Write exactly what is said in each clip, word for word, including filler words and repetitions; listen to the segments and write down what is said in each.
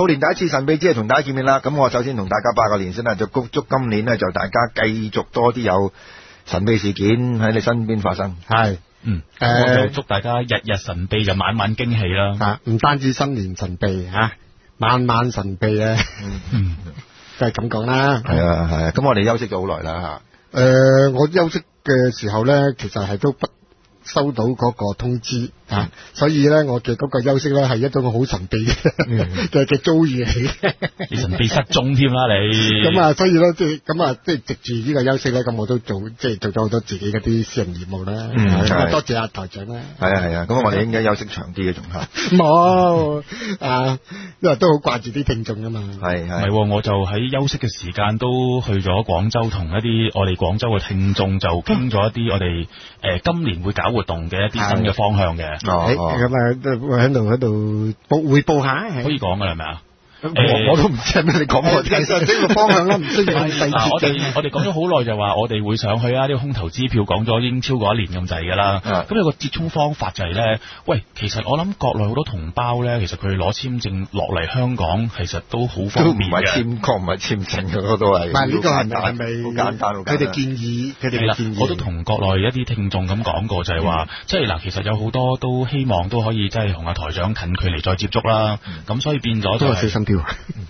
兔年第一次神秘之夜同大家見面啦。咁我首先同大家拜個年先啦，就祝祝今年咧就大家繼續多啲有神秘事件喺你身邊發生。 係， 嗯， 誒我就祝大家日日神秘就晚晚驚喜啦。 啊，唔單止新年神秘吓，晚晚神秘咧， 嗯， 都係咁講啦。 係啊係啊，咁我哋休息咗好耐啦吓。 誒，我休息嘅時候咧，其實係都不收到嗰個通知啊，所以咧我嘅嗰個休息咧係一種好神秘嘅嘅嘅遭遇嚟嘅。 你神秘失蹤添啦你。 咁啊，所以咧即係咁啊，即係藉住呢個休息咧，咁我都做即係做咗好多自己嗰啲私人業務啦。 嗯咁啊係多謝阿台長啦。 係啊係啊，咁我哋應該休息長啲嘅仲嚇。 冇啊，因為都好掛住啲聽眾啊嘛。 係係。 唔係喎，我就喺休息嘅時間都去咗廣州，同一啲我哋廣州嘅聽眾就傾咗一啲我哋誒今年會搞活動嘅一啲新嘅方向嘅。 哦誒咁啊，都喺度喺度報匯報下。 可以講㗎啦，係咪啊？ 我我都唔知係咩，你講我聽。其實呢個方向啦，唔需要咁細嗱，我節哋我哋講咗好耐就話我哋會上去啊！呢個空頭支票講咗已經超過一年咁滯㗎啦。 啊咁有個折衷方法就係咧，喂，其實我諗國內好多同胞咧，其實佢攞簽證落嚟香港，其實都好都方唔係便嘅。 簽確唔係簽證嘅，嗰都係。 唔係呢個係好咪係咪好簡單好簡單。 佢哋建議，佢哋係啦嘅建議。 我都同國內一啲聽眾咁講過，就係話，即係嗱，其實有好多都希望都可以即係同阿台長近距離再接觸啦。咁所以變咗就都係係小心啲喎。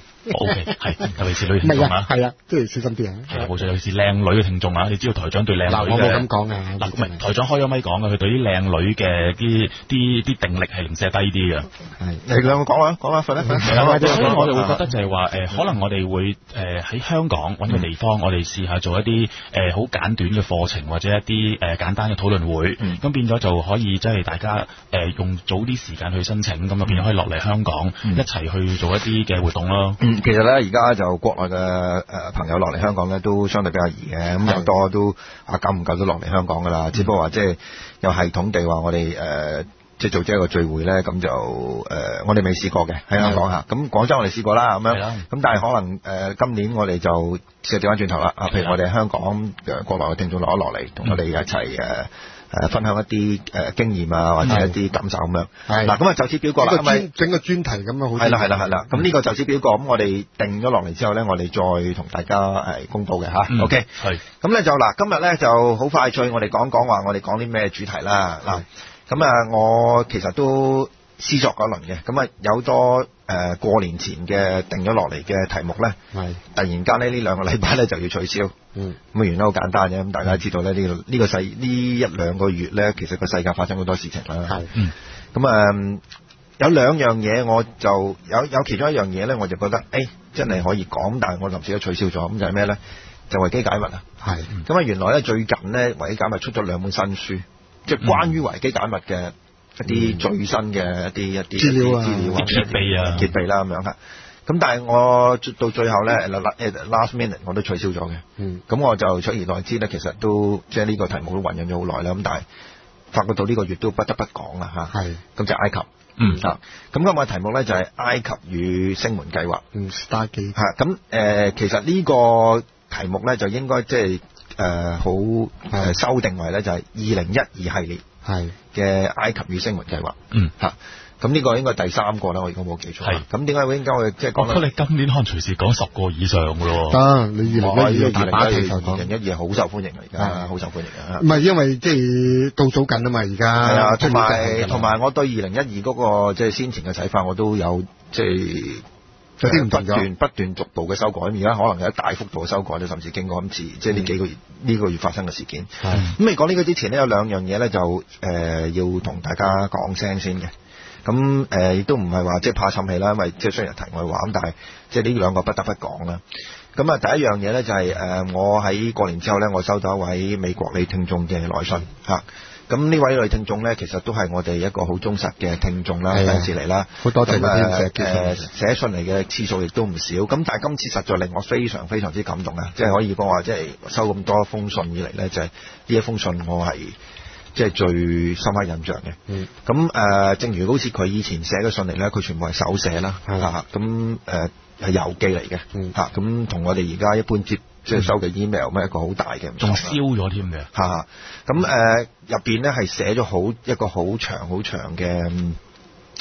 O K，係尤其是女唔係啊， 聽眾啊， 係啊，都要小心啲啊。 係啦冇錯，尤其是靚女嘅聽眾啊，你知道台長對靚女嗱， 嘅我冇咁講啊。 嗱，唔係台長開咗咪講嘅，佢對啲靚女嘅啲啲啲定力係零舍低啲嘅。 係你兩個講啦，講啦，瞓啦瞓係啦， 啦。 所以我哋會覺得就係話誒，可能我哋會誒喺香港揾個地方，我哋試下做一啲誒好簡短嘅課程，或者一啲誒簡單嘅討論會，咁變咗就可以即係大家誒用早啲時間去申請，咁啊變咗可以落嚟香港一齊去做一啲嘅活動咯。 嗯，其實咧而家就國內嘅誒朋友落嚟香港咧都相對比較易嘅，咁有多都啊夠唔夠都落嚟香港噶啦，只不過話即係有系統地話我哋誒即係組織一個聚會咧，咁就誒我哋未試過嘅喺香港嚇，咁廣州我哋試過啦咁樣，咁但係可能誒今年我哋就即係調翻轉頭啦，啊譬如我哋香港嘅國內嘅聽眾落一落嚟，同我哋一齊誒。誒分享一啲誒經驗啊，或者一啲感受咁樣。 係嗱，咁啊就此表過啦， 整個因為專整個專題咁樣好似。 係啦係啦係啦。咁呢個就此表過，咁我哋定咗落嚟之後咧，我哋再同大家誒公佈嘅嚇。OK。係。咁咧就嗱，今日咧就好快脆，我哋講講話，我哋講啲咩主題啦。嗱，咁啊，我其實都思作嗰輪嘅，咁啊有好多誒過年前嘅定咗落嚟嘅題目咧， 係突然間咧呢兩個禮拜咧就要取消。 嗯， 咁啊原因好簡單嘅，咁大家知道咧呢個呢個世呢一兩個月咧，其實個世界發生好多事情啦。 係， 嗯， 咁啊有兩樣嘢，我就有有其中一樣嘢咧，我就覺得誒真係可以講，但係我臨時都取消咗。咁就係咩咧？就維基解密啊。 係。 咁啊原來咧最近咧維基解密出咗兩本新書，即係關於維基解密嘅一啲最新嘅一啲一啲資料啊資料啊、 啲設備啊、 設備啦咁樣嚇。咁但係我到最後咧，last minute 我都取消咗嘅。 嗯。 咁我就取而代之咧，其實都即係呢個題目都醖釀咗好耐啦。咁但係發覺到呢個月都不得不講啦嚇。 係。 咁就埃及。 嗯。 啊，咁今日嘅題目咧就係埃及與星門計劃。 嗯 ，Stargate。 嚇，咁誒，其實呢個題目咧就應該即係誒好誒修訂為咧就係二零一二系列係嘅埃及與星門計劃。 嗯。 嚇。咁呢個應該第三個啦，我如果冇記錯。 係。 咁點解會應該會即係講？ 我覺得你今年可能隨時講十個以上嘅咯。 得，你二零一二大大把題就二零一二好受歡迎啊！而家係好受歡迎啊！ 唔係因為即係倒數緊啊嘛，而家。 係啊，同埋埋同埋，我對二零一二嗰個即係先前嘅睇法，我都有即係有啲唔同咗不斷不斷逐步嘅修改。而家可能有大幅度嘅修改咧，甚至經過今次即係呢幾個月呢個月發生嘅事件。 係。 咁未講呢個之前呢，有兩樣嘢咧就誒要同大家講聲先嘅。咁誒亦都唔係話即係怕沉氣啦，因為即係雖然題外話咁，但係即係呢兩個不得不講啦。咁啊，第一樣嘢咧就係誒我喺過年之後咧，我收到一位美國女聽眾嘅來信嚇。咁呢位女聽眾咧，其實都係我哋一個好忠實嘅聽眾啦，第一次嚟啦， 好多謝佢誒寫信嚟嘅次數亦都唔少。咁但係今次實在令我非常非常之感動啊！即係可以講話，即係收咁多封信以嚟咧，就係呢一封信我係即係最深刻印象嘅。 嗯。 咁誒、呃，正如好似佢以前寫嘅信嚟咧，佢全部係手寫啦，嚇咁誒係郵寄嚟嘅，嚇咁同我哋而家一般接即係收嘅 email 咩一個好大嘅唔同， 仲燒咗添嘅嚇。咁誒入邊咧係寫咗好一個好長好長嘅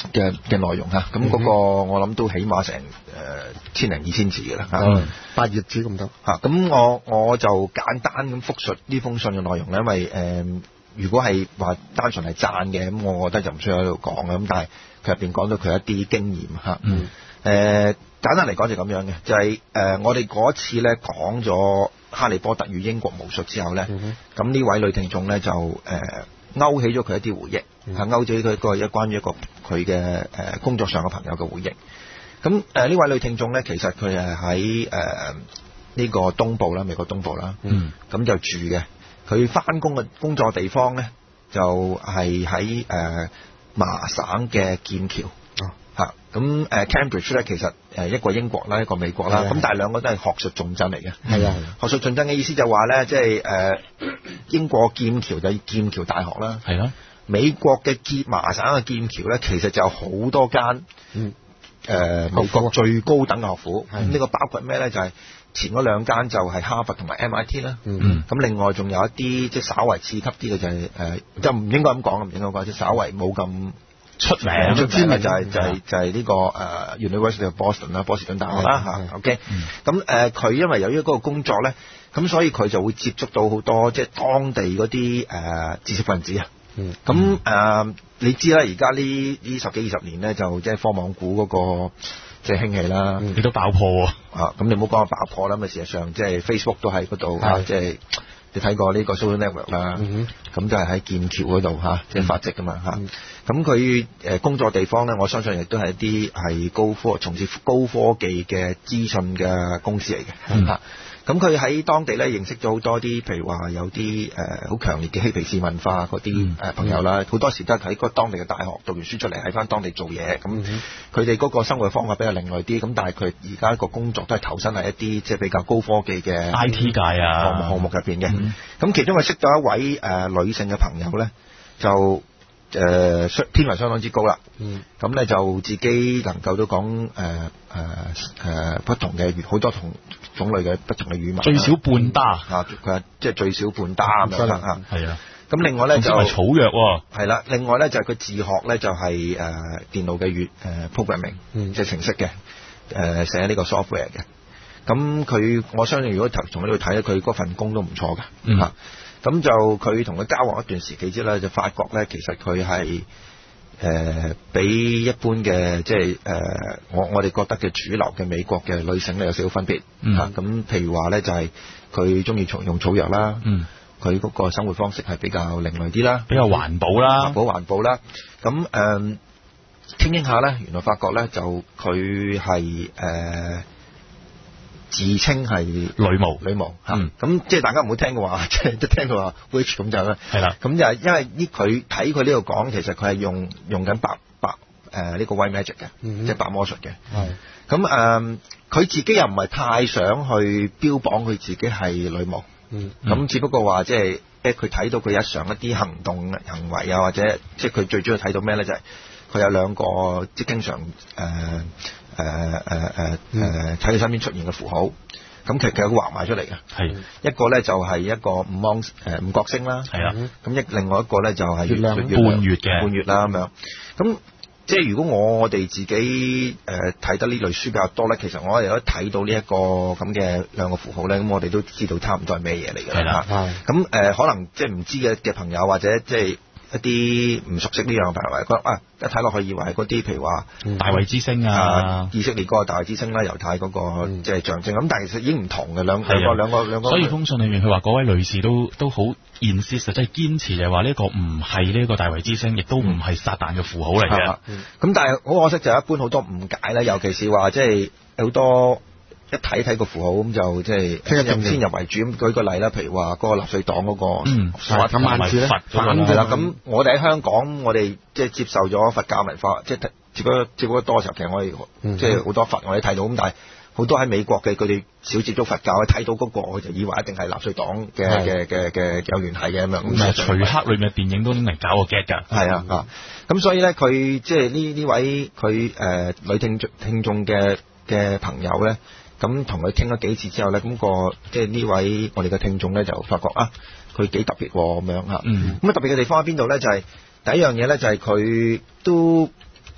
嘅嘅內容嚇，咁嗰、那個我諗都起碼成誒、呃、千零二千字嘅啦嚇， 嗯，八頁紙咁多嚇，咁我我就簡單咁複述呢封信嘅內容咧，因為誒、呃、如果係話單純係讚嘅，咁我覺得就唔需要喺度講嘅，咁但係佢入邊講到佢一啲經驗嚇，嗯，誒、呃、簡單嚟講就咁樣嘅，就係、是、誒、呃、我哋嗰次咧講咗哈利波特與英國巫術之後咧，咁呢、嗯、位女聽眾咧就誒、呃、勾起咗佢一啲回憶。係勾咗佢個一關於一個佢嘅誒工作上嘅朋友嘅回憶。咁誒呢位女聽眾咧，其實佢係喺誒呢個東部啦，美國東部啦。嗯。咁就住嘅。佢翻工嘅工作地方咧，就係喺誒麻省嘅劍橋。哦。嚇。咁誒 Cambridge 咧，其實誒一個英國啦，一個美國啦。咁但係兩個都係學術重鎮嚟嘅。係啊。學術重鎮嘅意思就話咧，即係誒英國劍橋就劍橋大學啦。係咯。美國嘅劍麻省嘅劍橋咧，其實就有好多間，嗯，誒、呃、美國最高等嘅學府。咁呢、嗯、個包括咩咧？就係、是、前嗰兩間就係哈佛同埋 M I T 啦。嗯，咁另外仲有一啲即係稍為次級啲嘅就係、是、誒、呃，就唔應該咁講，唔應該講，即係稍為冇咁出名出名嘅就係、是、就係、是、就係、是、呢、這個誒、uh, University of Boston 啦，波士頓大學啦嚇。OK，咁誒佢因為由於嗰個工作咧，咁所以佢就會接觸到好多即係當地嗰啲誒知識分子啊。嗯，咁誒、呃，你知啦，而家呢呢十幾二十年咧，就即係科網股嗰、那個即係興起啦，你、嗯、都爆破喎、啊，啊，咁你唔好講話爆破啦，咁啊事實上即係 Facebook 都喺嗰度嚇，即係你睇過呢個 social network 啦，咁、嗯、就係喺劍橋嗰度嚇，即係發跡噶嘛嚇，咁佢誒工作地方咧，我相信亦都係一啲係高科從事高科技嘅資訊嘅公司嚟嘅嚇。嗯嗯咁佢喺當地咧認識咗好多啲，譬如話有啲誒好強烈嘅嬉皮士文化嗰啲誒朋友啦，好、嗯、多時都係喺嗰當地嘅大學讀完書出嚟喺翻當地做嘢，咁佢哋嗰個生活方法比較另類啲，咁但係佢而家個工作都係投身喺一啲即係比較高科技嘅 I T 界啊項目項目入邊嘅，咁、嗯、其中佢識到一位誒、呃、女性嘅朋友咧，就誒、呃、天文相當之高啦，咁咧、嗯、就自己能夠都講誒誒誒不同嘅好多同種類嘅不同嘅語文，最少半打嚇，佢話即係最少半打咁樣嚇，係啊。咁另外咧就係草藥喎，係啦。另外咧就係佢自學咧就係誒電腦嘅粵誒 programming，即係程式嘅誒寫呢個 software 嘅。咁佢我相信如果從呢度睇咧，佢嗰份工都唔錯嘅嚇。咁就佢同佢交往一段時期之後咧，就發覺咧其實佢係誒比一般嘅即係誒我我哋覺得嘅主流嘅美國嘅女性咧有少少分別嚇。咁、嗯啊、譬如話咧就係佢中意用用草藥啦，佢嗰、嗯、個生活方式係比較另類啲啦，比較環保啦，環保環保啦。咁誒傾傾下咧，原來發覺咧就佢係誒。自稱係女巫，女巫嚇，咁、嗯、即係大家唔好聽嘅話，即係一聽佢話 witch 咁就咧，係啦，咁就係因為呢佢睇佢呢度講，其實佢係用用緊白白誒呢、呃這個 white magic 嘅，嗯、即係白魔術嘅，係，咁誒佢自己又唔係太想去標榜佢自己係女巫，嗯，咁、嗯、只不過話即係誒佢睇到佢日常一啲行動行為啊，或者即係佢最主要睇到咩咧，就係、是、佢有兩個即係經常誒。呃誒誒誒誒，喺佢身邊出現嘅符號，咁其實佢畫埋出嚟嘅，係一個咧就係一個五芒誒五角星啦，係啊，咁一另外一個咧就係月亮半月嘅半月啦咁樣，咁即係如果我哋自己誒睇得呢類書比較多咧，其實我哋都睇到呢一個咁嘅兩個符號咧，咁我哋都知道差唔多係咩嘢嚟㗎啦，係咁誒可能即係唔知嘅嘅朋友或者即係。一啲唔熟悉呢樣嘅朋友，覺得啊一睇落去以為係嗰啲譬如話大衛之星啊，啊，以色列嗰個大衛之星啦，猶太嗰個即係象徵咁，但係其實已經唔同嘅兩兩個兩個兩個。所以封信裏面佢話嗰位女士都都好 insist，即係堅持就係話呢個唔係呢個大衛之星，亦都唔係撒旦嘅符號嚟嘅。咁、嗯嗯、但係好可惜就一般好多誤解啦，尤其是話即係好多。一睇睇個符號咁就即係先入為主咁舉個例啦，譬如話嗰個納粹黨嗰個嗯咁萬字咧，係啦，咁我哋喺香港我哋即係接受咗佛教文化，即係接觸接觸得多嘅時候，其實我哋即係好多佛我哋睇到咁，但係好多喺美國嘅佢哋少接觸佛教，睇到嗰個我就以為一定係納粹黨嘅嘅嘅嘅有聯繫嘅咁樣。咁徐克裏面嘅電影都拎嚟搞個 get 㗎。係啊啊！咁所以咧，佢即係呢呢位佢誒女聽眾聽眾嘅嘅朋友咧。咁同佢傾咗幾次之後咧，咁、那個即係呢位我哋嘅聽眾咧就發覺啊，佢幾特別咁樣嚇。咁啊、嗯、特別嘅地方喺邊度咧？就係、是、第一樣嘢咧，就係佢都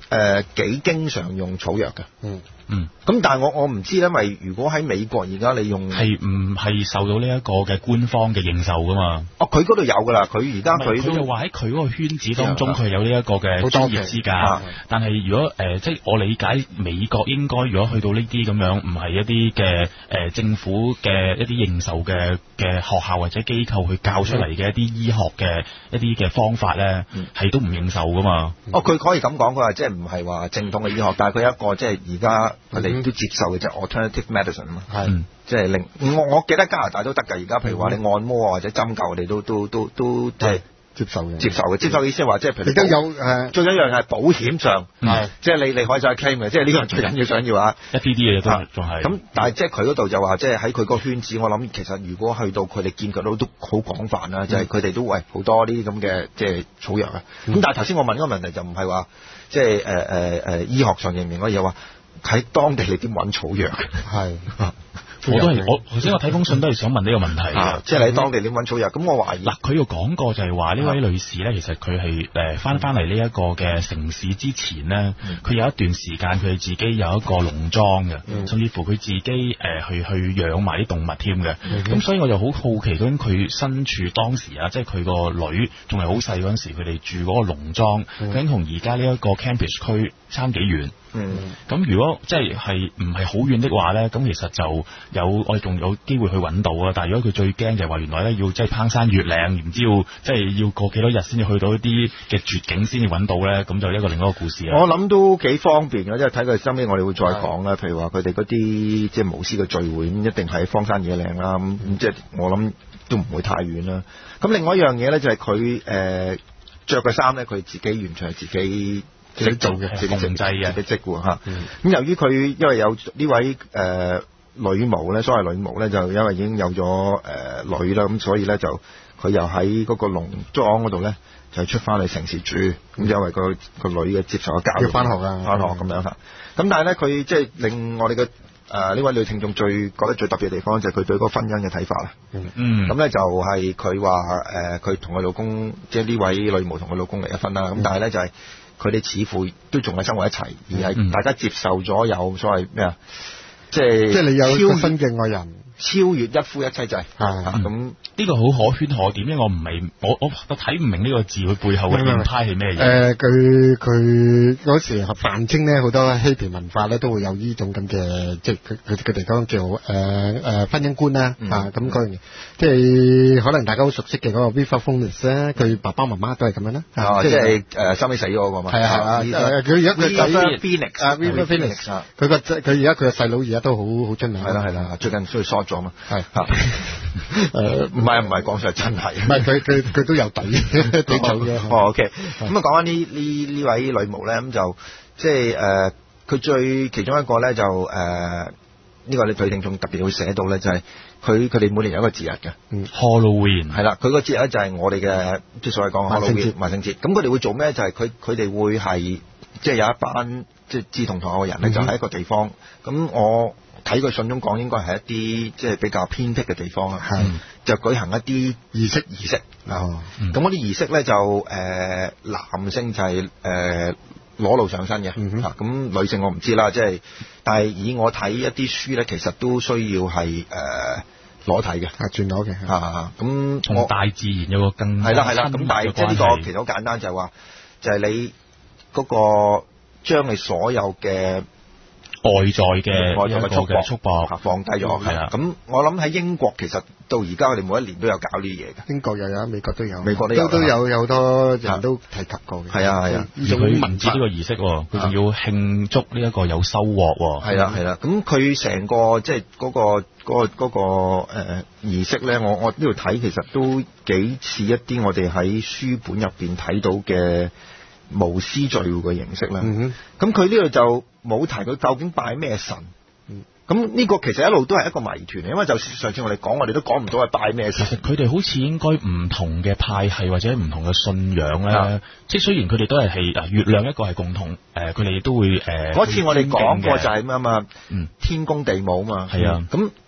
誒幾經常用草藥嘅。 嗯嗯， 咁但係我我唔知，因為如果喺美國而家你用係唔係受到呢一個嘅官方嘅認受噶嘛？ 哦，佢嗰度有㗎啦，佢而家佢佢就話喺佢嗰個圈子當中，佢有呢一個嘅好專業資格。 啊但係如果誒、呃，即係我理解美國應該如果去到呢啲咁樣，唔係一啲嘅誒政府嘅一啲認受嘅嘅學校或者機構去教出嚟嘅一啲醫學嘅一啲嘅方法咧，係、嗯、都唔認受噶嘛。 哦，佢可以咁講，佢話即係唔係話正統嘅醫學，但係佢有一個即係而家佢哋都接受嘅，即係 alternative medicine 啊嘛。 係， 即係令我我記得加拿大都得㗎，而家譬如話你按摩啊或者針灸，我哋都都都都即係接受嘅。 接受嘅，接受嘅意思係話即係譬如亦都有誒， 最緊要係保險上係， 即係你你可以再 claim 嘅，即係呢個最緊要想要啊。 一啲啲嘢都仲係。 咁但係即係佢嗰度就話，即係喺佢個圈子，我諗其實如果去到佢哋見佢到都好廣泛啦，就係佢哋都喂好多呢啲咁嘅即係草藥啊。咁但係頭先我問嗰個問題就唔係話即係誒誒誒醫學上認唔認可以話喺當地你點揾草藥？ 係。 我都係，我頭先我睇封信都係想問呢個問題啊，即係你喺當地點揾草藥？咁我懷疑嗱，佢又講過就係話呢位女士咧，其實佢係誒翻翻嚟呢一個嘅城市之前咧，佢、嗯、有一段時間佢自己有一個農莊嘅、嗯，甚至乎佢自己誒、呃、去去養埋啲動物添嘅。咁、嗯、所以我就好好奇，究竟佢身處當時啊，即係佢個女仲係好細嗰陣時，佢哋住嗰個農莊，究竟同而家呢一個 Cambridge 區差幾遠？嗯，咁如果即係係唔係好遠的話咧，咁其實就有我哋仲有機會去揾到啊！但係如果佢最驚就係話原來咧要即係攀山越嶺，唔知要即係要過幾多日先至去到一啲嘅絕境先至揾到咧，咁就一個另一個故事啦。 我諗都幾方便嘅，即係睇佢身邊我哋會再講啦。譬如話佢哋嗰啲即係巫師嘅聚會，咁一定係荒山野嶺啦。咁、嗯、即係我諗都唔會太遠啦。咁另外一樣嘢咧就係佢誒著嘅衫咧，佢自己完全係自己。自己做嘅，自己整製嘅，自己織喎嚇。咁、嗯、由於佢因為有呢位誒、呃、女巫咧，所謂女巫咧，就因為已經有咗誒、呃、女啦，咁所以咧就佢又喺嗰個農莊嗰度咧，就出翻嚟城市住。咁、嗯、因為個個女嘅接受咗教育，要翻學啊，翻學咁樣嚇。咁但係咧，佢即係令我哋嘅誒呢位女聽眾最覺得最特別嘅地方就係佢對嗰個婚姻嘅睇法啦。嗯，咁咧就係佢話誒，佢同佢老公，即係呢位女巫同佢老公離咗婚啦。咁、嗯、但係咧就係、是。佢哋似乎都仲係生活一齊，而係大家接受咗有所謂咩啊？即係即係你有新嘅愛人， 超越一夫一妻制。係咁呢個好可圈可點，因為我唔係我我我睇唔明呢個字佢背後嘅門派係咩嘢？誒，佢佢嗰時泛稱咧，好多嬉皮文化咧都會有呢種咁嘅，即係佢佢佢哋講叫誒誒婚姻觀啦啊咁嗰樣嘢，即係可能大家好熟悉嘅嗰個 Viva Furniss 咧，佢爸爸媽媽都係咁樣啦。啊，即係誒收尾死咗嗰個嘛。係啊，佢而家佢仔 Phoenix 啊 Viva Phoenix 佢個佢而家佢個細佬而家都好好出名。係啦係啦，最近需要 short 咗嘛。係嚇。誒唔係唔係講實真係，唔係佢佢佢都有底底走嘅。哦 OK，咁啊講翻呢呢呢位女巫咧，咁就即係誒佢最其中一個咧就誒呢、呃這個你對聽眾特別會寫到咧，就係佢佢哋每年有一個節日嘅、嗯、Halloween 係啦，佢個節日咧就係我哋嘅即係所謂講 Halloween 萬聖節。咁佢哋會做咩？就係佢佢哋會係即係有一班即係志同同學嘅人咧，就喺一個地方。咁、嗯、我睇佢信中講，應該係一啲即係比較偏僻嘅地方啦，就舉行一啲儀式儀式啊。咁嗰啲儀式咧就誒、呃、男性就係誒裸露上身嘅，咁、嗯啊、女性我唔知啦，即係但係以我睇一啲書咧，其實都需要係誒裸體嘅，轉裸嘅啊。咁同大自然有個更係啦係啦。咁但係即係呢個其實好簡單，就係話就係、是、你嗰、那個將你所有嘅外在嘅外在嘅束縛束縛放低咗，係啦。咁我諗喺英國其實到而家我哋每一年都有搞呢啲嘢嘅。英國又有，美國都有，美國都有都有有好多人都提及過嘅。係啊係啊，而佢文字呢個儀式，佢仲要慶祝呢一個有收穫。係啦係啦，咁佢成個即係嗰個嗰、嗰個嗰、嗰個誒、呃、儀式咧，我我呢度睇其實都幾似一啲我哋喺書本入邊睇到嘅巫師聚會嘅形式啦。咁佢呢度就冇提佢究竟拜咩神。咁、嗯、呢個其實一路都係一個謎團嚟，因為就上次我哋講，我哋都講唔到係拜咩神。其實佢哋好似應該唔同嘅派系或者唔同嘅信仰咧，即係雖然佢哋都係係月亮一個係共同，誒佢哋都會誒。嗰、呃、次我哋講過就係咩啊嘛，天公地母嘛。係啊，咁誒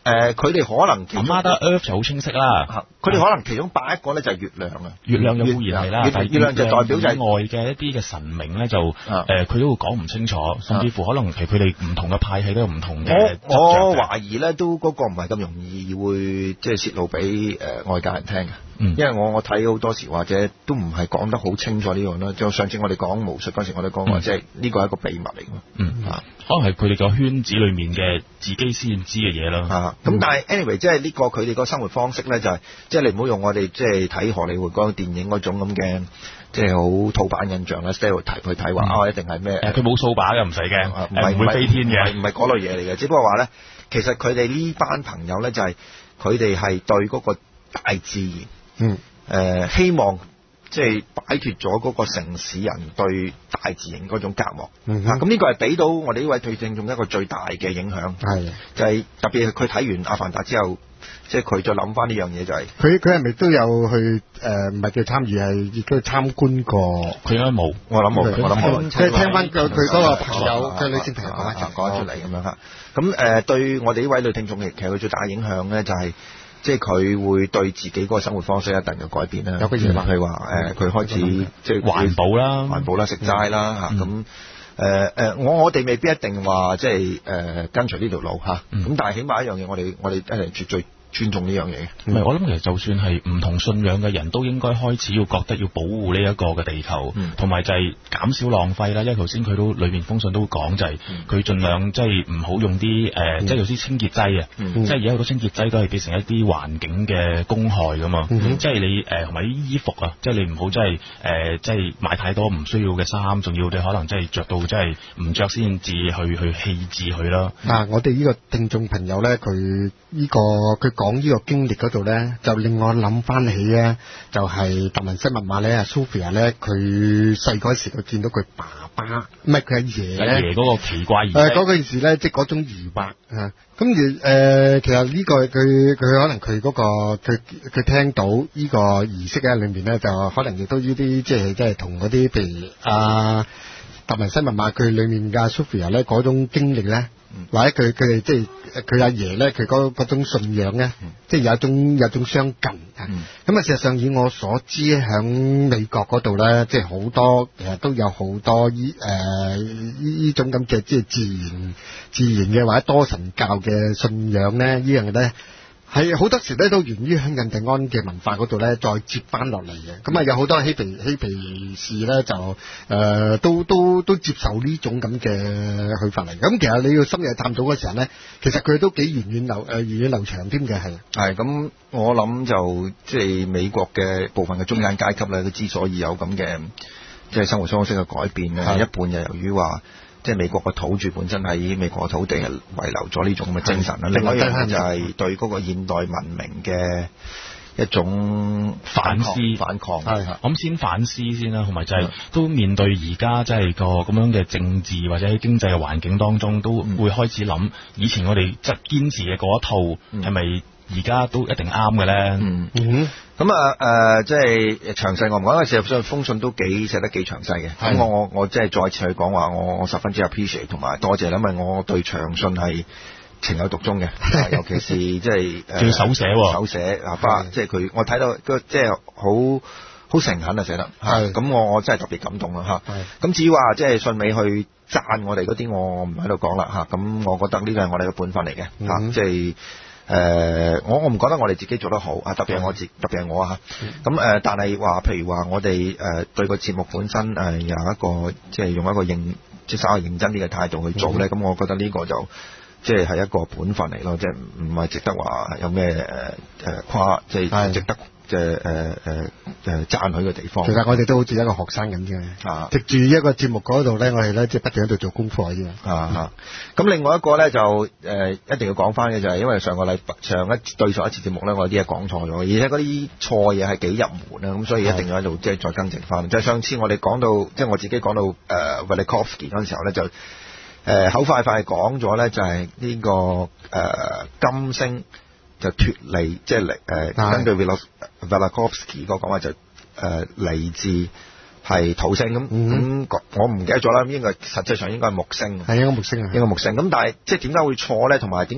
誒，佢哋可能其中 Mother Earth 就好清晰啦， 佢哋可能其中擺一個咧就係月亮啊， 月亮有固然係啦，但係月亮就代表就係外嘅一啲嘅神明咧就誒佢都會講唔清楚，甚至乎可能係佢哋唔同嘅派系都有唔同嘅。 我我懷疑咧都嗰個唔係咁容易會即係泄露俾誒外界人聽嘅。嗯、因為我我睇好多時或者都唔係講得好清楚呢樣啦，就上次我哋講巫術嗰時我哋講話，即係呢個係一個秘密嚟嘅。 嗯啊，可能係佢哋個圈子裏面嘅自己先知嘅嘢啦。 啊，咁、嗯、但係 anyway 即係呢個佢哋個生活方式咧就係、是，即係你唔好用我哋即係睇荷里活嗰個電影嗰種咁嘅，即係好土板印象啦 stereotype 去睇話啊一定係咩？誒佢冇掃把嘅，唔使驚，唔係會飛天嘅， 唔係嗰類嘢嚟嘅，只不過話咧，其實佢哋呢班朋友咧就係佢哋係對嗰個大自然，嗯。誒、呃、希望即係擺脫咗嗰個城市人對大自然嗰種隔膜，嗯咁呢個係俾到我哋呢位聽眾一個最大嘅影響，係就係、是、特別係佢睇完《阿凡達》之後，即係佢再諗翻呢樣嘢就係佢佢係咪都有去誒唔係叫參與係亦都參觀過？ 佢應該冇， 我諗冇，我諗冇。 即係聽翻佢佢嗰個朋友嘅女性朋友講一講出嚟咁樣嚇。咁誒對我哋呢位女聽眾其實佢最大嘅影響咧就係、是。即係佢會對自己嗰個生活方式一定有改變啦。有個嘢話係話誒，佢開始即係環保啦， 環保啦，食齋啦嚇。咁誒誒，我我哋未必一定話即係誒跟隨呢條路嚇。咁、嗯、但係起碼一樣嘢，我哋我哋一定絕對尊重呢樣嘢。 唔係，我諗其實就算係唔同信仰嘅人都應該開始要覺得要保護呢一個嘅地球，同、嗯、埋就係減少浪費啦。因為頭先佢都裏面封信都講就係佢盡量即係唔好用啲誒、呃嗯，即係有啲清潔劑啊、嗯，即係而家好多清潔劑都係變成一啲環境嘅公害噶嘛。嗯、即係你誒同埋啲衣服啊，即係你唔好即係誒即係買太多唔需要嘅衫，仲要你可能即係着到即係唔着先至去去棄置佢啦。 嗱、啊，我哋呢個聽眾朋友咧，佢呢、呢個佢講呢個經歷嗰度咧，就令我諗翻起咧，就係達文西密碼咧，阿 Sophia 咧，佢細嗰時佢見到佢爸爸，唔係佢阿爺阿爺嗰個奇怪儀式。 誒嗰件事咧，即係嗰種疑惑啊。咁而誒，其實呢個佢佢可能佢嗰個佢佢聽到呢個儀式咧裏面咧，就可能亦都呢啲即係即係同嗰啲譬如啊達文西密碼佢裏面嘅 Sophia 咧嗰種經歷咧。或者佢佢哋即係佢阿爺咧，佢嗰嗰種信仰咧，嗯、即係有一種有一種相近啊。咁、嗯、啊，事實上以我所知，喺美國嗰度咧，即係好多其實都有好多依誒依種咁嘅即係自然自然嘅或者多神教嘅信仰咧，呢樣嘢咧。係好多時咧都源於喺印第安嘅文化嗰度咧，再接翻落嚟嘅。咁啊，有好多嬉皮嬉皮士咧，就誒、呃、都都都接受呢種咁嘅去法嚟。咁其實你要深入探討嘅時候咧，其實佢都幾源遠流誒源遠流長添嘅，係。係咁，我諗就即係美國嘅部分嘅中產階級咧，佢之所以有咁嘅即係生活方式嘅改變咧，一半就由於話。即係美國個土著本身喺美國嘅土地係遺留咗呢種咁嘅精神啦。另外一樣就係對嗰個現代文明嘅一種反思反抗。係咁先反思先啦，同埋就係都面對而家即係個咁樣嘅政治或者喺經濟嘅環境當中，都會開始諗以前我哋即係堅持嘅嗰一套係咪而家都一定啱嘅咧？ 嗯嗯。咁啊誒，即係詳細我唔講，因為事實上封信都幾寫得幾詳細嘅。咁我我我即係再次去講話，我我十分之 appreciate 同埋多謝，因為我對長信係情有獨鍾嘅，尤其是即係誒，要手寫喎， 手寫啊，包即係佢，我睇到個即係好好誠懇啊寫得，係咁我我真係特別感動啦嚇。咁至於話即係信尾去讚我哋嗰啲，我唔喺度講啦嚇。咁我覺得呢個係我哋嘅本分嚟嘅嚇，即係。誒、呃，我我唔覺得我哋自己做得好啊，特別係我自，特別係我啊嚇。咁誒、呃，但係話，譬如話，我哋誒對個節目本身誒、呃、有一個，即係用一個認，即係稍為認真啲嘅態度去做咧。咁、嗯、我覺得呢個就即係係一個本分嚟咯，即係唔係值得話有咩誒誒誇，即係值得。即係誒誒誒讚許嘅地方。 其實我哋都好似一個學生咁嘅，啊，藉住一個節目嗰度咧，我哋咧即係不斷喺度做功課啫嘛。啊啊！ 咁另外一個咧就誒、呃、一定要講翻嘅就係，因為上個禮拜上一對上一次節目咧，我啲嘢講錯咗，而且嗰啲錯嘢係幾入門啊，咁所以一定要喺度即係再更正翻。即係上次我哋講到，即係我自己講到誒 Velikovsky 嗰陣時候咧，就誒、呃、口快快講咗咧，就係呢、這個誒、呃、金星。就脫離，即係嚟誒，根據 Velikovsky 個講話就誒嚟自係土星咁咁、嗯，我唔記得咗啦。應該實際上應該係木星，係應該木星啊，應該木星。咁但係即係點解會錯咧？同埋點解會即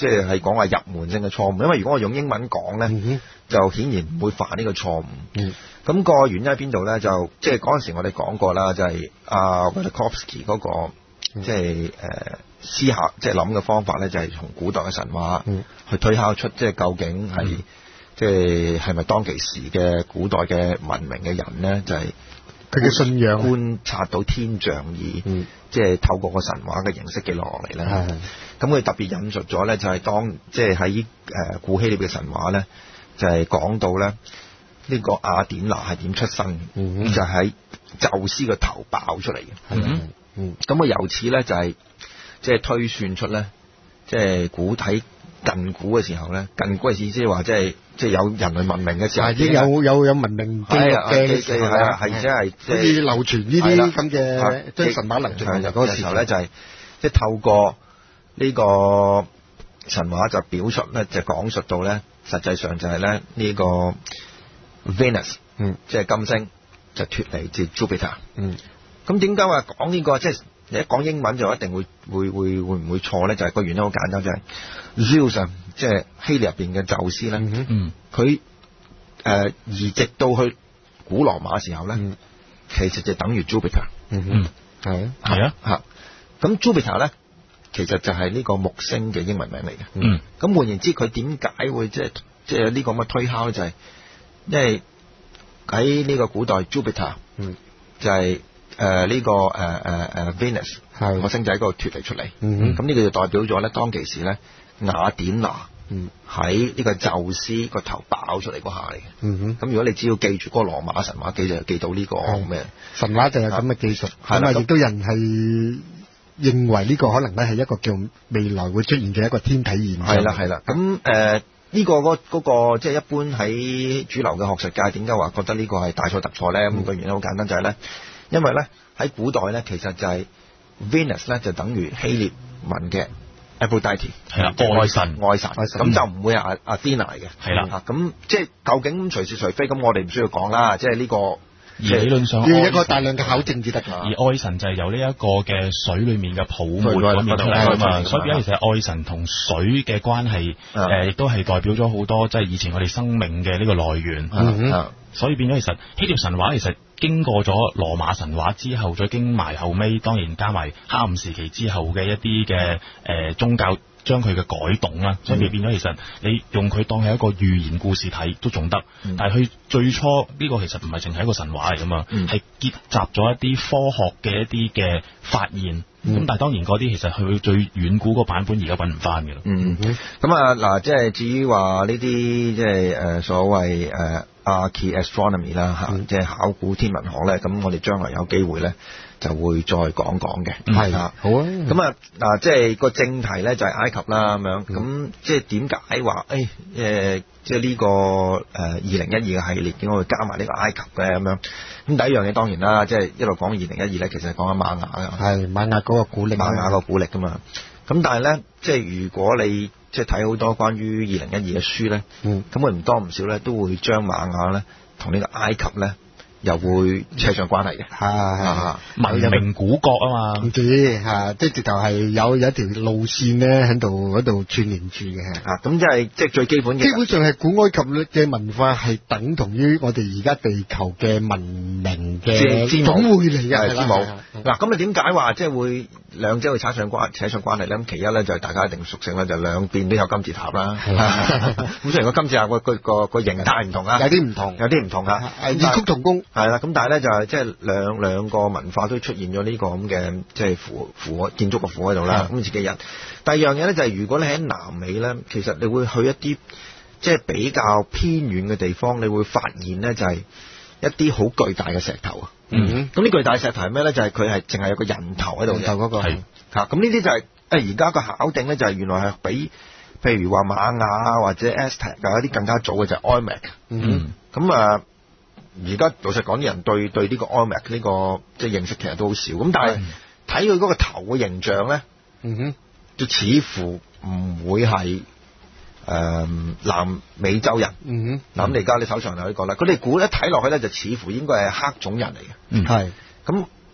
即係係講話入門性嘅錯誤，因為如果我用英文講咧， 嗯就顯然唔會犯呢個錯誤。 嗯咁、個原因喺邊度咧？就即係嗰陣時我哋講過啦，就係阿 Velikovsky 嗰個即係誒思考即係諗嘅方法咧，就係從古代嘅神話去推敲出即係究竟係、嗯、即係係咪當其時嘅古代嘅文明嘅人咧，就係佢嘅信仰觀察到天象而、嗯、即係透過個神話嘅形式記錄落嚟咧。咁佢特別引述咗咧，就係當即係喺誒古希臘嘅神話咧，就係、是、講到咧。呢、這個雅典娜係點出生？嗯、就喺宙斯個頭爆出嚟嘅。嗯嗯，咁我由此咧就係即係推算出咧，即、就、係、是、古體近古嘅時候咧，近古嘅意思即係話即係即係有人類文明嘅時候， 已經有有有文明記錄嘅時候啦， 係而且係可以流傳呢啲咁嘅即係神話流傳嘅嗰個時候咧，就係即係透過呢個神話就表述咧，就講述到咧，實際上就係咧呢個。Venus， 嗯，即係金星就脫離至 Jupiter， 嗯，咁點解話講呢個？即係你一講英文就一定會會會會唔會錯咧？就係、是、個原因好簡單，就係 Zeus， 即係希臘入邊嘅宙斯咧，嗯，佢誒、呃、移植到去古羅馬嘅時候咧、嗯，其實就等於 Jupiter， 嗯嗯，係啊係啊嚇，咁 Jupiter 咧其實就係呢個木星嘅英文名嚟嘅，嗯，咁換言之，佢點解會即係即係呢個咁嘅推敲咧？就係、是因為喺呢個古代 Jupiter，嗯，就係誒呢個誒誒誒 Venus 係個星仔嗰度脫離出嚟，嗯，咁呢個就代表咗咧當其時咧雅典娜，嗯，喺呢個宙斯個頭爆出嚟嗰下嚟嘅，嗯哼，咁如果你只要記住嗰個羅馬神話記就記到呢個咩神話就有咁嘅技術，咁啊亦都有人係認為呢個可能咧係一個叫未來會出現嘅一個天體現象， 係啦係啦，咁誒。呢、這個嗰、那個即係、就是、一般喺主流嘅學術界點解話覺得呢個係大錯特錯咧？咁、嗯、個原因好簡單，就係、是、咧，因為咧喺古代咧，其實就係 Venus 咧就等於希臘文嘅 Aphrodite， 係啦，愛神愛神，咁就唔會係 Athena 嘅，係啦，咁即係究竟隨是隨非，咁我哋唔需要講啦，即係呢個。 而理論上要一個大量嘅考證至得㗎。 而愛神就係由呢一個嘅水裡面嘅泡沫嗰面出嚟㗎嘛，所以變咗其實愛神同水嘅關係，誒亦都係代表咗好多即係以前我哋生命嘅呢個來源。嗯、所以變咗其實希臘神話其實經過咗羅馬神話之後，再經埋後尾，當然加埋黑暗時期之後嘅一啲嘅誒宗教。將佢嘅改動啦，所以變咗其實你用佢當係一個寓言故事睇都仲得，嗯、但係佢最初呢、這個其實唔係淨係一個神話嚟噶嘛，係、嗯、結集咗一啲科學嘅一啲嘅發現，咁、嗯、但係當然嗰啲其實佢最遠古嗰版本而家揾唔翻嘅啦。嗯， 咁啊嗱，即係至於話呢啲即係誒所謂誒 archaeastronomy 啦嚇，即係考古天文學咧，咁我哋將來有機會咧。就會再講講嘅，係啊，好啊。咁啊，嗱，即係個正題咧就係埃及啦，咁樣，咁即係點解話誒誒，即係呢個誒二零一二嘅系列點解會加埋呢個埃及嘅咁樣？咁第一樣嘢當然啦，即係一路講二零一二咧，其實係講緊瑪雅㗎， 係瑪雅嗰個古歷， 瑪雅個古歷㗎嘛。咁但係咧，即係如果你即係睇好多關於二零一二嘅書咧，嗯，咁佢唔多唔少咧都會將瑪雅咧同呢個埃及咧。又會扯上關係嘅， 係文明古國啊嘛， 唔知嚇，即係直頭係有有一條路線咧喺度嗰度串連住嘅， 啊，咁即係即係最基本嘅。 基本上係古埃及嘅文化係等同於我哋而家地球嘅文明嘅總會嚟嘅， 係之母。嗱，咁你點解話即係會兩者會扯上關扯上關係咧？咁其一咧就係大家一定熟悉啦，就兩邊都有金字塔啦。咁雖然個金字塔個個個個形態唔同啊， 有啲唔同， 有啲唔同啊， 異曲同工。 係啦，咁但係咧就係即係兩兩個文化都出現咗呢個咁嘅即係符符建築個符喺度啦。咁自己人。第二樣嘢咧就係如果你喺南美咧，其實你會去一啲即係比較偏遠嘅地方，你會發現咧就係一啲好巨大嘅石頭啊。嗯，咁呢巨大石頭係咩咧？就係佢係淨係有個人頭喺度嘅。頭嗰個係嚇，咁呢啲就係誒而家個考定咧就係原來係比譬如話瑪雅或者 Aztec 有一啲更加早嘅就係 Olmec。嗯，咁啊。而家老實講，啲人對對呢個 Olmec 呢個即係認識其實都好少，咁但係睇佢嗰個頭嘅形象咧，嗯哼，就似乎唔會係誒、呃、南美洲人，嗯哼，嗱咁你而家你手上有呢個啦，佢哋估一睇落去咧就似乎應該係黑種人嚟嘅，嗯係，咁喂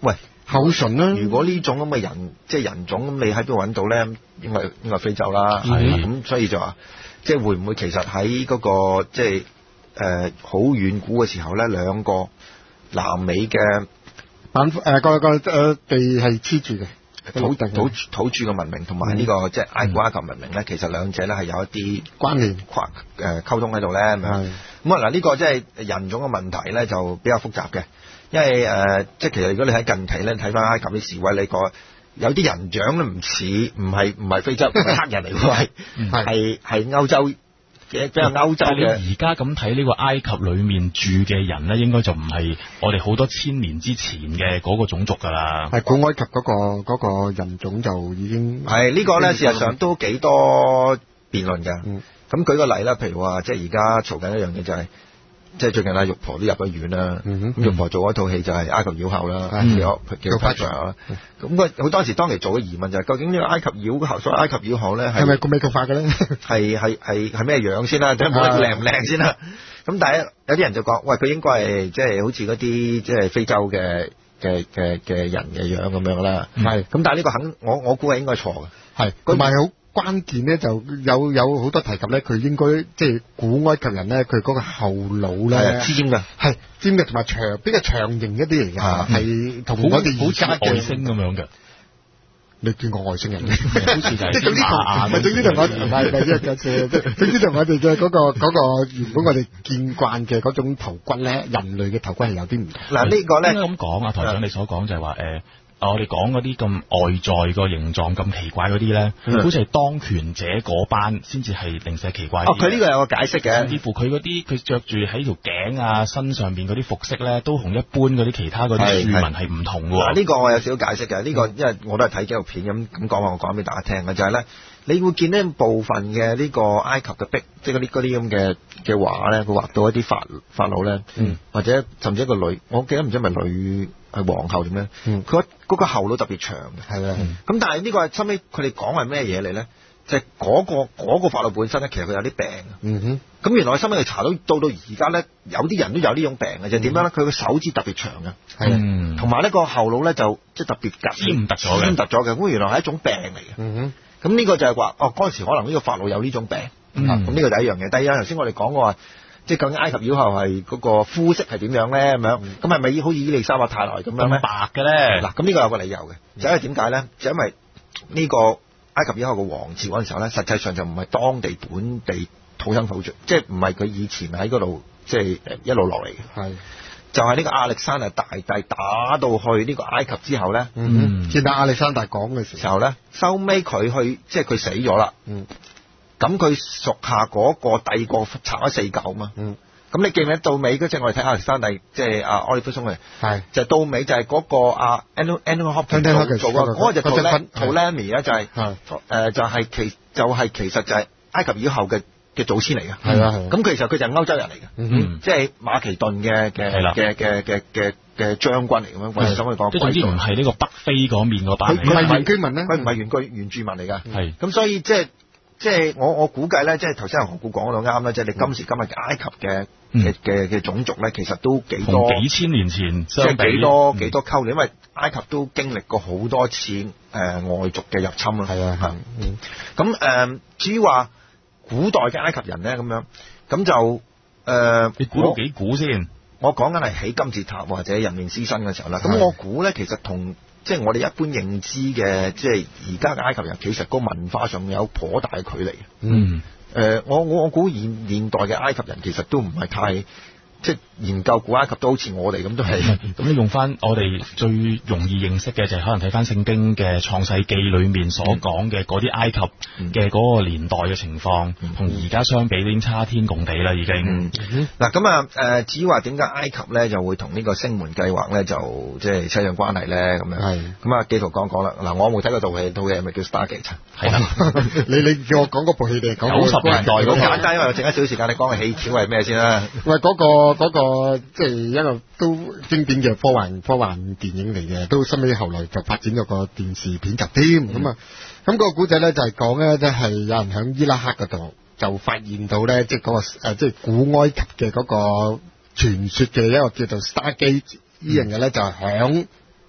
口唇啦。 如果呢種咁嘅人，即係人種咁，你喺邊度揾到咧？應該應該非洲啦，係咁，所以就話，即係會唔會其實喺嗰個即係誒好遠古嘅時候咧，兩個南美嘅板誒個個誒地係黐住嘅。 土土土著嘅文明同埋呢個、嗯、即係埃古埃及文明咧，其實兩者咧係有一啲關聯、 跨誒溝通喺度咧。咁啊嗱，呢個即係人種嘅問題咧，就比較複雜嘅，因為誒、呃、即係其實如果你喺近期咧睇翻埃及啲示威，你個有啲人長咧唔似，唔係唔係非洲，唔係黑人嚟嘅，係係係歐洲。嘅比較歐洲嘅， 而家咁睇呢個埃及裏面住嘅人咧，應該就唔係我哋好多千年之前嘅嗰個種族㗎啦。 係古埃及嗰、嗰個嗰個人種就已經係、這個、呢個咧，事實上都幾多辯論㗎。咁、 嗯、 舉個例啦，譬如話，即係而家嘈緊一樣嘢就係、是，即係最近阿玉婆都入咗院啦。咁、嗯、玉婆做嗰套戲就係埃及妖后啦，叫叫 Cleopatra 啦。咁佢好多時當時做嘅疑問就係、是，究竟呢個埃及妖后，所謂埃及妖后咧係咪咁美國化嘅咧？ 係係係係咩樣先啦？睇下靚唔靚先啦。咁但係有啲人就講，喂，佢應該係即係好似嗰啲即係非洲嘅嘅嘅嘅人嘅樣咁樣啦。係。咁但係呢個肯我我估係應該錯嘅。係。 同埋好關鍵咧，就有有好多提及咧，佢應該即係古埃及人咧，佢嗰個後腦咧係尖嘅， 係尖嘅，同埋長比較長形一啲嚟嘅，係同我哋而家嘅外星咁樣嘅。 你見過外星人嘅？ 好似就係啲馬眼。總之同我唔係唔係一個字，總之同我哋嘅嗰個嗰、嗰個原本我哋見慣嘅嗰種頭骨咧，人類嘅頭骨係有啲唔同。 嗱、這個、呢個咧應該咁講啊，台長你所講就係話誒。呃我哋講嗰啲咁外在個形狀咁奇怪嗰啲咧，好似係當權者嗰班先至係零舍奇怪。 哦，佢呢個有個解釋嘅。 甚至乎佢嗰啲佢着住喺條頸啊身上邊嗰啲服飾咧，都同一般嗰啲其他嗰啲庶民係唔同喎。 呢、這個我有少少解釋嘅。呢、這個因為我都係睇紀錄片咁咁講話，我講俾大家聽嘅就係、是、咧，你會見呢部分嘅呢個埃及嘅壁，即係嗰啲嗰啲咁嘅嘅畫咧，佢畫到一啲法法老咧、嗯，或者甚至一個女，我記得唔知係咪女。係皇后點咧？佢、嗯、嗰、那個後腦特別長嘅，係啦。咁、嗯、但係呢個係收尾佢哋講係咩嘢嚟咧？就係、是、嗰、那個嗰、那個法老本身咧，其實佢有啲病。嗯哼。咁原來收尾佢查到到到而家咧，有啲人都有呢種病嘅，就點、是、樣咧？佢個手指特別長嘅，係啊。同埋呢個後腦咧就即係特別夾，尖突咗嘅，尖突咗嘅。咁原來係一種病嚟嘅。嗯哼。咁呢個就係話，哦嗰陣時可能呢個法老有呢種病。咁、嗯、呢個第一樣嘢。第二樣頭先我哋講過話。即係究竟埃及妖后係嗰個膚色係點樣咧？咁樣咁係咪好似伊麗莎白太來咁樣咧？白嘅咧？嗱，咁呢個有個理由嘅，就係點解咧？就因為呢個埃及妖后嘅王朝嗰陣時候咧，實際上就唔係當地本地土生土長，即係唔係佢以前喺嗰度即係一路落嚟嘅。係就係、是、呢個亞歷山大大帝打到去呢個埃及之後咧， 嗯，見到亞歷山大講嘅時候咧， 收尾佢去即係佢死咗啦。嗯。咁佢屬下嗰個帝國拆咗四嚿嘛，嗯，咁你記唔記得到尾嗰隻我哋睇亞歷山大，即係阿奧利弗松嘅，係就到尾就係嗰個阿 Anthony Anthony Hopkins 做嘅，嗰個就 Ptolemy 咧就係、是，誒、呃、就係、是、其就係、是、其實就係埃及以後嘅嘅祖先嚟嘅，係啊係，咁其實佢就係歐洲人嚟嘅，嗯，即係馬其頓嘅嘅嘅嘅嘅嘅嘅將軍嚟咁樣，我哋想去講， 即係總之唔係呢個北非嗰面嗰班， 佢佢係原居民咧， 佢唔係原居原住民嚟㗎，係，咁所以即係。即係我我估計咧，即係頭先阿何故講到啱啦，即係你今時今日嘅埃及嘅嘅嘅嘅種族咧，其實都幾多幾千年前， 即係幾多幾、嗯、多溝連，因為埃及都經歷過好多次誒、呃、外族嘅入侵啦。係啊，係。咁誒、呃，至於話古代嘅埃及人咧，咁樣咁就誒、呃， 你估到幾估先？ 我講緊係起金字塔或者人面獅身嘅時候啦。咁我估咧，其實同即係我哋一般認知嘅，即係而家嘅埃及人，其實個文化上有頗大嘅距離。嗯。誒、呃，我我我估現現代嘅埃及人其實都唔係太。即係研究古埃及都好似我哋咁都係， 咁你用翻我哋最容易認識嘅就係可能睇翻聖經嘅創世記裏面所講嘅嗰啲埃及嘅嗰個年代嘅情況，同而家相比已經差天共地啦，已經。 嗱咁啊誒，至於話點解埃及咧就會同呢個星門計劃咧就即係扯上關係咧咁樣？係。咁啊，紀陶講講啦。嗱，我冇睇過套戲，套戲係咪叫 Stargate？係啦。你你叫我講嗰部戲定係講九十年代？ 好簡單，因為剩一少時間，你講嘅起橋係咩先啦？ 喂，嗰個。嗰、那個即係一個都經典嘅科幻科幻電影嚟嘅，都後尾後來就發展咗個電視片集添。咁、嗯、啊，咁、那個古仔咧就係講咧，即係有人喺伊拉克嗰度就發現到咧，即係嗰個誒，即係古埃及嘅嗰個傳說嘅一個叫做 Stargate 呢樣嘢咧，就響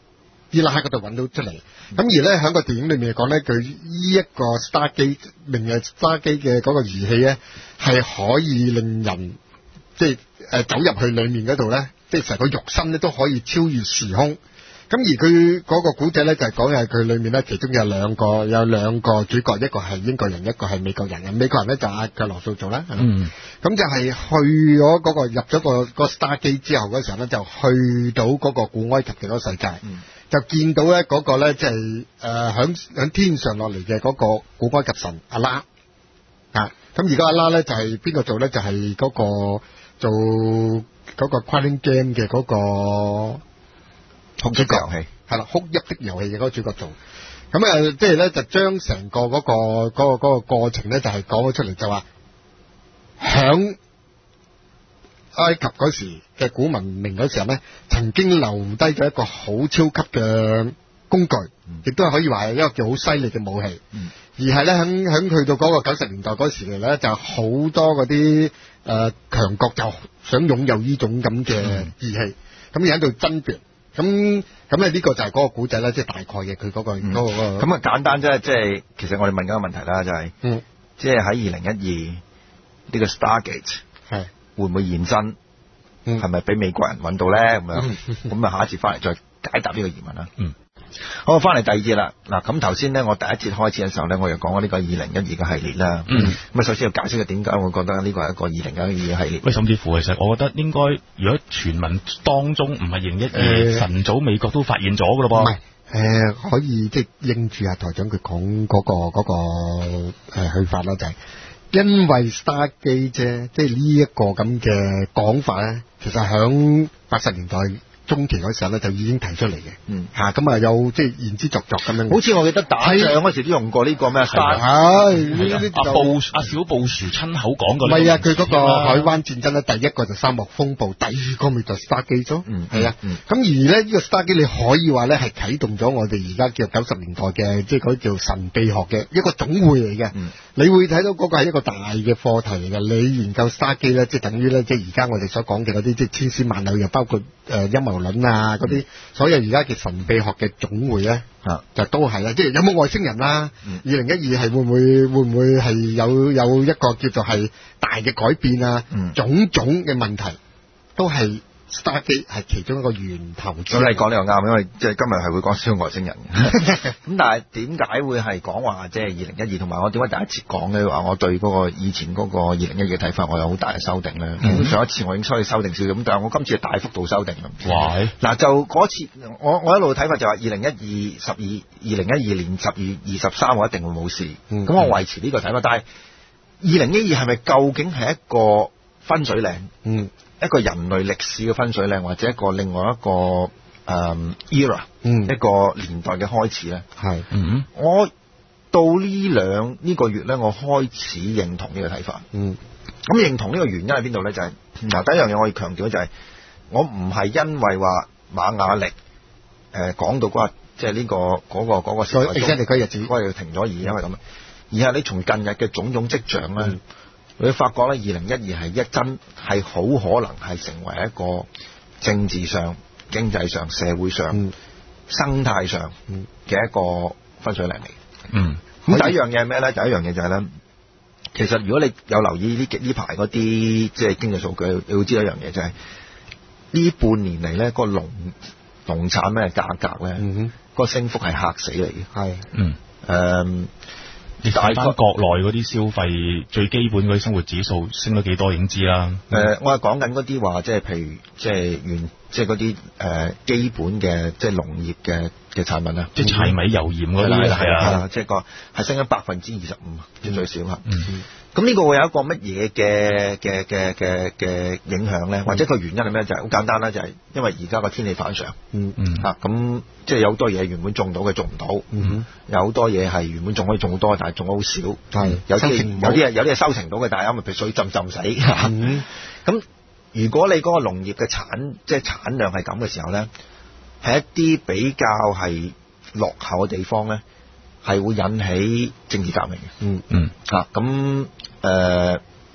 伊拉克嗰度揾到出嚟。咁、嗯、而咧喺個電影裏面講咧，佢呢一個 Stargate 明日 Stargate 嘅嗰個儀器咧，係可以令人即係誒走入去裏面嗰度咧，即係成個肉身咧都可以超越時空。咁而佢嗰個古仔咧就係講係佢裏面咧，其中有兩個有兩個主角，一個係英國人，一個係美國人嘅。美國人咧就阿格羅素做啦，嗯，咁就係去咗嗰個入咗個個 Stargate 之後嗰時候咧，就去到嗰個古埃及嘅嗰個世界，嗯、就見到咧嗰個咧即係誒響響天上落嚟嘅嗰個古埃及神阿拉啊。咁而家阿拉咧就係邊個做咧？就係、是、嗰個做嗰個 Quantum Game 嘅嗰個。哭泣嘅遊戲係啦，哭泣的遊戲嘅嗰個主角做，咁啊，即係咧就將成個嗰、嗰個嗰、嗰個嗰、嗰個過程咧就係講咗出嚟，就話響埃及嗰時嘅古文明嗰時候咧，曾經留低咗一個好超級嘅工具，亦都係可以話係一個叫好犀利嘅武器，嗯、而係咧響響去到嗰個九十年代嗰時嚟咧，就好多嗰啲誒強國就想擁有呢種咁嘅儀器，咁而喺度爭奪。咁咁咧呢個就係嗰個古仔啦，即係大概嘅佢嗰個嗰個咁啊簡單啫，即係其實我哋問緊個問題啦，就係，嗯，即係喺二零一二呢個 Stargate 係會唔會現身？係咪俾美國人揾到咧？咁樣咁啊下一節翻嚟再解答呢個疑問啦。嗯，好，翻嚟第二節啦。嗱，咁頭先咧，我第一節開始嘅時候咧，我又講咗呢個二零一二嘅系列啦。嗯，咁啊，首先要解釋嘅點解我覺得呢個係一個二零一二嘅系列。喂，甚至乎其實我覺得應該，如果傳聞當中唔係二零一二，晨早美國都發現咗㗎咯噃。唔係， 誒可以即係應住阿台長佢講嗰個嗰個誒去法啦，就係因為 Stargate 啫，即係呢一個咁嘅講法咧，其實響八十年代中期嗰時候咧就已經提出嚟嘅，嗯嚇，咁啊有即係言之鑿鑿咁樣。好似我記得打仗嗰時都用過呢個咩？係呢啲阿布阿小布殊親口講過。唔係啊，佢嗰個海灣戰爭咧，第一個就沙漠風暴，第二個咪就 Stargate 咗。嗯，係啊，咁而咧呢個 Stargate 你可以話咧係啟動咗我哋而家叫九十年代嘅即係嗰啲叫神秘學嘅一個總會嚟嘅。嗯，你會睇到嗰個係一個大嘅課題嚟嘅。你研究 Stargate 咧，即係等於咧即係而家我哋所講嘅嗰啲即係千絲萬縷，又包括誒陰謀論啊，嗰啲所有而家嘅神秘學嘅總會咧，啊，就都係啦，即係有冇外星人啦？二零一二係會唔會會唔會係有有一個叫做係大嘅改變啊？嗯、種種嘅問題都係 Stargate 係其中一個源頭。咁你講呢個啱，因為即係今日係會講少外星人嘅。咁但係點解會係講話即係二零一二？同埋我點解第一次講咧話我對嗰個以前嗰個二零一二嘅睇法，我有好大嘅修訂咧。嗯、上一次我已經出去修訂少少，咁但係我今次係大幅度修訂咁。哇！嗱，就嗰次我我一路睇法就話二零一二十二二零一二年十二月二十三我一定會冇事。咁、嗯、我維持呢個睇法，但係二零一二係咪究竟係一個分水嶺？嗯。一個人類歷史嘅分水嶺，或者一個另外一個誒、um, era，、嗯、一個年代嘅開始咧。係，嗯，我到呢兩呢個月咧，我開始認同呢個睇法。嗯，咁認同呢個原因喺邊度咧？就係、是、嗱，第一樣嘢我要強調咧，就係我唔係因為話馬雅歷誒講到嗰日，即係呢個嗰、那個嗰、那個時代中，嗰、那個、日子嗰日停咗，而因為咁，而係你從近日嘅種種跡象咧。嗯你會發覺咧，二零一二係一真係好可能係成為一個政治上、經濟上、社會上、嗯、生態上嘅一個分水嶺嚟。嗯，咁第一樣嘢係咩咧？第一樣嘢就係、是、咧，其實如果你有留意呢呢排嗰啲即係經濟數據，你會知道一樣嘢就係、是、呢半年嚟咧個農農產咩價格咧，嗯、個升幅係嚇死你嘅。係，嗯，誒、嗯。你睇翻國內嗰啲消費最基本嗰啲生活指數升咗幾多已經知啦。誒、嗯呃，我係講緊嗰啲話，即係譬如即係原即係嗰啲誒基本嘅即係農業嘅嘅產品啊，即係柴米油鹽嗰啲係啊，即係個係升咗百分之二十五，即最少嚇。嗯，咁呢個會有一個乜嘢嘅嘅嘅嘅嘅影響咧？或者個原因係咩？就係好簡單啦，就係因為而家個天氣反常。嗯嗯。嚇咁即係有好多嘢原本種到嘅種唔到。嗯。有好多嘢係原本種可以種好多，但係種好少。係。有啲有啲係有啲係收成到嘅，但係因為譬如水浸浸死。嗯。咁如果你嗰個農業嘅產即係產量係咁嘅時候咧，係一啲比較係落後嘅地方咧，係會引起政治革命嘅。嗯嗯。嚇咁誒，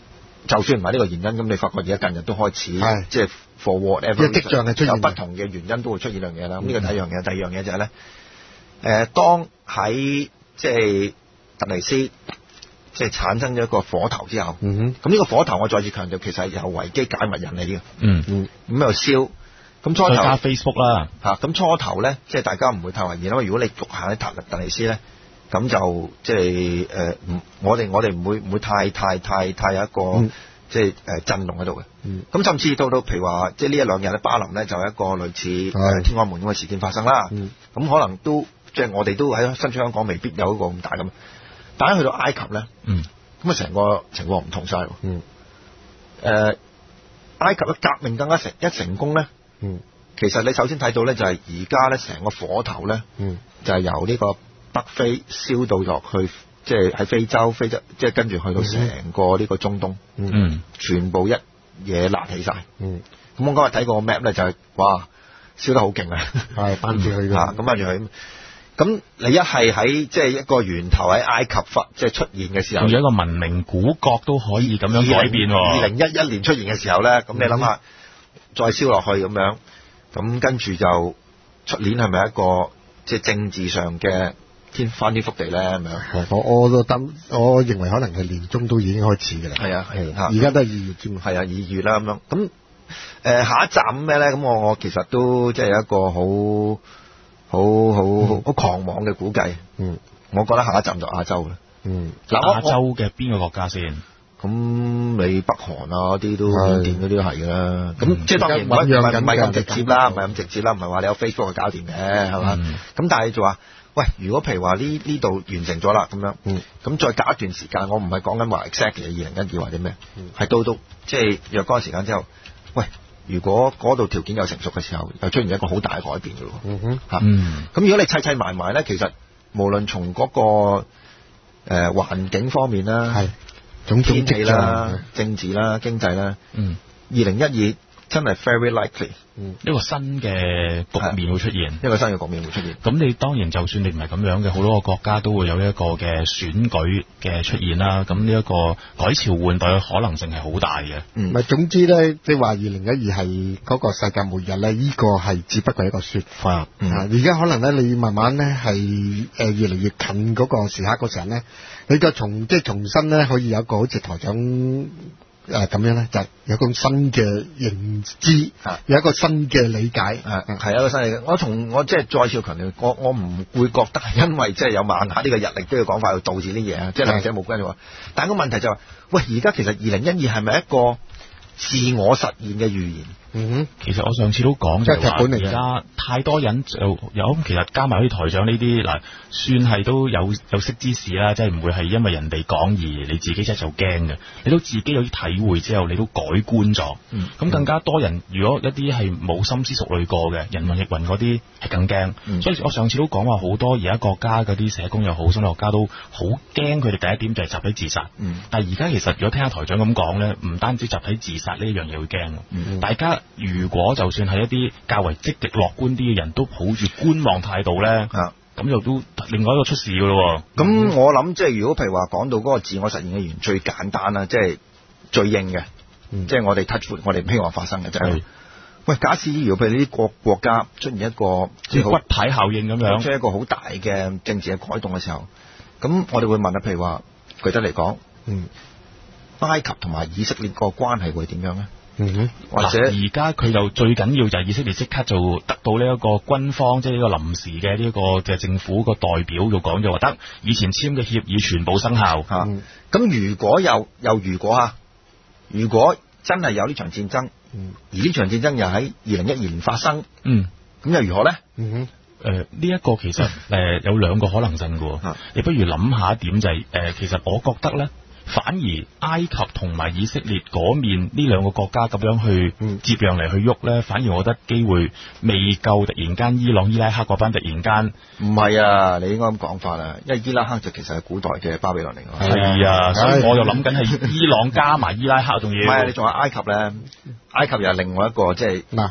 就算唔係呢個原因，咁你發覺而家近日都開始即係 for whatever， 即係跡象係出現有不同嘅原因都會出現呢樣嘢啦。咁呢個第一樣嘢，第二樣嘢就係咧，誒當喺即係突尼斯即係產生咗一個火頭之後， 嗯哼， 咁呢個火頭我再次強調，其實係由維基解密引起嘅。 嗯嗯， 咁又燒，咁初頭加 Facebook 啦， 嚇，咁初頭咧，即係大家唔會太懷疑，因為如果你局限喺突突尼斯咧。咁就即係誒，唔、呃、我哋我哋唔會唔會太太太太有一個、嗯、即係誒、呃、震動喺度嘅。咁、嗯、甚至到到譬如話，即係呢一兩日咧，巴林咧就有一個類似、呃、天安門咁嘅事件發生啦。咁、嗯、可能都即係我哋都喺新香港未必有一個咁大咁，但係去到埃及咧，咁啊成個情況唔同晒。誒、嗯呃，埃及嘅革命更加成一成功咧、嗯，其實你首先睇到咧就係而家咧成個火頭咧、嗯，就係、是、由呢、這個。北非燒到落去，即係喺非洲，非洲即係跟住去到成個呢個中東，嗯，全部一嘢焫起晒。嗯，咁我嗰日睇過個 map 咧，就係、是、哇，燒得好勁啊！係班住去㗎，咁班住去。咁你一係喺即係一個源頭喺埃及發即係出現嘅時候， 有一個文明古國都可以咁樣改變喎。 二零一一年出現嘅時候咧，咁你諗下，再燒落去咁樣，咁跟住就出年係咪一個即係政治上嘅？天翻天覆地咧咁樣， 我我都擔，我認為可能係年中都已經開始嘅啦。係啊，係啊，而家都係二月啫嘛。係啊，二月啦咁樣。咁誒、呃、下一站咩咧？咁我我其實都即係有一個好好好好狂妄嘅估計。嗯，我覺得下一站就亞洲啦。嗯， 嗱亞洲嘅邊個國家先？ 咁你北韓啊嗰啲都緬甸嗰啲都係㗎啦。咁、嗯、即係當然唔係唔係咁直接啦，唔係咁直接啦，唔係話你有 Facebook 就搞掂嘅係嘛？咁、嗯、但係就話。喂，如果譬如話呢呢度完成咗啦，咁樣，咁、嗯、再隔一段時間，我唔係講緊話 exactly 二零一二或者咩，係、嗯、到到即係若干時間之後，喂，如果嗰度條件有成熟嘅時候，又出現一個好大嘅改變嘅咯，嚇、嗯，咁、嗯、如果你砌砌埋埋咧，其實無論從嗰、那個誒、呃、環境方面啦，係總天氣啦、政治啦、經濟啦，嗯，二零一二。真係 very likely， 嗯，一個新嘅局面會出現， 一個新嘅局面會出現。 咁你當然就算你唔係咁樣嘅，好多個國家都會有一個嘅選舉嘅出現啦。咁呢一個改朝換代嘅可能性係好大嘅。 嗯，咪總之咧，即係話二零一二係嗰個世界末日咧，呢、這個係只不過係一個説法。嗯，而家可能咧，你慢慢咧係誒越嚟越近嗰個時刻嗰時候咧，你就重即係重新咧可以有一個好似台長。誒咁樣咧，就係有一個新嘅認知，有一個新嘅理解，係係一個新嘅理解。我從我即係再次強調，我我唔會覺得係因為即係有萬下呢個日曆都要講法去導致啲嘢啊，即係兩者冇關嘅話。但係個問題就係、是，喂，而家其實二零一二係咪一個自我實現嘅預言？ 嗯哼， 其實我上次都講就話，而家太多人就有，其實加埋啲台長呢啲嗱，算係都有有識之士啦，即係唔會係因為人哋講而你自己真係就驚嘅，你都自己有啲體會之後，你都改觀咗。咁、嗯、更加多人，如果一啲係冇深思熟慮過嘅人云亦云嗰啲，係更驚、嗯。所以我上次都講話好多而家國家嗰啲社工又好，心理學家都好驚，佢哋第一點就係集體自殺。嗯、但係而家其實如果聽下台長咁講咧，唔單止集體自殺呢一樣嘢會驚、嗯，大家。如果就算係一啲較為積極樂觀啲嘅人都抱住觀望態度咧，咁又都另外一個出事噶咯。咁、 嗯、我諗即係如果譬如話講到嗰個自我實現嘅源最簡單啦，即係最應嘅，即、嗯、係、就是、我哋 touch wood，我哋唔希望發生嘅就係、是，喂，假使如果譬如呢啲國國家出現一個即係骨牌效應咁樣， 出現一個好大嘅政治嘅改動嘅時候，咁我哋會問啊，譬如話具體嚟講，嗯，埃及同埋以色列個關係會點樣咧？ 嗯哼，或者而家佢就最緊要就係以色列即刻就得到呢一個軍方即係呢個臨時嘅呢一個嘅政府個代表就講就話得，以前簽嘅協議全部生效。 吓、嗯，咁如果又又如果吓，如果真係有呢場戰爭，嗯，而呢場戰爭又喺二零一二年發生，嗯，咁又如何咧？ 嗯哼，誒呢一個其實誒、呃、有兩個可能性嘅、嗯，你不如諗下一點就係、是、誒、呃，其實我覺得咧。反而埃及同埋以色列嗰面呢兩個國家咁樣去接壤嚟去喐咧、嗯，反而我覺得機會未夠。突然間伊朗伊拉克嗰班突然間唔係啊，你應該咁講法啦，因為伊拉克就其實係古代嘅巴比倫嚟㗎。 係啊，啊，所以我就諗緊係伊朗加埋伊拉克仲要。唔係啊， 你仲有埃及咧？埃及又係另外一個即係嗱。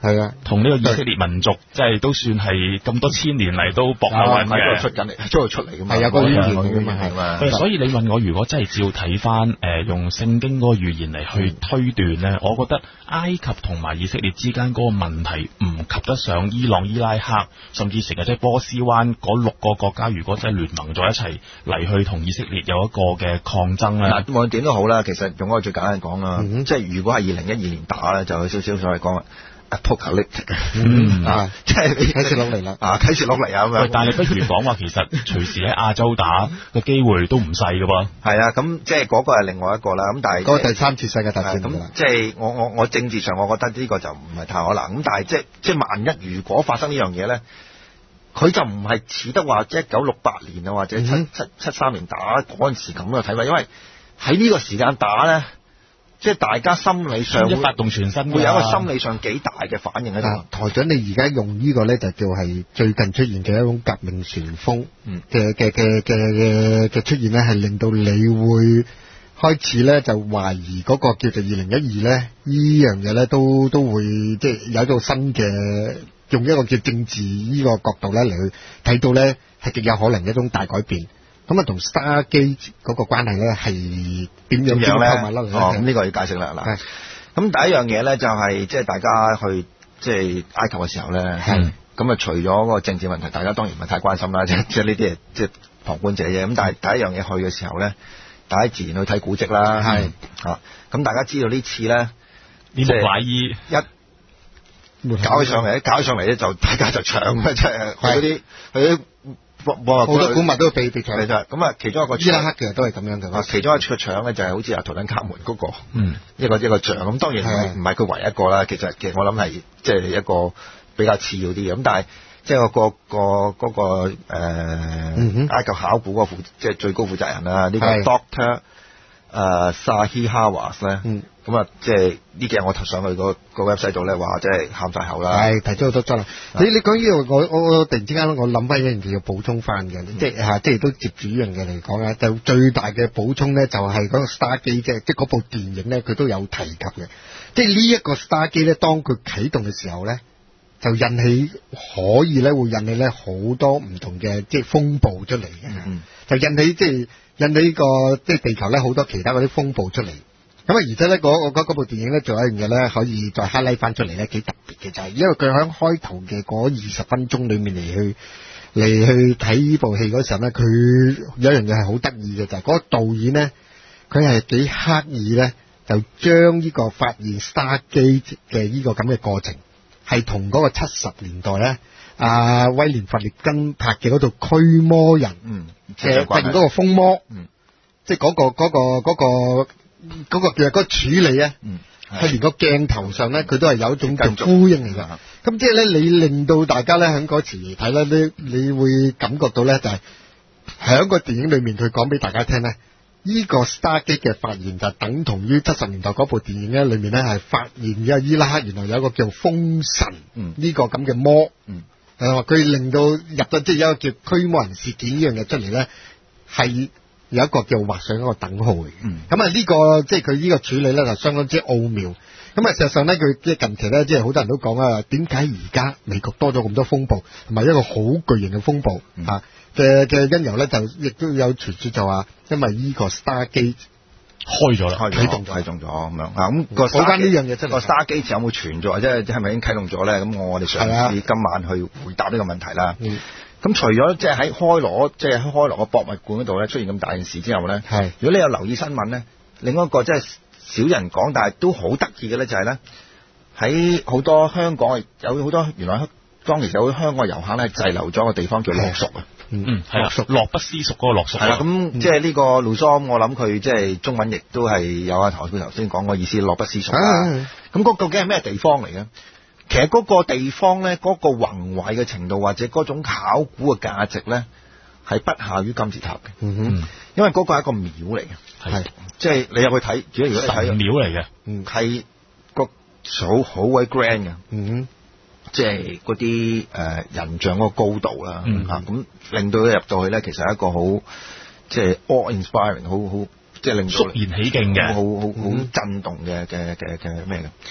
係啊， 同呢個以色列民族即係都算係咁多千年嚟都搏下運嘅， 出緊嚟，喺度出嚟㗎嘛， 係有個語言㗎嘛，係嘛。所以你問我，如果真係照睇翻誒用聖經嗰個語言嚟去推斷咧，我覺得埃及同埋以色列之間嗰個問題唔及得上伊朗、伊拉克，甚至成日即係波斯灣嗰六個國家，如果真係聯盟咗一齊嚟去同以色列有一個嘅抗爭咧。嗱， 無論點都好啦，其實用我最簡單講啦，嗯、即係如果係二零一二年打咧，就有少少所謂講 apocalyptic 嗯啊，即係啟示落嚟啦， 啊啟示落嚟啊咁樣。 喂，但係你不如講話，其實隨時喺亞洲打嘅機會都唔細㗎噃。 係啊，咁即係嗰個係另外一個啦。咁但係嗰個第三次世界大戰咁，即係我我我政治上，我覺得呢個就唔係太可能。咁但係即係即係萬一如果發生呢樣嘢咧，佢就唔係似得話一九六八年啊，或者七七七三年打嗰陣時咁嘅睇法，因為喺呢個時間打咧。即係大家心理上會一發動全身， 會有一個心理上幾大嘅反應喺度。 台長，你而家用呢個咧就叫係最近出現嘅一種革命旋風嘅嘅嘅嘅嘅出現咧，係令到你會開始咧就懷疑嗰個叫做二零一二咧呢樣嘢咧都都會即係有一個新嘅用一個叫政治呢個角度咧嚟去睇到咧係極有可能一種大改變。咁啊，同 Stargate 嗰個關係咧係點樣樣咧？ 哦，咁呢個要解釋啦嗱。咁第一樣嘢咧就係即係大家去即係埃及嘅時候咧，係咁啊，除咗個政治問題，大家當然唔係太關心啦，即係即係呢啲係即係旁觀者啫。咁但係第一樣嘢去嘅時候咧，大家自然去睇古蹟啦，係啊。咁大家知道呢次咧， 呢木乃伊一搞起上嚟，搞起上嚟咧就大家就搶啦，即係去嗰啲去啲。好多古物都被被搶， 咁啊，其中一個伊拉克其實都係咁樣嘅。 其中一個搶咧就係好似阿圖坦卡門嗰個， 嗯， 一個一個像咁，當然唔係佢唯一一個啦。其實其實我諗係即係一個比較次要啲嘅。咁但係即係個個嗰個誒埃及考古個負即係最高負責人啦，呢個 Doctor 誒 Zahi Hawass 咧。咁啊，即係呢幾日我投上去個個 website 度咧，話即係喊晒口啦。係提咗好多質啦。你你講呢個，我我我突然之間我諗翻一樣嘢要補充翻嘅，即係嚇，即係都接住呢樣嘢嚟講咧，就最大嘅補充咧，就係嗰個 Stargate 即係即係嗰部電影咧，佢都有提及嘅。即係呢一個 Stargate 咧，當佢啟動嘅時候咧，就引起可以咧會引起咧好多唔同嘅即係風暴出嚟嘅，嗯、就引起即係引起個即係地球咧好多其他嗰啲風暴出嚟。咁啊，而且咧，嗰嗰部電影咧，仲有一樣嘢咧，可以再 highlight 翻出嚟咧，幾特別嘅就係，因為佢喺開頭嘅嗰二十分鐘裏面嚟去嚟去睇呢部戲嗰時候咧，佢有一樣嘢係好得意嘅，就係嗰個導演咧，佢係幾刻意咧，就將呢個發現 Stargate 嘅呢個咁嘅過程，係同嗰個七十年代咧，阿威廉弗列根拍嘅嗰套驅魔人嘅發現嗰個風魔，嗯、即係嗰個嗰個嗰個。嗰個嗰個嗰個其實嗰個處理咧，係連個鏡頭上咧，佢都係有一種叫呼應嚟㗎。咁即係咧，你令到大家咧喺嗰時嚟睇咧，你你會感覺到咧，就係喺個電影裏面佢講俾大家聽咧，呢個 Stargate 嘅發現就等同於七十年代嗰部電影咧裏面咧係發現嘅伊拉克原來有一個叫風神呢個咁嘅魔，係話佢令到入咗即係有一個叫驅魔人事件呢樣嘢出嚟咧，係。有一個叫畫上一個等號嚟嘅，咁啊呢個即係佢呢個處理咧就相當之奧妙。咁啊事實上咧，佢即係近期咧，即係好多人都講啊，點解而家美國多咗咁多風暴，同埋一個好巨型嘅風暴啊嘅嘅因由咧，就亦都有傳說就話，因為呢個 Stargate 開咗啦， 啟動啟動咗咁樣啊。咁個講翻呢樣嘢出嚟， 個 Stargate 有冇存在，或者係咪已經啟動咗咧？咁我我哋嘗試今晚去回答呢個問題啦。咁除咗即係喺開羅，即係喺開羅嘅博物館嗰度咧出現咁大件事之後咧，係如果你有留意新聞咧，另一個即係少人講，但係都好得意嘅咧，就係咧喺好多香港有好多原來當其實有香港遊客咧滯留咗個地方叫樂蜀啊， 嗯係啊，樂不思蜀嗰個樂蜀係啦，咁即係呢個盧桑，我諗佢即係中文亦都係有啊頭佢頭先講個意思，樂不思蜀啊。咁嗰究竟係咩地方嚟嘅？其實嗰個地方咧，嗰、嗰個宏偉嘅程度或者嗰種考古嘅價值咧，係不下於金字塔嘅。嗯哼，因為嗰個係一個廟嚟嘅，係即係你入去睇，主要如果你睇神廟嚟嘅， 嗯，係個好好鬼 grand 嘅，嗯哼，即係嗰啲誒人像嗰個高度啦，嗯啊，咁令到佢入到去咧，其實係一個好即係 awe-inspiring，好好即係令到肅然起敬嘅， 好好好震動嘅嘅嘅嘅咩嘅。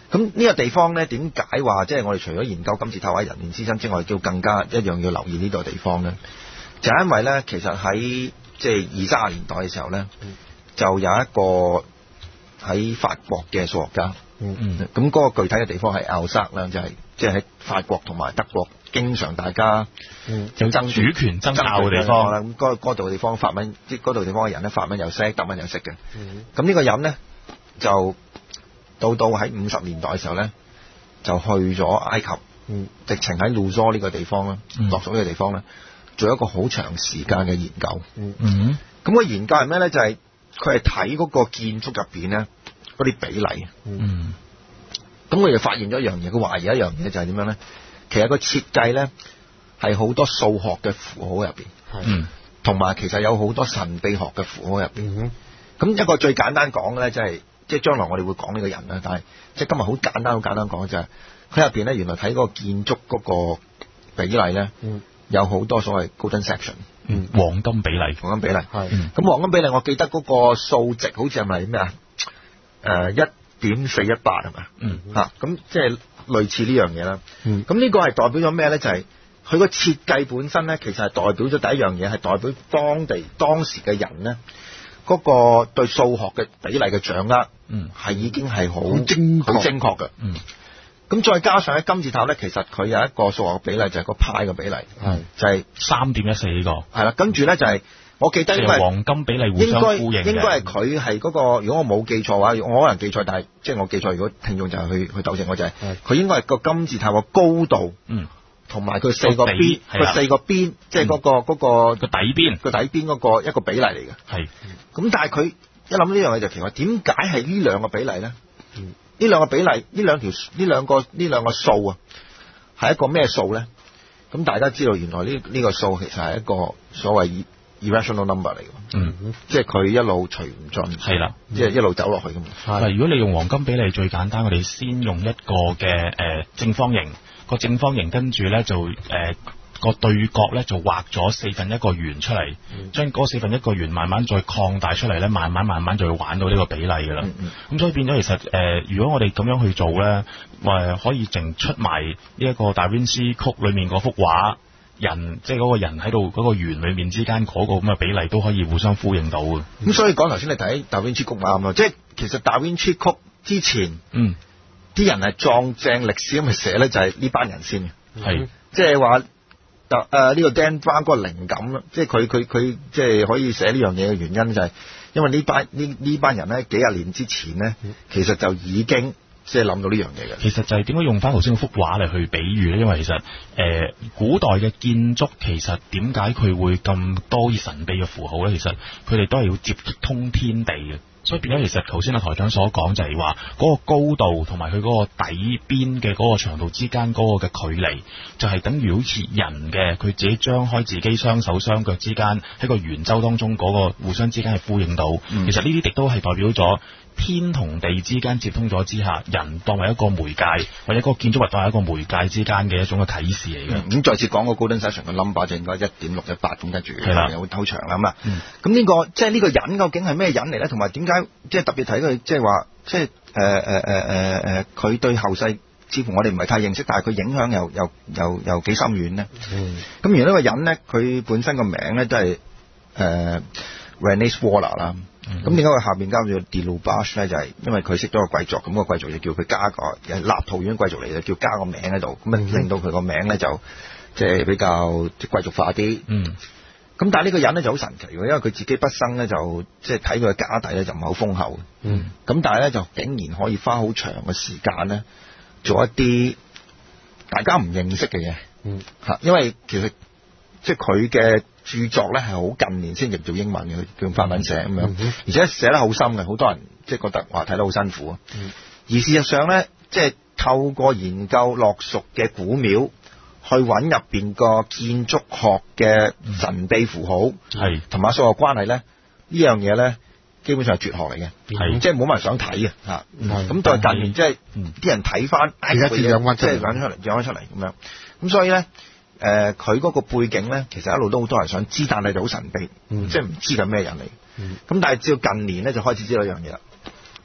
咁呢個地方咧，點解話即係我哋除咗研究金字塔或者人面獅身之外，叫更加一樣要留意呢個地方咧？就係因為咧，其實喺即係二三十年代嘅時候咧，就有一個喺法國嘅數學家， 嗯嗯，咁嗰個具體嘅地方係奧薩啦，就係即係喺法國同埋德國經常大家嗯競爭主權爭拗嘅地方啦。咁嗰嗰度地方法文，即係嗰度地方嘅人咧，法文又識，德文又識嘅。 嗯咁呢個人咧就到到喺五十年代嘅時候咧，就去咗埃及， 嗯直情喺盧梭呢個地方啦， 嗯落屬呢個地方咧，做一個好長時間嘅研究。 嗯嗯咁個研究係咩咧？就係佢係睇嗰個建築入邊咧嗰啲比例。 嗯咁佢就發現咗一樣嘢，佢懷疑一樣嘢就係點樣咧？其實個設計咧係好多數學嘅符號入邊， 係嗯同埋其實有好多神秘學嘅符號入邊。 嗯咁一個最簡單講嘅咧，即係即係將來我哋會講呢個人啦。但係即係今日好簡單好簡單講就係佢入邊咧，原來睇嗰個建築嗰個比例咧， 嗯有好多所謂 golden section 嗯，黃金比例， 黃金比例。 係嗯咁黃金比例，我記得嗰個數值好似係咪咩啊？誒一點四一八係咪？ 嗯嚇，咁即係類似呢樣嘢啦。 嗯咁呢個係代表咗咩咧？就係佢個設計本身咧，其實係代表咗第一樣嘢，係代表當地當時嘅人咧，嗰、個對數學嘅比例嘅掌握， 嗯係已經係好好精確好精確嘅。 嗯咁再加上喺金字塔咧，其實佢有一個數學比例，就係個派嘅比例， 係就係三點一四呢個， 係啦。跟住咧就係、我記得即應該係係黃金比例互應該相呼應嘅應該係佢係嗰個，如果我冇記錯嘅話，我可能記錯，但係即係我記錯，如果聽眾就係去去糾正我就係、 係佢應該係個金字塔個高度。 嗯同埋佢四個個底邊， 係啦佢四個邊，即係嗰個嗰個個底邊個底邊嗰個一個比例嚟嘅。 係咁但係佢一諗呢樣嘢就奇怪，點解係呢兩個比例咧？ 嗯呢兩個比例，呢兩條呢兩個呢兩個數啊，係一個咩數咧？咁大家知道原來呢呢個數其實係一個所謂 irrational number 嚟嘅， 嗯即係佢一路除唔盡， 係啦。 即係一路走落去嘅嘛。 嗱，如果你用黃金比例最簡單，我哋先用一個嘅誒、呃、正方形，個正方形跟住咧就誒個、呃、對角咧就畫咗四分一個圓出嚟， 嗯將嗰四分一個圓慢慢再擴大出嚟咧，慢慢慢慢就會玩到呢個比例㗎啦。咁、 嗯嗯所以變咗其實誒、呃，如果我哋咁樣去做咧，誒可以淨出埋呢一個達芬斯曲裏面嗰幅畫。人即係嗰個人喺度嗰個圓裏面之間嗰個咁嘅比例都可以互相呼應到嘅。 咁所以講頭先你睇達芬奇曲啱咯，即係其實達芬奇曲之前。 嗯， 啲人係撞正歷史咁去寫咧，就係呢班人先嘅， 係即係話特誒呢個 Dan Brown 嗰個靈感啦，即係佢佢佢即係可以寫呢樣嘢嘅原因就係因為呢班呢呢班人咧幾廿年之前咧，其實就已經即係諗到呢樣嘢嘅。 其實就係點解用翻頭先嗰幅畫嚟去比喻咧？因為其實誒、呃、古代嘅建築其實點解佢會咁多神秘嘅符號咧？其實佢哋都係要接通天地嘅。所以變咗，其實頭先阿台長所講就係話嗰個高度同埋佢嗰個底邊嘅嗰個長度之間嗰個嘅距離，就係等於好似人嘅佢自己張開自己雙手雙腳之間喺個圓周當中嗰個互相之間係呼應到。 嗯、 其實呢啲亦都係代表咗天同地之間接通咗之下，人當為一個媒介，或者嗰個建築物當為一個媒介之間嘅一種嘅啟示嚟嘅。 咁、嗯、再次講個 golden section 嘅 number 就應該一點六一八咁跟住， 係啦， 有好長啦咁啊。咁呢、 嗯這個即係呢個人究竟係咩人嚟咧？同埋點解即係特別睇佢即係話即係誒誒誒誒誒，佢、呃呃呃、對後世似乎我哋唔係太認識，但係佢影響又又又又幾深遠咧。 嗯， 咁而呢個人咧，佢本身個名咧都係誒 René Swaller 啦。咁點解佢下邊加咗 de Lubash 咧？就係、是、因為佢識咗個貴族，咁、那個貴族就叫佢加個立陶宛貴族嚟嘅，叫加個名喺度，咁啊令到佢個名咧就即係比較即係貴族化啲。 嗯。 咁但係呢個人咧就好神奇喎，因為佢自己畢生咧就即係睇佢嘅家底咧就唔係好豐厚。 嗯。 咁但係咧就竟然可以花好長嘅時間咧做一啲大家唔認識嘅嘢。 嗯。 嚇，因為其實即係佢嘅著作咧係好近年先譯做英文嘅，佢用法文寫咁樣， 嗯、 而且寫得好深嘅，好多人即係覺得話睇得好辛苦啊。 嗯。 而事實上咧，即係透過研究落屬嘅古廟，去揾入邊個建築學嘅神秘符號， 係同埋數學關係咧，呢樣嘢咧基本上係絕學嚟嘅， 係即係冇乜人想睇嘅嚇。咁、 嗯、 但係近年即係啲人睇翻， 而家養翻即係養出嚟，養翻出嚟咁樣。咁所以咧，誒佢嗰個背景咧，其實一路都好多人想知，但係就好神秘， 嗯、 即係唔知佢咩人嚟。咁、 嗯、 但係只要近年咧，就開始知道一樣嘢啦。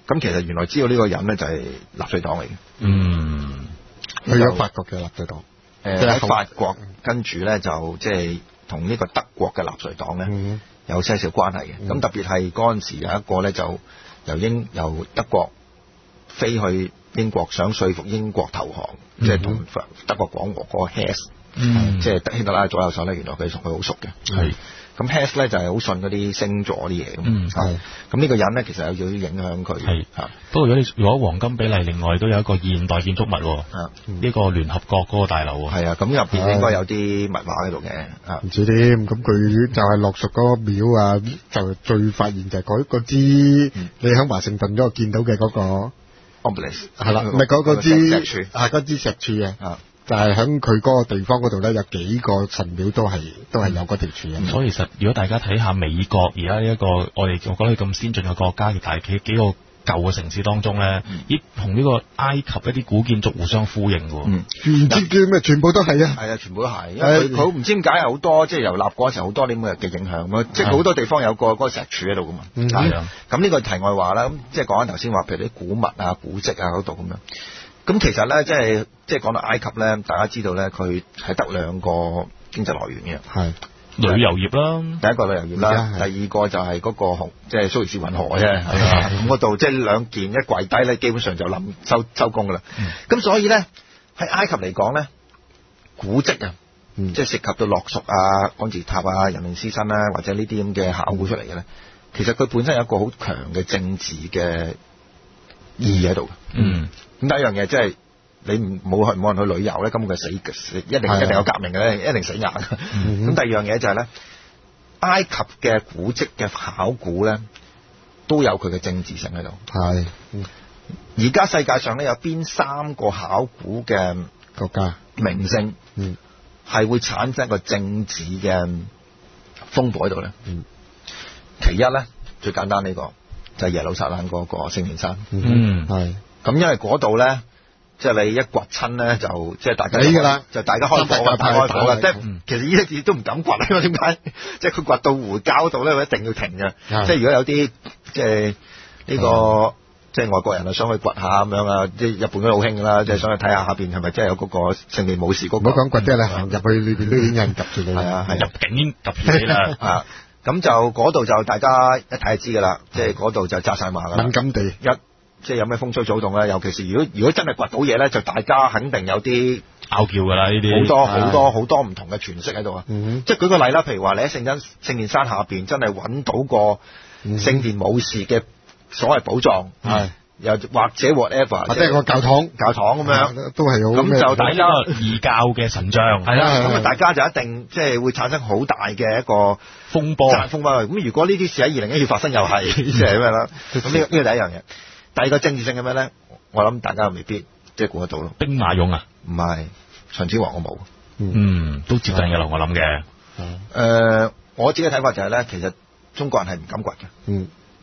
咁其實原來知道呢個人咧就係納粹黨嚟嘅。 嗯， 去咗法國嘅納粹黨。 誒喺法國跟住咧就即係同呢個德國嘅納粹黨咧、嗯、有些少關係嘅。咁、嗯、特別係嗰陣時有一個咧就由英由德國飛去英國，想說服英國投降，即係同德國講和嗰個 Hess， 即係希特拉左右手咧，原來佢同佢好熟嘅。係咁 Hess 咧就係好信嗰啲星座啲嘢咁。嗯，係。咁呢個人咧其實有少少影響佢。係嚇。不過如果你如果黃金比例，另外都有一個現代建築物喎。啊，呢、這個聯合國嗰個大樓喎。係啊，咁入邊應該有啲密碼喺度嘅。啊， 唔知添。咁佢就係落屬嗰個廟啊，就最發現就係嗰嗰支你喺華盛頓嗰度見到嘅嗰、那個。係啦，唔係嗰嗰支係嗰支石柱嘅，就係喺佢嗰個地方嗰度咧，有幾個神廟都係都係有嗰條柱嘅。所以其實如果大家睇下美國而家一個我哋我覺得咁先進嘅國家，但係幾幾個舊嘅城市當中咧，亦同呢個埃及一啲古建築互相呼應嘅。嗯，唔知叫咩，全部都係啊。係啊，全部都係，因為佢佢唔知點解有好多即係由立國嗰時候好多啲咁嘅影響，即係好多地方有個嗰個石柱喺度噶嘛。係啊，咁呢個題外話啦。咁即係講緊頭先話，譬如啲古物啊、古蹟啊嗰度咁樣。咁其實咧，即係即係講到埃及咧，大家知道咧，佢係得兩個經濟來源嘅。係。旅遊業啦，第一個旅遊業啦，第二個就係嗰個紅，即係蘇伊士運河啫。咁嗰度即係兩件一跪低咧，基本上就冧收收工噶啦。咁、嗯、所以咧喺埃及嚟講咧，古蹟啊，嗯、即係涉及到洛屬啊、金字塔啊、人面獅身啦，或者呢啲咁嘅考古出嚟嘅咧，其實佢本身有一個好強嘅政治嘅意義喺度。嗯，咁第一樣嘢即係。你唔冇去冇人去旅遊咧，根本佢死死一定一定有革命嘅咧，一定死硬。咁、嗯、第二樣嘢就係、是、咧，埃及嘅古蹟嘅考古咧，都有佢嘅政治性喺度。係，而家世界上咧有邊三個考古嘅國家名勝，嗯，係會產生一個政治嘅風暴喺度咧。嗯，其一咧最簡單呢、這個就係、是、耶路撒冷嗰個聖殿山。嗯，係。咁因為嗰度咧。即係你一掘親咧，就即係大家㗎啦，就大家開火㗎，大開火㗎。即係、嗯、其實呢啲都唔敢掘啊，因為點解？即係佢掘到胡膠度咧，佢一定要停嘅。即係如果有啲即係呢、呢個即係外國人啊，想去掘下咁樣啊，即係日本都好興㗎啦，即係想去睇下下邊係咪真係有嗰個聖殿武士嗰、嗰個。唔好講掘啫啦，行入去裏邊都已經有人及住你。係啊，係入境已經及住你啦。啊，咁就嗰度就大家一睇就知㗎啦，即係嗰度就揸晒馬㗎啦。敏感地一。即係有咩風吹草動咧？尤其是如果如果真係掘到嘢咧，就大家肯定有啲拗撬㗎啦。呢啲好多好多好多唔同嘅詮釋喺度啊！即係舉個例啦，譬如話你喺聖真聖殿山下邊真係揾到個聖殿武士嘅所謂寶藏，係又或者 whatever， 或者係個教堂教堂咁樣，都係好咁就大家異教嘅神像係啦，咁啊大家就一定即係會產生好大嘅一個風波風波。咁如果呢啲事喺二零一月發生又係即係咩啦？咁呢呢個第一樣嘢。第二個政治性嘅咩咧？我諗大家未必即係估得到咯。兵馬俑啊？唔係，秦始皇我冇。嗯，都接近嘅啦，我諗嘅。誒、呃，我自己嘅睇法就係、是、咧，其實中國人係唔敢掘嘅。嗯。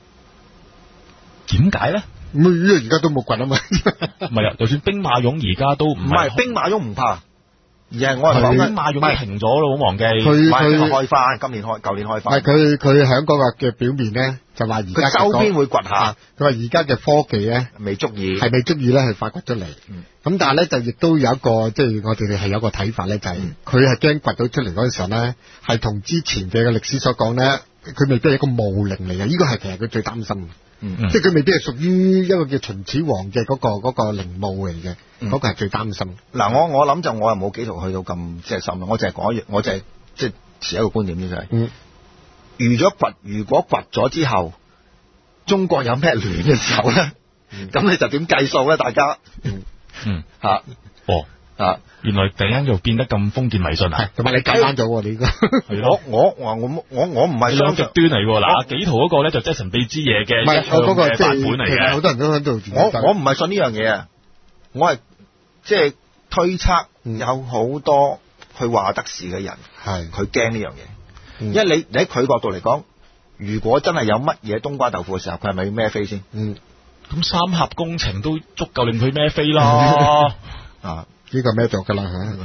點解咧？咁因為而家都冇掘啊嘛。唔係啊，就算兵馬俑而家都唔係。兵馬俑唔怕。而係我係講兵馬俑停咗咯，好忘記。佢佢開翻，今年開，舊年開翻。係佢佢喺嗰個嘅表面咧，就話而家周邊會掘下。佢話而家嘅科技咧未足以，係未足以咧去發掘出嚟。咁、嗯、但係咧就亦都有一個，即係我哋哋係有個睇法咧，就係佢係驚掘到出嚟嗰陣時候咧，係同之前嘅歷史所講咧，佢未必係一個墓陵嚟嘅。呢個係其實佢最擔心嘅。嗯、即係佢未必係屬於一個叫秦始皇嘅嗰、嗰個嗰、嗰個陵墓嚟嘅，嗰、嗯嗰個係最擔心。嗱、嗯，我我諗就我又冇幾圖去到咁即係深咯，我淨係講一，我就係即係持一個觀點啫，就係、嗯，預咗掘，如果掘咗之後，中國有咩亂嘅時候咧，咁、嗯、你就點計數咧？大家，嗯嗯吓、啊，哦。啊！原來突然間就變得咁封建迷信啊！同埋你簡單咗喎，你應該係咯。我我我我我唔係雙極端嚟喎。嗱，幾圖嗰個咧就即係神秘之夜嘅，唔係我嗰個版本嚟嘅。好多人都喺度。我我唔係信呢樣嘢啊！我係即係推測有好多去話得事嘅人，係佢驚呢樣嘢。因為你你喺佢角度嚟講，如果真係有乜嘢冬瓜豆腐嘅時候，佢係咪要孭飛先？嗯，咁三峽工程都足夠令佢孭飛啦。啊！呢、這個咩做噶啦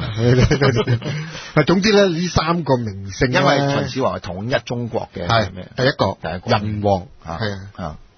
吓？總之咧，呢三個名勝，因為秦始皇係統一中國嘅，係咩？第一個，第一個仁王，係啊，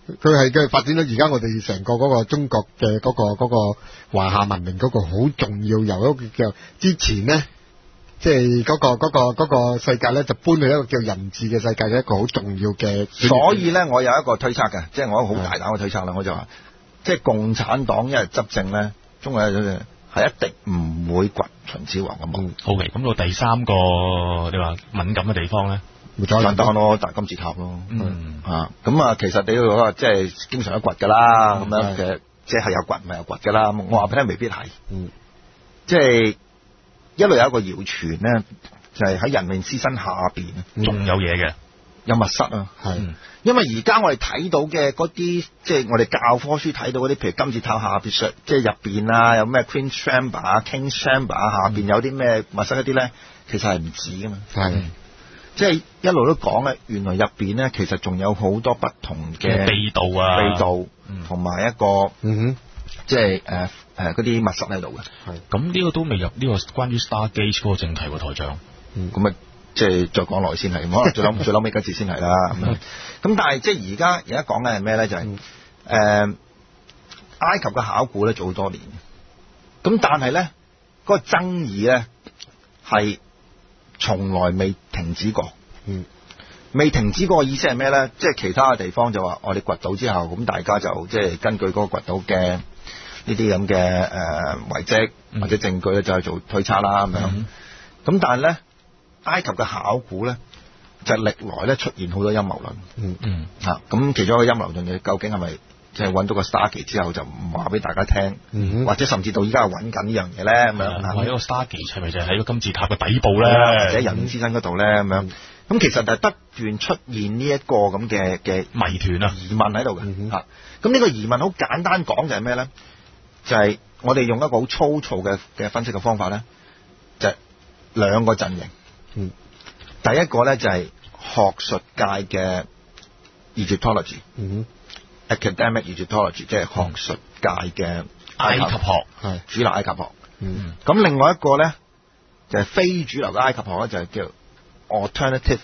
佢係嘅發展咗而家我哋成個嗰個中國嘅嗰、嗰個嗰、嗰個華夏文明嗰個好重要，由一個叫之前咧，即係嗰個嗰、嗰個嗰、嗰個世界咧，就搬去一個叫人治嘅世界嘅一個好重要嘅。 所以咧，我有一個推測嘅，即係我好大膽嘅推測啦，我就話，即係共產黨一係執政咧，中國係一定唔會掘秦始皇嘅墓。 好嘅，咁到第三個你話敏感嘅地方咧？ 簡單咯，大金字塔咯， 嗯啊，咁啊，其實你要話即係經常都掘噶啦，咁樣嘅，即係有掘唔係有掘噶啦。我話俾你聽，未必係， 嗯， 即係一路有一個謠傳咧，就係、是、喺人命屍身下邊仲有嘢嘅， 有密室啊， 係、 嗯， 因為而家我哋睇到嘅嗰啲，即係我哋教科書睇到嗰啲，譬如金字塔下邊上，即係入邊啊，有咩 Queen Chamber 啊、King Chamber 啊，下邊有啲咩密室一啲咧，其實係唔止噶嘛， 係。 即係一路都講咧，原來入邊咧其實仲有好多不同嘅秘道啊， 秘道，同埋一個， 嗯哼， 即係誒誒嗰啲密室喺度嘅。 係，咁呢個都未入呢個關於 Stargate 嗰個正題喎，台長。 嗯，咁啊，即係再講落去先係，可能最諗最諗尾嗰字先係啦。咁樣，咁但係即係而家而家講緊係咩咧？就係、是、誒、呃、埃及嘅考古咧做好多年，咁但係咧嗰個爭議咧係從來未停止過， 嗯，未停止過嘅意思係咩咧？即係其他嘅地方就話我哋掘到之後，咁大家就即係根據嗰個掘到嘅呢啲咁嘅誒遺跡或者證據咧，就去做推測啦咁樣。咁、嗯、但係咧，埃及嘅考古咧就歷來咧出現好多陰謀論， 嗯嗯， 嚇咁其中一個陰謀論嘅究竟係咪即係揾到個 Stargate 之後就唔話俾大家聽、嗯，或者甚至到依家係揾緊呢樣嘢咧咁樣。 或者個 Stargate 係咪就係喺個金字塔嘅底部咧， 或者人之身嗰度咧咁樣？咁其實就係不斷出現呢一個咁嘅嘅謎團啊疑問喺度嘅嚇。咁呢個疑問好簡單講就係咩咧？就係、是、我哋用一個好粗糙嘅嘅分析嘅方法咧，就係、是、兩個陣營。嗯，第一個咧就係學術界嘅 Egyptology，嗯 academic Egyptology，即係學術界嘅埃及學， 係主流埃及學。 嗯， 咁另外一個咧就係非主流嘅埃及學咧，就係叫 alternative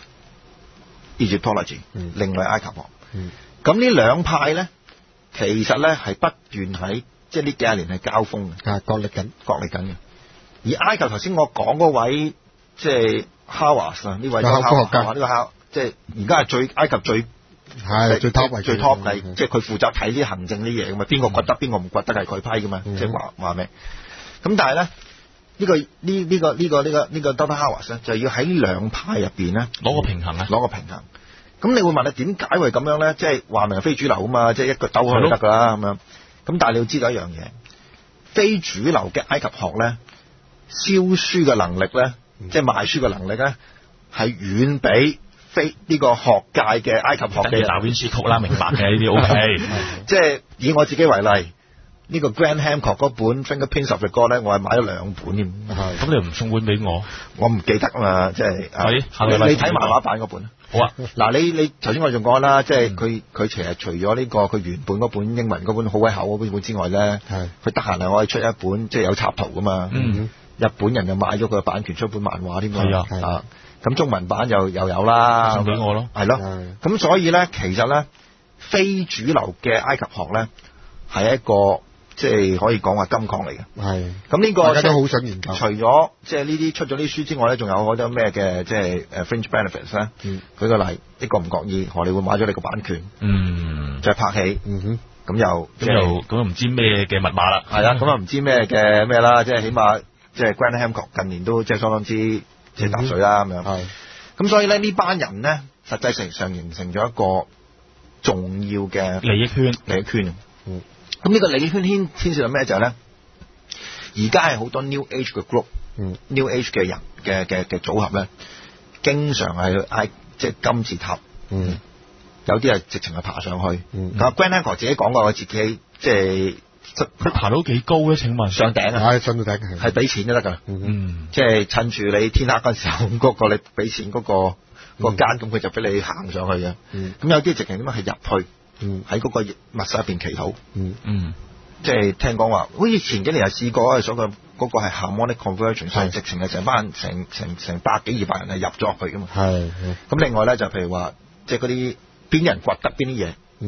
Egyptology，嗯，另類埃及學。嗯，咁呢兩派咧，其實咧係不斷喺即係呢幾廿年係交鋒嘅， 啊，角力緊， 角力緊嘅。而埃及頭先我講嗰位即係 Howard 啊，呢位考古學家，呢個考即係而家係最埃及最係最 top 最 top 係，即係佢負責睇啲行政啲嘢㗎嘛，邊個掘得邊個唔掘得係佢批㗎嘛，即係話話咩？咁但係咧呢個呢呢個呢個呢個呢個 Doctor Howard 咧，就要喺兩派入邊咧攞個平衡啊， 攞個平衡。咁你會問你點解會咁樣咧？即係話明係非主流啊嘛，即係一個兜開就得㗎啦咁樣。咁但係你要知道一樣嘢，非主流嘅埃及學咧，燒書嘅能力咧，嗯、即係賣書嘅能力咧，係遠比非呢個學界嘅埃及學嘅達芬奇曲啦，明白嘅呢啲 OK。 即係以我自己為例，呢、這個 Graham Hancock 嗰本 Fingerprints of the God 咧，我係買咗兩本添。 咁你唔送本俾我？ 我唔記得啊嘛，即係你睇漫畫版嗰本。 好啊， 嗱你你頭先我仲講啦，即係佢佢其實除咗呢、這個佢原本嗰本英文嗰本好鬼厚嗰本之外咧，佢得閒係可以出一本即係有插圖噶嘛。嗯，日本人就買咗佢嘅版權出本漫畫添嘛。係啊，咁中文版又又有啦， 送俾我咯。 係咯，咁所以咧，其實咧，非主流嘅埃及學咧係一個即係可以講話金礦嚟嘅。係，咁呢個大家都好想研究。 除咗即係呢啲出咗啲書之外咧，仲有好多咩嘅即係誒 fringe benefits 咧。嗯，舉個例，一個唔覺意，荷里活買咗你個版權。嗯，就係拍戲。嗯哼，咁又咁又咁又唔知咩嘅密碼啦。 係啦，咁啊唔知咩嘅咩啦，即係起碼即係 Graham Hancock 近年都即係相當之即係踏水啦咁樣。係，咁所以咧呢班人咧，實際上上形成咗一個重要嘅利益圈， 利益圈。嗯。咁呢個利益圈牽牽涉到咩就係咧？而家係好多 New Age 嘅 group，嗯，New Age 嘅人嘅嘅嘅組合咧，經常係去嗌即係金字塔，嗯，有啲係直情係爬上去，嗯，咁 Graham Hancock 自己講過，佢自己即係佢爬到幾高咧？請問上頂啊？ 係上到頂， 係俾錢都得㗎，嗯，即係趁住你天黑嗰陣時候，嗰個你俾錢嗰個嗰間，咁佢就俾你行上去嘅，嗯，咁有啲直情點樣係入去。嗯，喺嗰個密室入邊祈禱，嗯嗯，即係聽講話，好似前幾年又試過，所謂嗰個係 harmonic conversion，所以直情係成班成成成百幾二百人係入咗去噶嘛，係，咁另外咧就譬如話，即係嗰啲邊啲人掘得邊啲嘢，嗯，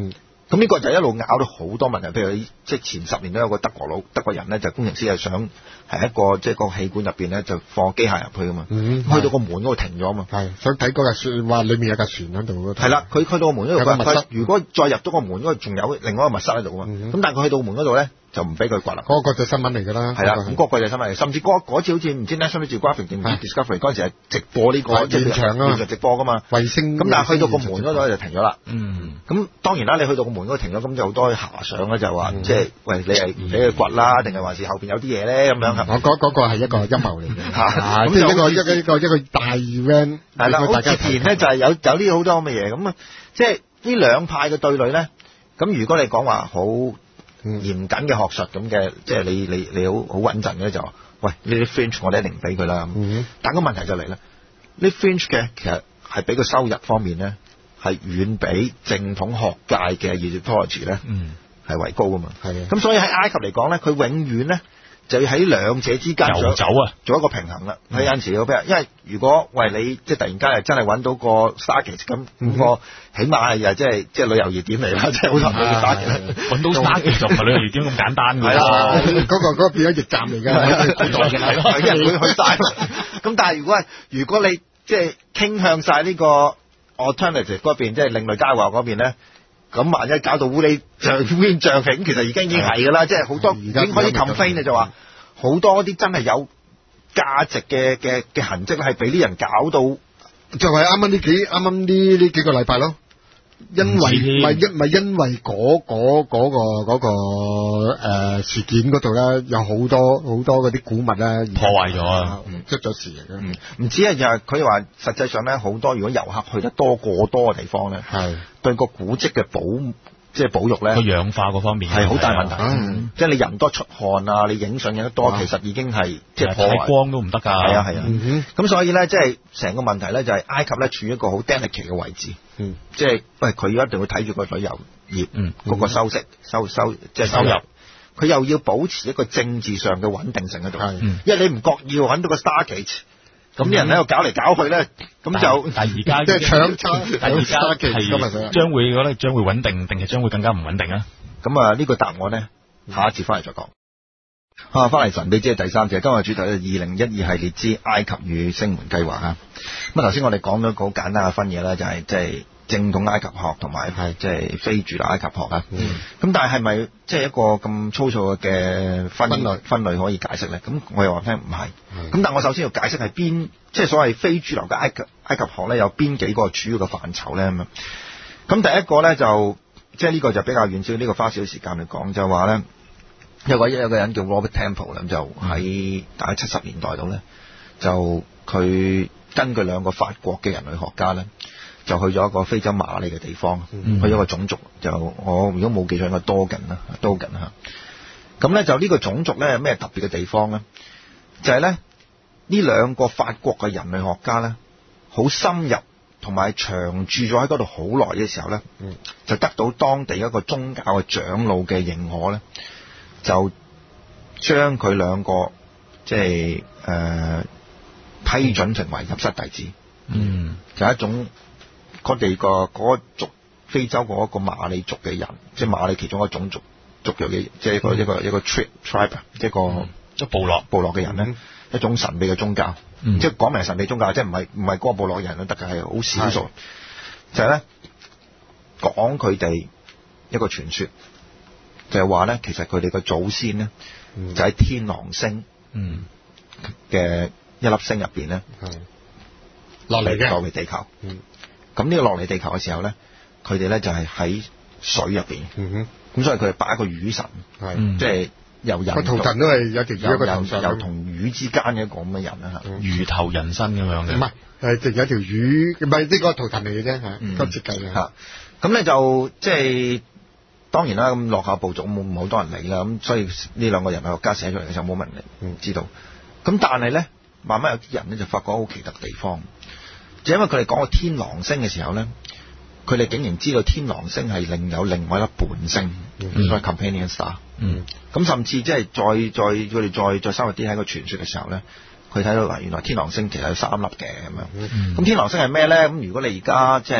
咁呢個就一路拗到好多問題，譬如即係前十年都有個德國佬德國人咧，就工程師係想係一個即係個氣管入邊咧就放機械入去啊嘛， 嗯、 去到個門嗰度停咗啊嘛， 係想睇嗰架船，話裡面有架船喺度。 係啦，佢去到個門嗰度， 有個密室如果再入到個門嗰度，仲有另外一個密室喺度啊嘛，咁、嗯、但係佢去到門嗰度咧就唔俾佢掘啦。嗰個國際新聞嚟㗎啦。係啦， 咁嗰個國際新聞嚟，甚至嗰嗰次好似唔知 National Geographic 定 Discovery 嗰陣時係直播呢、這個現場啊， 現場直播㗎嘛， 衛星。 咁但係去到個門嗰度就停咗啦。 嗯。 咁當然啦，你去到個門嗰度停咗，咁就好多遐想咧，就話即係喂你係唔俾佢掘啦，定係還是後邊有啲嘢咧咁樣？ 我嗰嗰個係一個陰謀嚟嘅，嚇，咁一個一個一個一個大 event。 係啦，好自然咧就係有有啲好多咁嘅嘢，咁啊即係呢兩派嘅對壘咧。咁如果你講話好嚴謹嘅學術咁嘅，即係你你你好好穩陣嘅就話，喂呢啲 fringe 我哋一定唔俾佢啦。嗯、但個問題就嚟啦，呢 fringe 嘅其實係俾個收入方面咧係遠比正統學界嘅 Egyptology 咧係為高㗎嘛。係咁所以喺埃及嚟講咧，佢永遠咧就要喺兩者之間遊走啊， 做一個平衡啦。喺、嗯、有陣時，譬如因為如果喂你即係突然間係真係揾到個 Stargate 咁，咁個起碼係即係即係旅遊熱點嚟啦，即係好多人都要 Stargate 揾到 Stargate 就唔係旅遊熱點咁簡單㗎。係啦， 嗰個嗰個變咗驛站嚟㗎， 係人會去晒。咁但係如果係如果你即係傾向晒呢個 alternative 嗰邊，即係另類佳話嗰邊咧。咁萬一搞到烏哩象烏煙瘴氣，其實而家已經係㗎啦，即係好多已經開始 complain 咧，就話好多啲真係有價值嘅嘅嘅痕跡咧，係俾啲人搞到， 就係啱啱呢幾啱啱呢呢幾個禮拜咯。因為唔係因唔係因為嗰嗰嗰個嗰個誒事件嗰度咧，有好多好多嗰啲古物咧破壞咗啊， 出咗事嘅。 嗯，唔止啊，就係佢話實際上咧，好多如果遊客去得多過多嘅地方咧，係對個古蹟嘅保即係保育咧， 個氧化嗰方面係好大問題。嗯，即係你人多出汗啊，你影相影得多，其實已經係即係破壞光都唔得㗎。係啊係啊。咁、嗯、所以咧，即係成個問題咧，就係埃及咧處於一個好 delicate 嘅位置。嗯，即係喂，佢一定會睇住個旅遊業，嗯，嗰、嗰個收息、嗯、收收即係收入，佢又要保持一個政治上嘅穩定性喺度。嗯，因為你唔覺意揾到個 Stargate。咁啲人喺度搞嚟搞去咧，咁就但係而家即係搶爭， 但係而家係將會覺得將會穩定，定係將會更加唔穩定啊？ 咁啊，呢個答案咧，下一節翻嚟再講。啊，翻嚟神秘之第三節，今日主題係二零一二系列之埃及與星門計劃啊。咁啊，頭先我哋講咗個好簡單嘅分野啦，就係即係正統埃及學同埋係即係非主流埃及學啊。咁、嗯、但係係咪即係一個咁粗糙嘅分分類分類可以解釋咧？咁我又話聽唔係。咁但係我首先要解釋係邊，即係所謂非主流嘅埃及埃及學咧，有邊幾個主要嘅範疇咧咁樣。咁第一個咧就即係呢個就比較遠少，呢、呢個花少時間嚟講，就話咧有個有個人叫 Robert Temple 咧，就喺大概七十年代度咧，就佢根據兩個法國嘅人類學家咧，就去咗一個非洲馬里嘅地方，嗯、去咗個種族，就我如果冇記錯應該 Dogon 啦 Dogon 嚇。咁咧就呢個種族咧有咩特別嘅地方咧？就係咧呢兩個法國嘅人類學家咧，好深入同埋長住咗喺嗰度好耐嘅時候咧，嗯、就得到當地一個宗教嘅長老嘅認可咧，就將佢兩個即係誒批准成為入室弟子。嗯，就係一種佢哋個嗰族非洲嗰個馬里族嘅人，即係馬里其中一個種族族裔嘅，即係一個、嗯、一個一個 tribe tribe，一個、嗯、一個部落部落嘅人咧，嗯、一種神秘嘅宗教，嗯、即係講明神秘宗教，即係唔係唔係嗰個部落嘅人都得嘅，係好少數。就係咧講佢哋一個傳說，就係話咧，其實佢哋嘅祖先咧、嗯、就喺天狼星嘅一粒星入邊咧落嚟嘅落嚟地球。嗯咁呢個落嚟地球嘅時候咧，佢哋咧就係喺水入邊，咁、嗯、所以佢係擺一個魚神，係即係由人個圖騰都係有條魚一個頭上，有同魚之間嘅一個咁嘅人啦， 嗯、魚頭人身咁樣嘅，唔係係淨有條魚，唔係呢個圖騰嚟嘅啫，嚇、嗯、個設計嘅嚇。咁咧就即係當然啦，咁落下部族冇好多人理啦，咁所以呢兩個人類學家寫出嚟嘅時候冇乜人嚟、嗯、知道。咁但係咧，慢慢有啲人咧就發覺好奇特地方。就因為佢哋講個天狼星嘅時候咧，佢哋竟然知道天狼星係另有另外一粒伴星，嗯、所謂 companion star。嗯，咁甚至即係再再佢哋再再深入啲喺個傳說嘅時候咧，佢睇到嗱，原來天狼星其實有三粒嘅咁樣。咁、嗯、天狼星係咩咧？咁如果你而家即係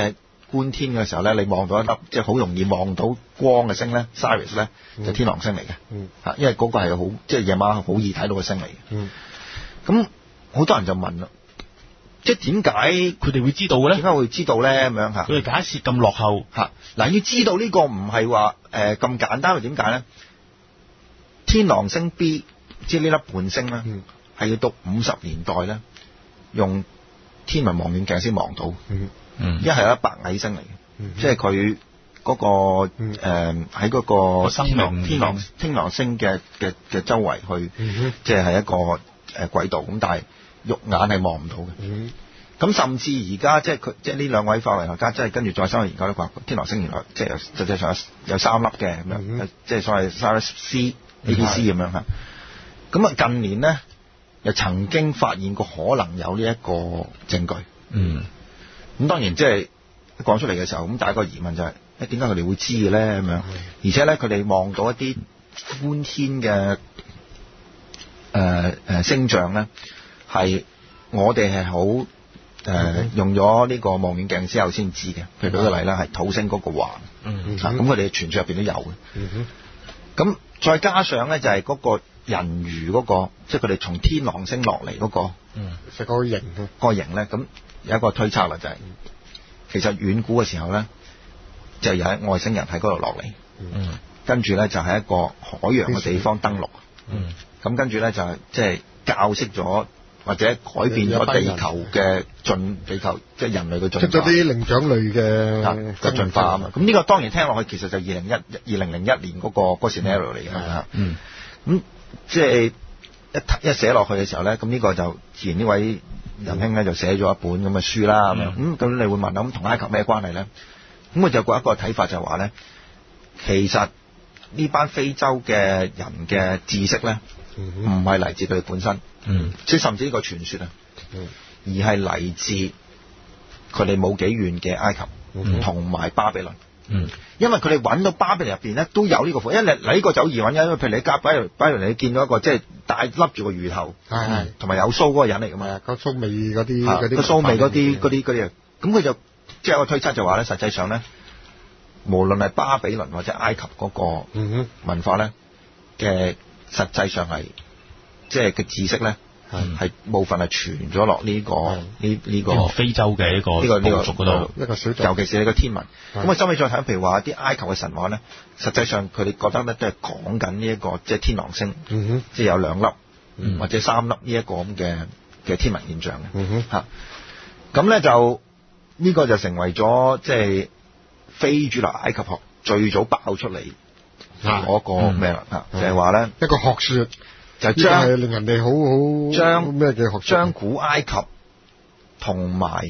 觀天嘅時候咧，你望到一粒即係好容易望到光嘅星咧 ，Sirius 咧就天狼星嚟嘅。 嗯， 嚇，因為嗰個係好即係夜晚好易睇到嘅星嚟嘅。 嗯， 咁好多人就問啦，即係點解佢哋會知道嘅咧？ 點解會知道咧？咁樣嚇， 佢哋假設咁落後嚇，嗱要知道呢個唔係話誒咁簡單，係點解咧？天狼星 B 即係呢粒伴星咧，係、嗯、要到五十年代咧，用天文望遠鏡先望到。 嗯嗯，一係一粒白矮星嚟嘅、嗯，即係佢嗰個誒喺嗰個天狼天狼天狼星嘅嘅嘅周圍去，嗯、即係係一個誒軌道咁，但係肉眼係望唔到嘅。嗯，咁甚至而家即係佢即係呢兩位化學家，即係跟住再深入研究咧，話天狼星原來即係實際上有有三粒嘅咁樣，嗯、即係所謂 Sirius C、A、B、C 咁樣嚇。咁啊近年咧又曾經發現過可能有呢一個證據。嗯。咁當然即係講出嚟嘅時候，咁第一個疑問就係、是：誒點解佢哋會知嘅咧？咁樣，而且咧佢哋望到一啲觀天嘅誒誒星象咧，係我哋係好誒用咗呢個望遠鏡之後先知嘅。譬如舉個例啦，係土星嗰個環，嗯咁佢哋傳說入邊都有嘅。嗯咁再加上咧就係、是、嗰個人魚嗰、那個，即係佢哋從天狼星落嚟嗰個，嗯， 係個形個形咧咁。有一個推測啦，就係、是、其實遠古嘅時候咧，就有外星人喺嗰度落嚟，嗯，跟住咧就喺一個海洋嘅地方登陸，嗯，咁跟住咧就係即係教識咗或者改變咗地球嘅進地球即係、就是、人類嘅進化， 出咗啲靈長類嘅嘅進化啊嘛。咁呢個當然聽落去其實就二零一二零零一年嗰、那個嗰、那個 scenario 嚟嘅嚇，嗯，咁即係一一寫落去嘅時候咧，咁呢個就自然呢位仁兄咧就寫咗一本咁嘅書啦，咁樣咁咁你會問咁同埃及咩關係咧？咁佢就有一個睇法就係話咧，其實呢班非洲嘅人嘅知識咧，唔係嚟自佢哋本身，嗯，即係甚至呢個傳說啊，嗯，而係嚟自佢哋冇幾遠嘅埃及，同、嗯、埋巴比倫，嗯，因為佢哋揾到巴比倫入邊咧都有呢個貨，因為你呢個就好易揾嘅，因為譬如你加巴比巴比倫，你見到一個即係大笠住個魚頭，係係，同埋有鬚嗰個人嚟㗎嘛， 個鬚尾嗰啲嗰啲， 個鬚尾嗰啲嗰啲嗰啲，咁佢就即係有個推測就話咧，實際上咧，無論係巴比倫或者埃及嗰個文化咧嘅，實際上係即係嘅知識咧。係部分係傳咗落呢個呢呢個非洲嘅一個呢個呢個族嗰度， 一個小尤其是你個天文。咁啊，收尾再睇，譬如話啲埃及嘅神話咧，實際上佢哋覺得咧都係講緊呢一個即係天狼星，嗯、即係有兩粒、嗯、或者三粒呢一個咁嘅嘅天文現象嘅嚇。咁、嗯、咧就呢、呢個就成為咗即係非主流埃及學最早爆出嚟嗰個咩啦嚇，就係話咧一個學説。就將係令人哋好好將咩嘅學將古埃及同埋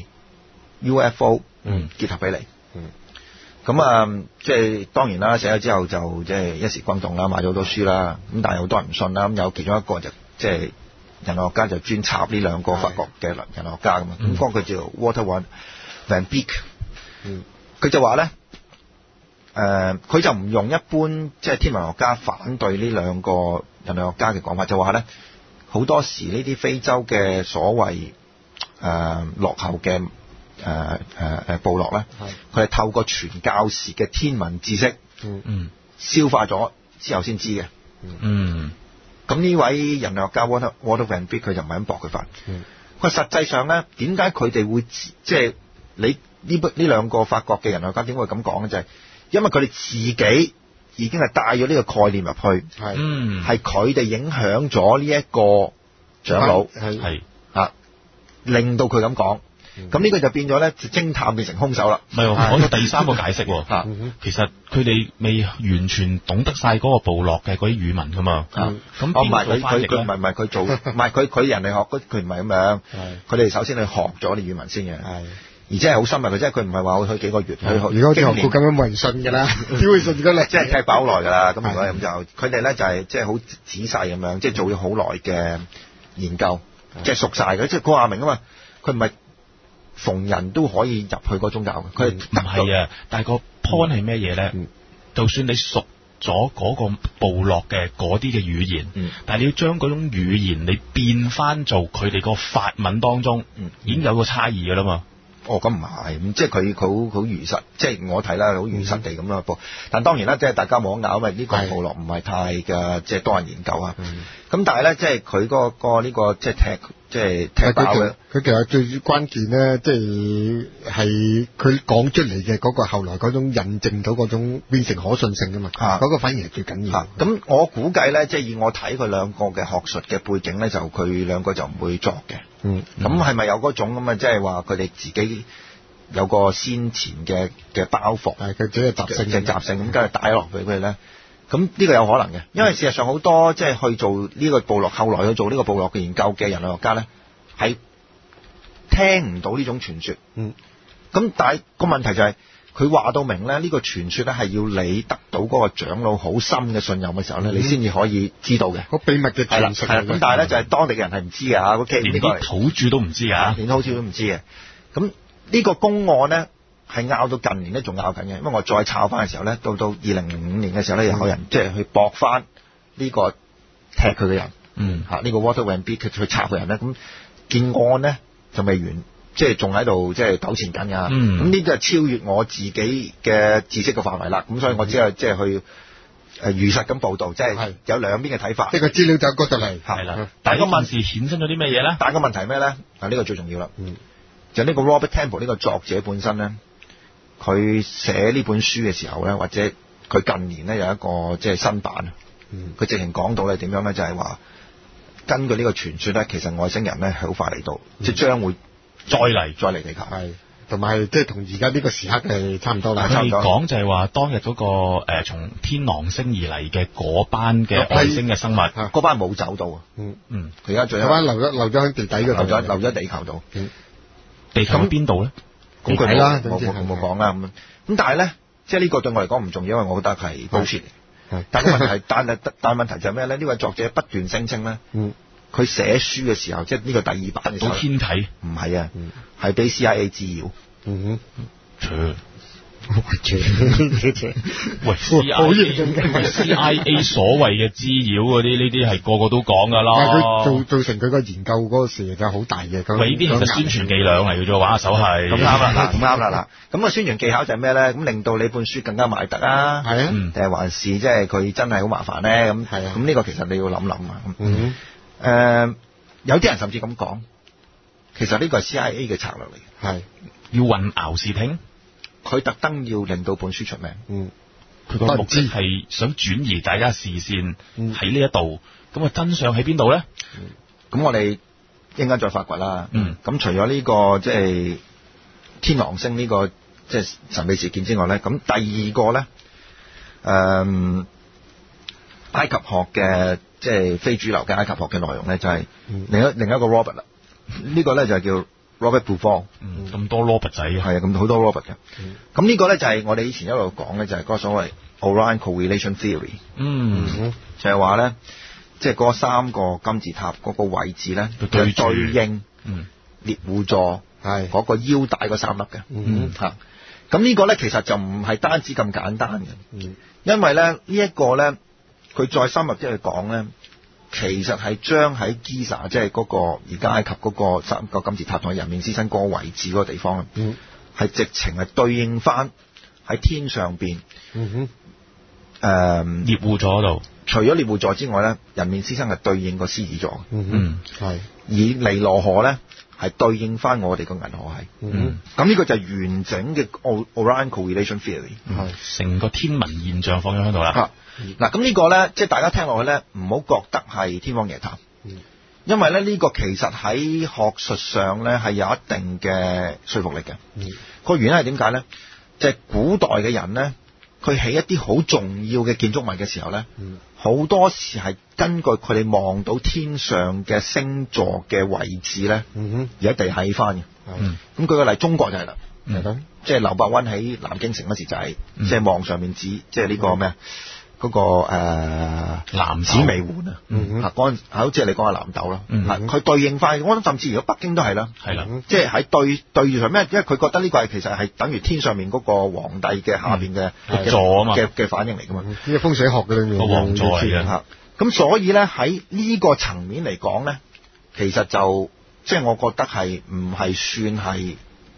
U F O 嗯結合起嚟，嗯咁啊即係當然啦，寫咗之後就即係一時轟動啦，買咗好多書啦，咁但係好多人唔信啦，咁有其中一個就即係人類學家就專插呢兩個法國嘅人類學家咁啊，咁嗰個叫 Walter Van Beek，嗯佢就話咧誒佢就唔用一般即係天文學家反對呢兩個人類學家嘅講法，就話咧好多時呢啲非洲嘅所謂誒、呃、落後嘅誒誒誒部落咧，佢係透過傳教士嘅天文知識，嗯，消化咗之後先知嘅，嗯，咁呢位人類學家 Walter Walter Van Beek 佢就唔係咁駁佢法，嗯，佢實際上咧點解佢哋會即係你呢呢兩個法國嘅人類學家點會咁講咧？就係、是、因為佢哋自己。已經係帶咗呢個概念入去，係，嗯，係佢哋影響咗呢一個長老，係，啊，令到佢咁講，咁、嗯、呢個就變咗咧，偵探變成兇手啦。 唔係，講咗第三個解釋喎，啊，其實佢哋未完全懂得晒嗰個部落嘅嗰啲語文噶嘛，咁唔係佢佢佢唔係唔係佢做，唔係佢佢人哋學，佢唔係咁樣，佢哋首先去學咗啲語文先嘅，係。而且係好深入嘅，即係佢唔係話去幾個月去學。 如果啲學庫咁樣冇人信㗎啦，點會信㗎咧？ 即係踢爆好耐㗎啦。咁如果咁就，佢哋咧就係即係好仔細咁樣，即係做咗好耐嘅研究，即係熟晒嘅。即係高亞明啊嘛，佢唔係逢人都可以入去嗰宗教嘅。佢唔係啊，但係個 point 係咩嘢咧？就算你熟咗嗰個部落嘅嗰啲嘅語言，嗯、但係你要將嗰種語言你變翻做佢哋個法文當中，嗯、已經有個差異㗎啦嘛。 哦，咁唔係，咁即係佢佢好好如實，即係我睇啦，好如實地咁樣報。但當然啦，即係大家冇得拗，因為呢個部落唔係太嘅，即係多人研究啊。咁但係咧，即係佢嗰個呢個即係踢，即係踢爆嘅。 佢其實最關鍵咧，即係係佢講出嚟嘅嗰個後來嗰種印證到嗰種變成可信性㗎嘛。嗰、嗰個反而係最緊要。 咁我估計咧，即係以我睇佢兩個嘅學術嘅背景咧，就佢兩個就唔會作嘅。嗯，咁係咪有嗰種咁啊？即係話佢哋自己有個先前嘅嘅包袱， 係佢自己習性嘅習性，咁跟住帶落俾佢咧。咁呢個有可能嘅，因為事實上好多即係去做呢個部落，後來去做呢個部落嘅研究嘅人類學家咧，係聽唔到呢種傳說。嗯，咁但係個問題就係佢話到明咧，呢個傳說咧係要你得到嗰個長老好深嘅信任嘅時候咧，嗯、你先至可以知道嘅。 好秘密嘅傳說。係啦，咁但係咧就係當地嘅人係唔知嘅嚇，嗰連啲土著都唔知㗎， 連土著都唔知嘅。咁呢個公案咧係拗到近年咧仲拗緊嘅，因為我再抄翻嘅時候咧，到到二零零五年嘅時候咧，有人即係去駁翻呢個踢佢嘅人，嗯嚇呢、呢個 Walter Van Beek 去插佢人咧，咁件案咧就未完。即係仲喺度，即係糾纏緊㗎。咁呢啲係超越我自己嘅知識嘅範圍啦。咁所以我只係即係去誒如實咁報導，即係有兩邊嘅睇法。 即係個資料就嗰度嚟， 係啦。但係個問題衍生咗啲咩嘢咧？ 但係個問題係咩咧？啊，呢個最重要啦。嗯，就呢個 Robert Temple 呢個作者本身咧，佢寫呢本書嘅時候咧，或者佢近年咧有一個即係新版。嗯，佢直情講到咧點樣咧，就係話根據呢個傳說咧，其實外星人咧係好快嚟到，即係將會。再嚟，再嚟地球， 係同埋即係同而家呢個時刻係差唔多啦。 佢講就係話當日嗰、那個誒從、呃、天狼星而嚟嘅嗰班嘅外星嘅生物， 嗰班冇走到啊。嗯嗯，佢而家仲有班留咗留咗喺地底嗰度， 留咗留咗地球度。嗯， 地球喺邊度咧？ 咁佢冇冇冇冇講啦咁。咁但係咧，即係呢個對我嚟講唔重要，因為我覺得係報説嚟。但係問題，但係但係問題就係咩咧？呢位作者不斷聲稱咧。嗯。佢寫書嘅時候，即係呢個第二版嘅時候， 到天體唔係啊，係俾 C I A 滋擾。嗯哼，喂，C I A 所謂嘅滋擾嗰啲，呢啲係個個都講㗎啦。 佢造造成佢個研究嗰個事就好大嘅。 喂，呢啲其實宣傳伎倆嚟嘅啫，玩下手係。 咁啱啦，嗱，咁啱啦，嗱，咁個宣傳技巧就係咩咧？咁令到你本書更加賣得啊？係啊，定係還是即係佢真係好麻煩咧？咁係啊，咁呢個其實你要諗諗啊。嗯。誒、呃，有啲人甚至咁講，其實呢個係 C I A 嘅策略嚟嘅，係要混淆視聽， 佢特登要令到本書出名，嗯， 佢個目的係想轉移大家視線喺呢一度，咁、嗯、啊真相喺邊度咧？ 咁、嗯、我哋一陣間再發掘啦，嗯，咁除咗呢、這個即係、就是、天狼星呢、這個即係、就是、神秘事件之外咧，咁第二個咧，誒、呃，埃及學嘅。即係非主流嘅埃及學嘅內容咧，就係另一另一個 Robert 啦。呢個咧就係叫 Robert Buffon。 嗯，咁多 Robert 仔嘅。 係啊，咁好多 Robert 嘅。咁呢個咧就係我哋以前一路講嘅，就係嗰個所謂 Orion Correlation Theory。嗯，就係話咧，即係嗰三個金字塔嗰個位置咧，就對應獵戶座係嗰個腰帶嗰三粒嘅。嗯，嚇。咁呢個咧其實就唔係單止咁簡單嘅。嗯，因為咧呢一個咧。佢再深入啲去講咧，其實係將喺 Giza 即係嗰個而家埃及嗰個三個金字塔同人面獅身嗰個位置嗰個地方，嗯，係直情係對應翻喺天上邊，嗯哼，誒、呃、 獵戶座嗰度。 除咗獵戶座之外咧，人面獅身係對應個獅子座， 嗯，係。 而尼羅河咧係對應翻我哋個銀河系，嗯，咁呢個就係完整嘅 Orion Correlation Theory， 係成個天文現象放咗喺度啦。 嗱，咁呢個咧，即係大家聽落去咧，唔好覺得係天方夜譚，嗯，因為咧呢個其實喺學術上咧係有一定嘅說服力嘅。嗯，個原因係點解咧？即係古代嘅人咧，佢起一啲好重要嘅建築物嘅時候咧，嗯，好多時係根據佢哋望到天上嘅星座嘅位置咧，嗯哼，而喺地下起翻嘅。嗯，咁舉個例，中國就係啦，係咁，即係劉伯溫喺南京城嗰時就係，即係望上面指，即係呢個咩啊？嗰、那個誒、呃、南紫微垣啊，嚇嗰陣好似你講係南斗啦，嚇佢、嗯、對應翻，我諗甚至如果北京都係啦，係啦，即係喺對對住上咩？因為佢覺得呢個係其實係等於天上面嗰個皇帝嘅下邊嘅座啊嘛， 嘅嘅反應嚟噶嘛， 呢個風水學嘅裏面個皇座嚟嘅嚇。 咁所以咧喺呢個層面嚟講咧，其實就即係、就是、我覺得係唔係算係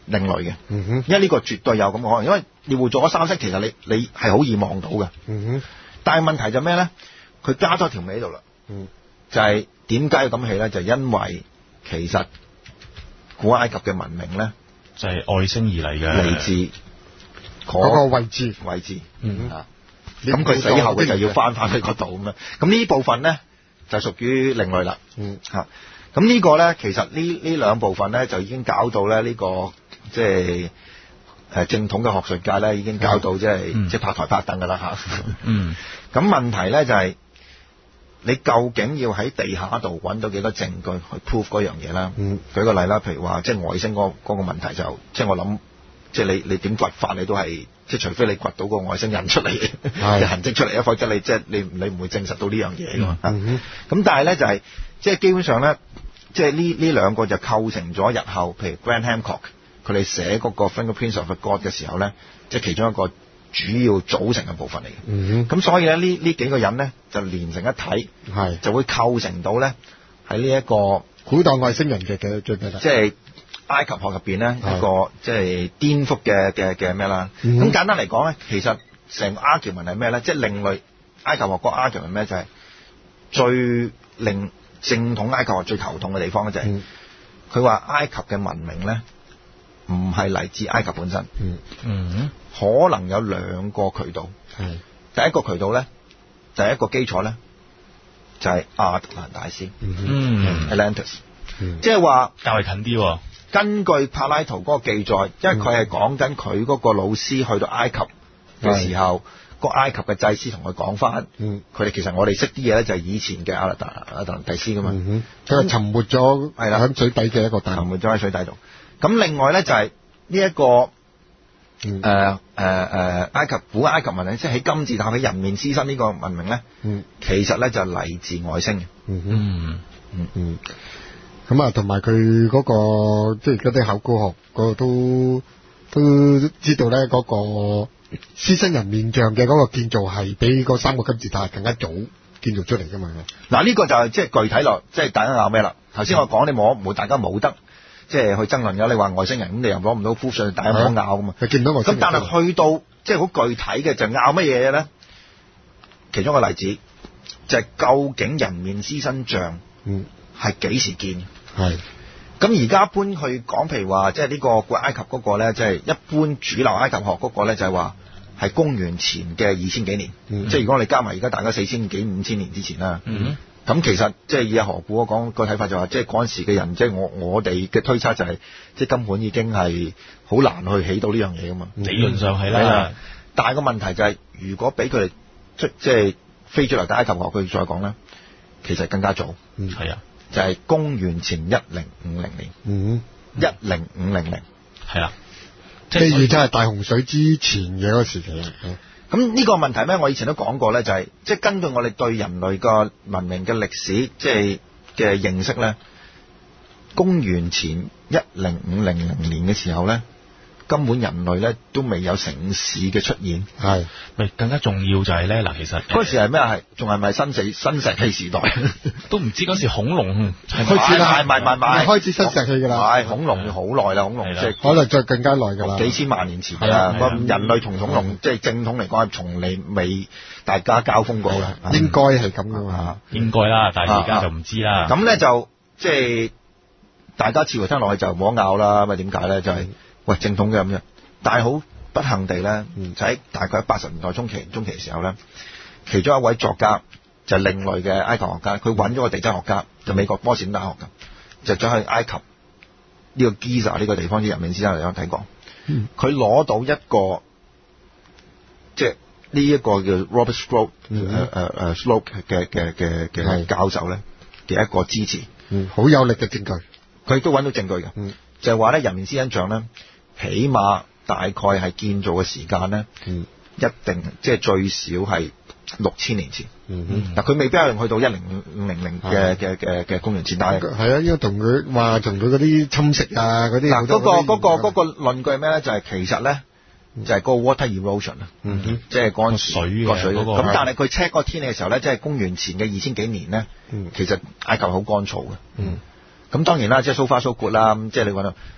另類嘅。 嗯哼， 因為呢個絕對有咁嘅可能，因為獵戶座嗰三色其實你你係好易望到嘅。 嗯哼， 但係問題就咩咧？佢加咗條尾喺度啦。 嗯， 就係點解要咁起咧？就係因為其實古埃及嘅文明咧， 就係外星而嚟嘅， 嚟自嗰個位置位置。 嗯啊，咁佢死後佢就要翻返去嗰度咁樣。咁呢部分咧就屬於另類啦。 嗯， 嚇。咁呢個咧，其實呢呢兩部分咧就已經搞到咧呢個即係誒正統嘅學術界咧已經搞到即係、 嗯、 即係拍台拍凳㗎啦嚇。 嗯。 咁問題咧就係、是。你究竟要喺地下度揾到幾多證據去 prove 嗰樣嘢啦？ 嗯， 舉個例啦，譬如話即係外星嗰、嗰個問題就，即係我諗，即係你你點掘法你都係，即係除非你掘到個外星人出嚟嘅痕跡出嚟，否則你即係你你唔會證實到呢樣嘢㗎嘛。咁、 嗯、 但係咧就係、是，即係基本上咧，即係呢呢兩個就構成咗日後，譬如 Graham Hancock 佢哋寫嗰個 Fingerprints of a God 嘅時候咧，即係其中一個主要組成嘅部分嚟嘅， 嗯咁所以咧呢呢幾個人咧就連成一體， 係就會構成到咧喺呢一個古代外星人嘅嘅最咩啦？ 即係埃及學入邊咧一個即係顛覆嘅嘅嘅咩啦？咁、嗯、簡單嚟講咧，其實成個 argument 係咩咧？即係另類埃及學個 argument 係咩？就係、是、最令正統埃及學最頭痛嘅地方咧、就是，就係佢話埃及嘅文明咧唔係嚟自埃及本身。 嗯嗯。 可能有兩個渠道， 係第一個渠道咧，第一個基礎咧就係、是、亞特蘭大斯， 嗯 Atlantis，、 嗯、 即係話較為近啲、哦。 根據柏拉圖嗰個記載，因為佢係講緊佢嗰個老師去到埃及嘅時候，個埃及嘅祭司同佢講翻，佢、嗯、哋其實我哋識啲嘢咧就係以前嘅亞特亞特蘭蒂斯噶嘛，佢、 嗯、係沉沒咗係啦喺水底嘅一個大， 沉沒咗喺水底度。咁另外咧就係呢一個。誒誒誒，埃及古埃及文明，即係喺金字塔喺人面獅身呢個文明咧、嗯，其實咧就嚟自外星嘅。 嗯嗯嗯嗯。咁啊，同埋佢嗰個即係嗰啲考古學嗰個都都知道咧，嗰個獅身人面像嘅嗰個建造係比嗰三個金字塔更加早建造出嚟噶嘛。 嗱、嗯，呢、這個就係即係具體落，即係大家拗咩啦？頭先我講你冇冇，大家冇得。即係去爭論咗，你話外星人咁，你又攞唔到 proof，大家冇得拗噶嘛？ 佢見到外星人。 咁但係去到即係好具體嘅，就拗乜嘢咧？其中一個例子就係、是、究竟人面獅身像嗯係幾時建？係。咁而家一般去講，譬如話即係呢個古埃及嗰個咧，即、就、係、是、一般主流埃及學嗰個咧，就係話係公元前嘅二千幾年。嗯、即係如果你加埋而家大家四千幾五千年之前啦。嗯。咁其實即係以阿何故我講個睇法就話，即係嗰陣時嘅人，即係我我哋嘅推測就係，即係根本已經係好難去起到呢樣嘢噶嘛。 理論上係啦， 但係個問題就係，如果俾佢哋出即係非主流嘅埃及學，佢再講咧，其實更加早。 嗯， 係啊， 就係公元前一零五零年。 嗯， 一零五零零。係啊， 即係預計係大洪水之前嘅嗰個時期。嗯。 咁呢個問題咧，我以前都講過咧，就係即係根據我哋對人類個文明嘅歷史即係嘅認識咧，公元前一零五零零年嘅時候咧，根本人類咧都未有城市嘅出現， 係咪更加重要就係咧嗱，其實嗰時係咩？係仲係咪新石新石器時代？ 都唔知嗰時恐龍開始啦， 係咪咪咪開始新石器㗎啦， 係恐龍好耐啦，恐龍即係可能再更加耐㗎啦， 幾千萬年前㗎啦。咁人類同恐龍即係正統嚟講係從嚟未大家交鋒過啦， 應該係咁㗎嘛， 應該啦，但係而家就唔知啦。 咁咧就即係大家似乎聽落去就冇得拗啦。咁點解咧？就係喂，正統嘅咁樣，但係好不幸地咧，就喺大概八十年代中期中期嘅時候咧，其中一位作家就係另類嘅埃及學家，佢揾咗個地質學家，就美國波士頓大學嘅，就走去埃及呢個 Giza 呢個地方啲人面獅身嚟睇過，佢攞到一個即係呢一個叫 Robert Slope 誒誒誒 Slope 嘅嘅嘅嘅教授咧嘅一個支持， 嗯，好有力嘅證據， 佢亦都揾到證據嘅，嗯，就係話咧人面獅身像咧。起碼大概係建造嘅時間咧、嗯，一定即係最少係六千年前。嗯，嗱佢未必係去到一零五零零嘅嘅嘅嘅公元前，但係係啊，因為同佢話同佢嗰啲侵蝕啊嗰啲。嗱嗰個嗰個嗰個論據係咩咧？就係、是、其實咧、嗯、就係、是、個 water erosion 啊、嗯，即係嗰陣時水個水。咁、那個、但係佢 check 嗰個天氣嘅時候咧，即、就、係、是、公元前嘅二千幾年咧、嗯，其實埃及好乾燥嘅。嗯，咁當然啦，即係 so far so good 啦，即係你講到。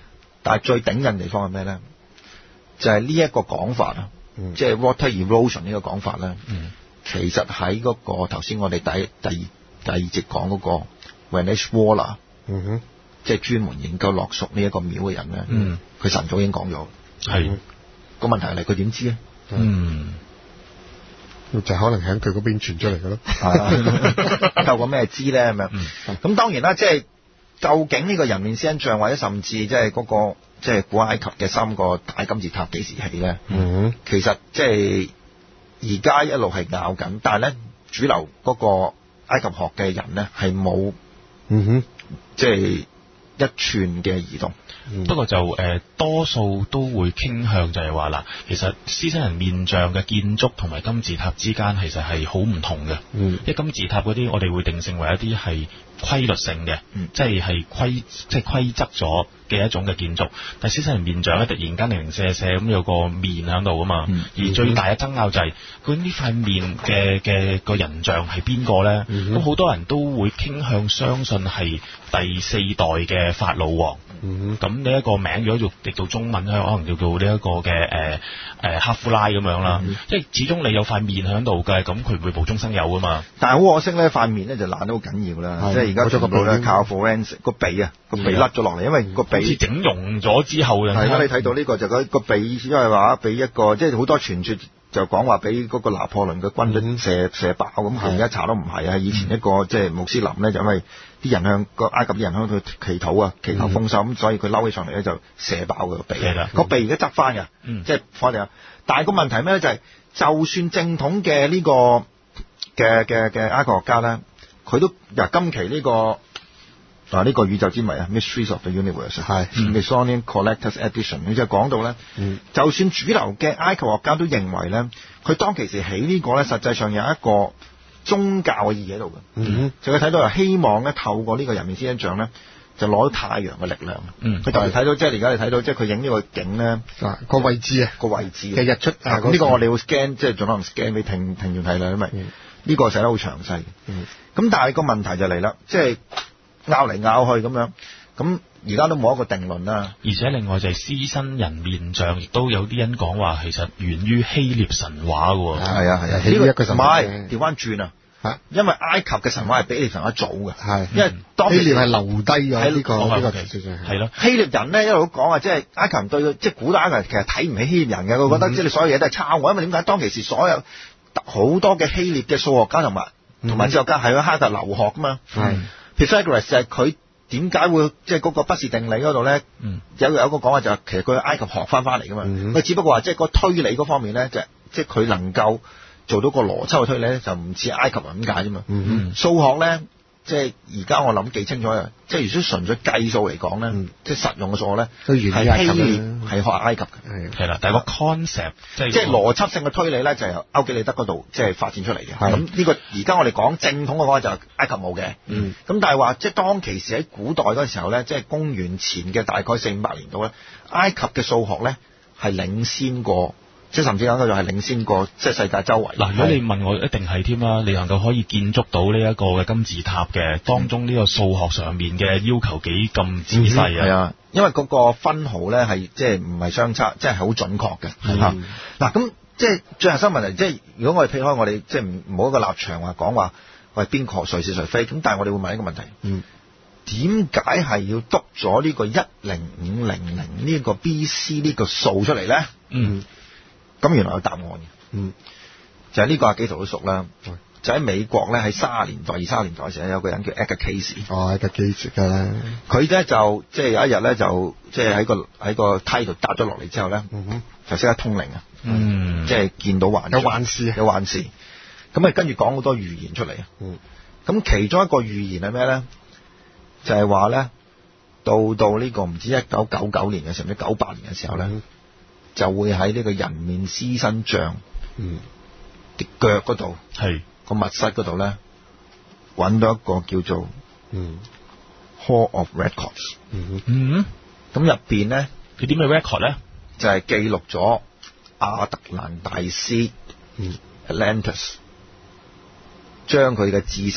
但係最頂人地方係咩咧？就係呢一個講法啊， 嗯即係 water erosion 呢個講法咧。 嗯其實喺嗰個頭先我哋第第二第二節講嗰個 Vanesh Wala， 嗯哼， 即係專門研究洛屬呢一個廟嘅人咧， 嗯， 佢晨早已經講咗。 係個問題係佢點知咧？ 嗯。 就可能喺佢嗰邊傳出嚟嘅咯。 係透過咩知咧咁樣？ 嗯咁當然啦，即係究竟呢個人面獅身像或者甚至即係嗰個即係古埃及嘅三個大金字塔幾時起咧？ 嗯其實即係而家一路係拗緊，但係咧主流嗰個埃及學嘅人咧係冇嗯哼， 即係一寸嘅移動。 嗯不過就誒、呃、多數都會傾向就係話嗱，其實獅身人面像嘅建築同埋金字塔之間其實係好唔同嘅。 嗯因為金字塔嗰啲我哋會定性為一啲係規律性嘅， 嗯即係係規即係規則咗嘅一種嘅建築。但係獅身人面像咧，突然間零零舍舍咁有個面喺度啊嘛。 嗯而最大嘅爭拗就係佢呢塊面嘅嘅個人像係邊個咧？咁好、 嗯多人都會傾向相信係第四代嘅法老王。 嗯咁呢一個名如果做譯做中文咧，可能叫做呢一個嘅誒誒克夫拉咁樣啦。 嗯即係始終你有塊面喺度嘅，咁佢唔會無中生有噶嘛。 但係好可惜咧，塊面咧就爛得好緊要啦。 係即係而家全部冇咗個鼻咧靠 forensic 個鼻啊，個鼻甩咗落嚟，因為個好似鼻整容咗之後嘅。 係啦，你睇到呢個就個個鼻，因為話俾一個即係好多傳說就講話俾嗰個拿破崙嘅軍隊射射爆咁，佢而家查都唔係啊。以前一個即係穆斯林咧，就因為啲人向個埃及啲人向佢祈禱啊，祈求豐收咁，所以佢嬲起上嚟咧就射爆佢個鼻係啦。 個鼻而家執翻嘅， 嗯即係我哋啊。但係個問題咩咧？就係就算正統嘅呢個嘅嘅嘅埃及學家咧，佢都嗱今期呢個。嗱呢個宇宙之謎啊 ，Mysteries of the Universe 係 Smithsonian Collector's Edition，佢就講到咧， 嗯就算主流嘅埃及學家都認為咧，佢當其時起呢個咧，實際上有一個宗教嘅意義喺度嘅， 嗯就佢睇到又希望咧透過呢個人面獅身像咧，就攞到太陽嘅力量。 嗯佢特別睇到即係而家你睇到即係佢影呢個景咧啊個位置啊個位置嘅日出啊呢個我哋會 scan 即係盡可能 scan 俾聽聽眾睇啦，因為嗯呢個寫得好詳細。 嗯咁但係個問題就嚟啦，即係拗嚟拗去咁樣，咁而家都冇一個定論啦。 而且另外就係獅身人面像，亦都有啲人講話其實源於希臘神話嘅喎。 係啊係啊， 起呢一個神唔話係調翻轉啊！ 嚇因為埃及嘅神話係比利神話早嘅， 係因為當希其時臘係留低咗呢個係呢個係傳說上係咯， 希臘人咧一路都講啊，即係埃及人對即係古代埃及人其實睇唔起希臘人嘅，佢覺得即係你所有嘢都係抄我，因為點解當其時所有好多嘅希臘嘅數學家同埋同埋哲學家係喺哈特留學噶嘛。 係 Pythagoras 就係佢點解會即係嗰個不是定理嗰度咧？ 嗯有有一個講法就係其實佢喺埃及學翻翻嚟噶嘛， 嗯佢只不過話即係個推理嗰方面咧，就即係佢能夠做到個邏輯嘅推理咧，就唔似埃及人咁解啫嘛。 嗯數學咧，即係而家我諗記清楚啊，即係如果純粹計數嚟講咧， 嗯即係實用嘅數學咧， 都源於係希埃及啦臘係學埃及嘅。 係係啦，但係個 concept 即係即係邏輯性嘅推理咧，就係由歐幾里得嗰度即係發展出嚟嘅。 係咁呢個而家我哋講正統嘅話就係埃及冇嘅。 嗯咁但係話即係當其時喺古代嗰陣時候咧，即係公元前嘅大概四五百年度咧，埃及嘅數學咧係領先過，即係甚至講佢就係領先過即係世界周圍。 嗱，如果你問我，一定係添啦。你能夠可以建築到呢一個嘅金字塔嘅，當中呢個數學上面嘅要求幾咁仔細啊？ 係啊，因為嗰個分號咧係即係唔係相差，即係好準確嘅嗯嚇。嗱咁即係最核心問題，即係如果我哋撇開我哋即係唔冇一個立場話講話喂邊個誰是誰非，咁但係我哋會問一個問題： 嗯點解係要篤咗呢個一零五零零呢個 B C 呢個數出嚟咧？ 嗯咁原來有答案嘅， 嗯就係呢個阿基圖都熟啦係。 就喺美國咧，喺三十年代、二三十年代嘅時候，有個人叫 Edgar Cayce。 哦一個記住㗎啦佢咧就即係有一日咧就即係喺個喺個梯度搭咗落嚟之後咧， 嗯哼就識得通靈啊！ 嗯， 即係見到幻有幻視啊有幻視。咁啊跟住講好多預言出嚟啊！ 嗯咁其中一個預言係咩咧？就係話咧，到到呢個唔知一九九九年嘅時候，唔知九八年嘅時候咧， 嗯就會喺呢個人面獅身像嗯啲腳嗰度係個密室嗰度咧，揾到一個叫做嗯 Hall of Records。 嗯嗯， 咁入邊咧佢啲咩 record 咧？ 就係記錄咗亞特蘭大斯嗯 Atlantis 將佢嘅知識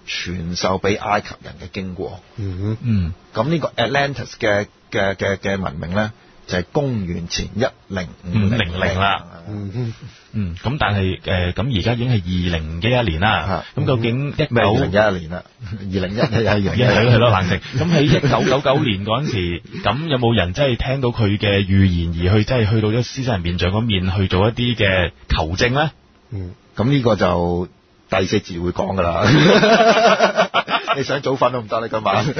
傳授俾埃及人嘅經過。 嗯嗯， 咁呢個 Atlantis 嘅嘅嘅嘅文明咧，就係、是、公元前一零五零零啦。 嗯嗯嗯，咁但係誒，咁而家已經係二零一一年啦。咁究竟一咩二零一九一年啦？二零一一係二零一係咯係咯冷靜。咁喺一九九九年嗰陣時，咁有冇人真係聽到佢嘅預言而去，真係去到咗獅身人面像嗰面去做一啲嘅求證咧？ 嗯， 咁呢個就第四節會講噶啦。你想早瞓都唔得你今晚。 正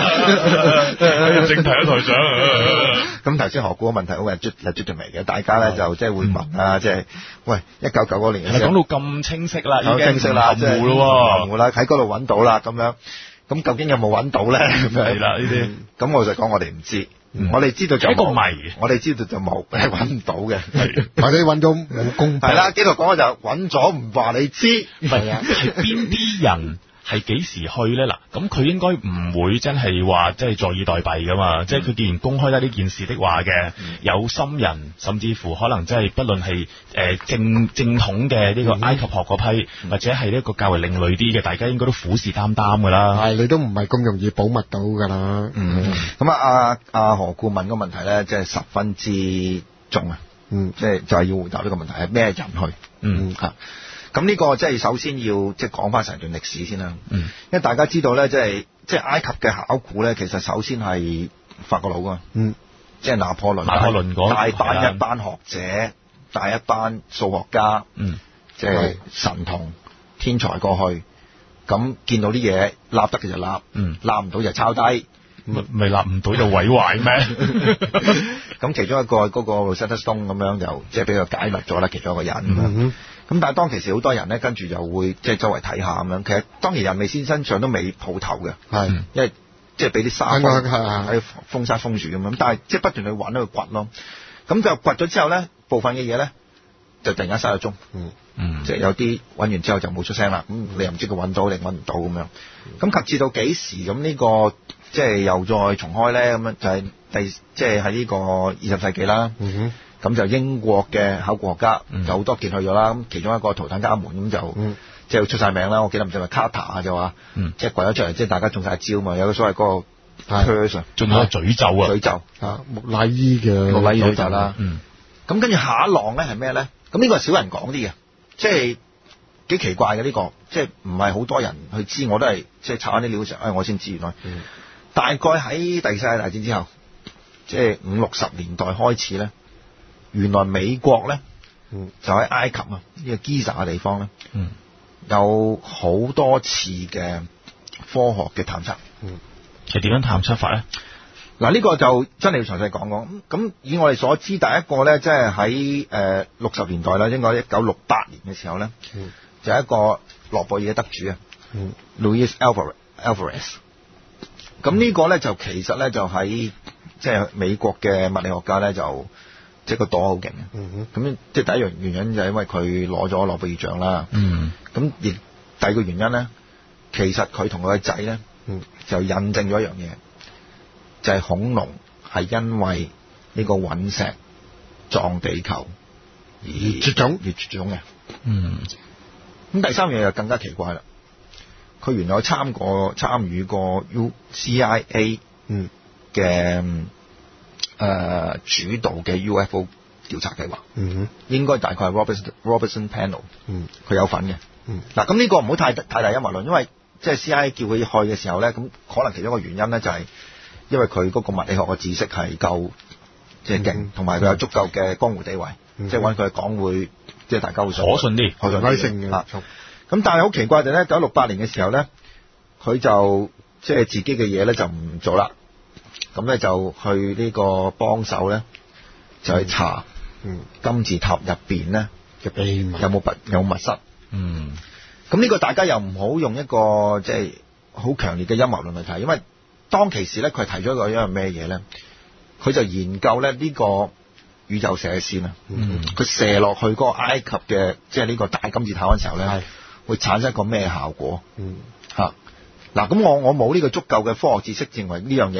題啊，台長。 咁頭先何故嘅問題好係絕係絕對未嘅，大家咧就即係會問啊，即係喂一九九嗰年嘅時候， 講到咁清晰啦，已經清晰啦， 即係咯， 模糊啦，喺嗰度揾到啦，咁樣，咁究竟有冇揾到咧？咁樣係啦，呢啲咁我就講我哋唔知，我哋知道就一個冇， 謎， 我哋知道就冇，係揾唔到嘅。 或者揾到冇公佈。 係啦，基督講嘅就揾咗唔話你知， 係啊，係邊啲人？係幾時去咧？嗱，咁佢應該唔會真係話即係坐以待斃噶嘛。即係佢既然公開得呢件事的話嘅， 嗯、 有心人，甚至乎可能即係不論係誒正正統嘅呢個埃及學嗰批， 嗯、 或者係呢個較為另類啲嘅，大家應該都虎視眈眈噶啦。 係，你都唔係咁容易保密到噶啦。 嗯，咁啊，阿阿何顧問個問題咧，即係十分之重啊。 嗯， 即係就係要回答呢個問題係咩人去？ 嗯嚇。咁呢個即係首先要即係講翻成段歷史先啦。 嗯， 因為大家知道咧，即係即係埃及嘅考古咧，其實首先係法國佬啊。 嗯， 即係拿破崙。 拿破崙嗰帶班一班學者，帶一班數學家。 嗯， 即係神童天才過去，咁見到啲嘢立得嘅就立， 嗯， 立唔到就抄低。 咪咪立唔到就毀壞咩？ 咁其中一個嗰、嗰個 Rosetta Stone 咁樣就即係俾佢解密咗啦，其中一個人咁樣。咁、 嗯、 但係當其時好多人咧跟住就會即係周圍睇下咁樣。其實當其人未先身上都未蒲頭嘅， 係因為即係俾啲沙封喺封沙封住咁樣。但係即係不斷去揾去掘咯。咁就掘咗之後咧，部分嘅嘢咧就突然間失咗蹤。 嗯嗯， 即係有啲揾完之後就冇出聲啦。咁你又唔知佢揾到定揾唔到咁樣。咁及至到幾時咁呢、呢個？即係又再重開咧，咁樣就係第即係喺呢個二十世紀啦。 嗯咁就英國嘅考古學家、 嗯、 有好多件去咗啦。咁其中一個圖坦加門咁就、嗯、即係出晒名啦。我記得唔知係咪卡塔啊就話， 嗯、即係掘咗出嚟，即係大家中晒招嘛。有個所謂嗰個 curse， 仲有個詛咒啊， 詛咒啊木乃伊嘅木乃伊詛咒啦。 嗯， 咁跟住下一浪咧係咩咧？咁呢個係少人講啲嘅，即係幾奇怪嘅呢、呢個，即係唔係好多人去知。我都係即係查啲料嘅時候，哎我先知原來。嗯大概喺第二次世界大戰之後，即係五六十年代開始咧，原來美國咧、嗯、就喺埃及啊呢、呢個基薩嘅地方咧，嗯、有好多次嘅科學嘅探測。 嗯、 其實點樣探測法咧？ 嗱呢個就真係要詳細講講。咁以我哋所知，第一個咧即係喺誒六十年代啦，應該一九六八年嘅時候咧，嗯、就係一個諾貝爾嘅得主啊、嗯、，Louis Alvarez。咁呢個咧就其實咧就喺即係美國嘅物理學家咧就即係個朵好勁嘅。咁即係第一樣原因就係因為佢攞咗諾貝爾獎啦。咁亦、嗯、第二個原因咧，其實佢同佢個仔咧就印證咗一樣嘢，就係、是、恐龍係因為呢個隕石撞地球而絕種而絕種嘅。嗯。咁第三樣嘢就更加奇怪啦。佢原來有參過參與過 U C I A 嘅誒、呃、主導嘅 U F O 調查計劃，嗯、應該大概係 Robertson Robertson Panel，佢、嗯、有份嘅。嗱、嗯，咁呢個唔好太太大陰謀論，因為即係 C I A 叫佢去嘅時候咧，咁可能其中一個原因咧就係因為佢嗰個物理學嘅知識係夠即係勁，同埋佢有足夠嘅江湖地位，嗯、即係揾佢講會即係大家會信可信啲， 可信啲嘅。 咁但係好奇怪就咧，一九六八年嘅時候咧，佢就即係自己嘅嘢咧就唔做啦，咁咧就去呢個幫手咧，就去查金字塔入邊咧嘅秘密有冇密有密室。嗯，咁呢個大家又唔好用一個即係好強烈嘅陰謀論去睇，因為當其時咧佢係提咗一個一樣咩嘢咧，佢就研究咧呢個宇宙射線啊，佢、嗯、射落去嗰個埃及嘅即係呢個大金字塔嘅時候咧。會產生一個咩效果？嗯，嚇嗱，咁我我冇呢個足夠嘅科學知識，認為呢樣嘢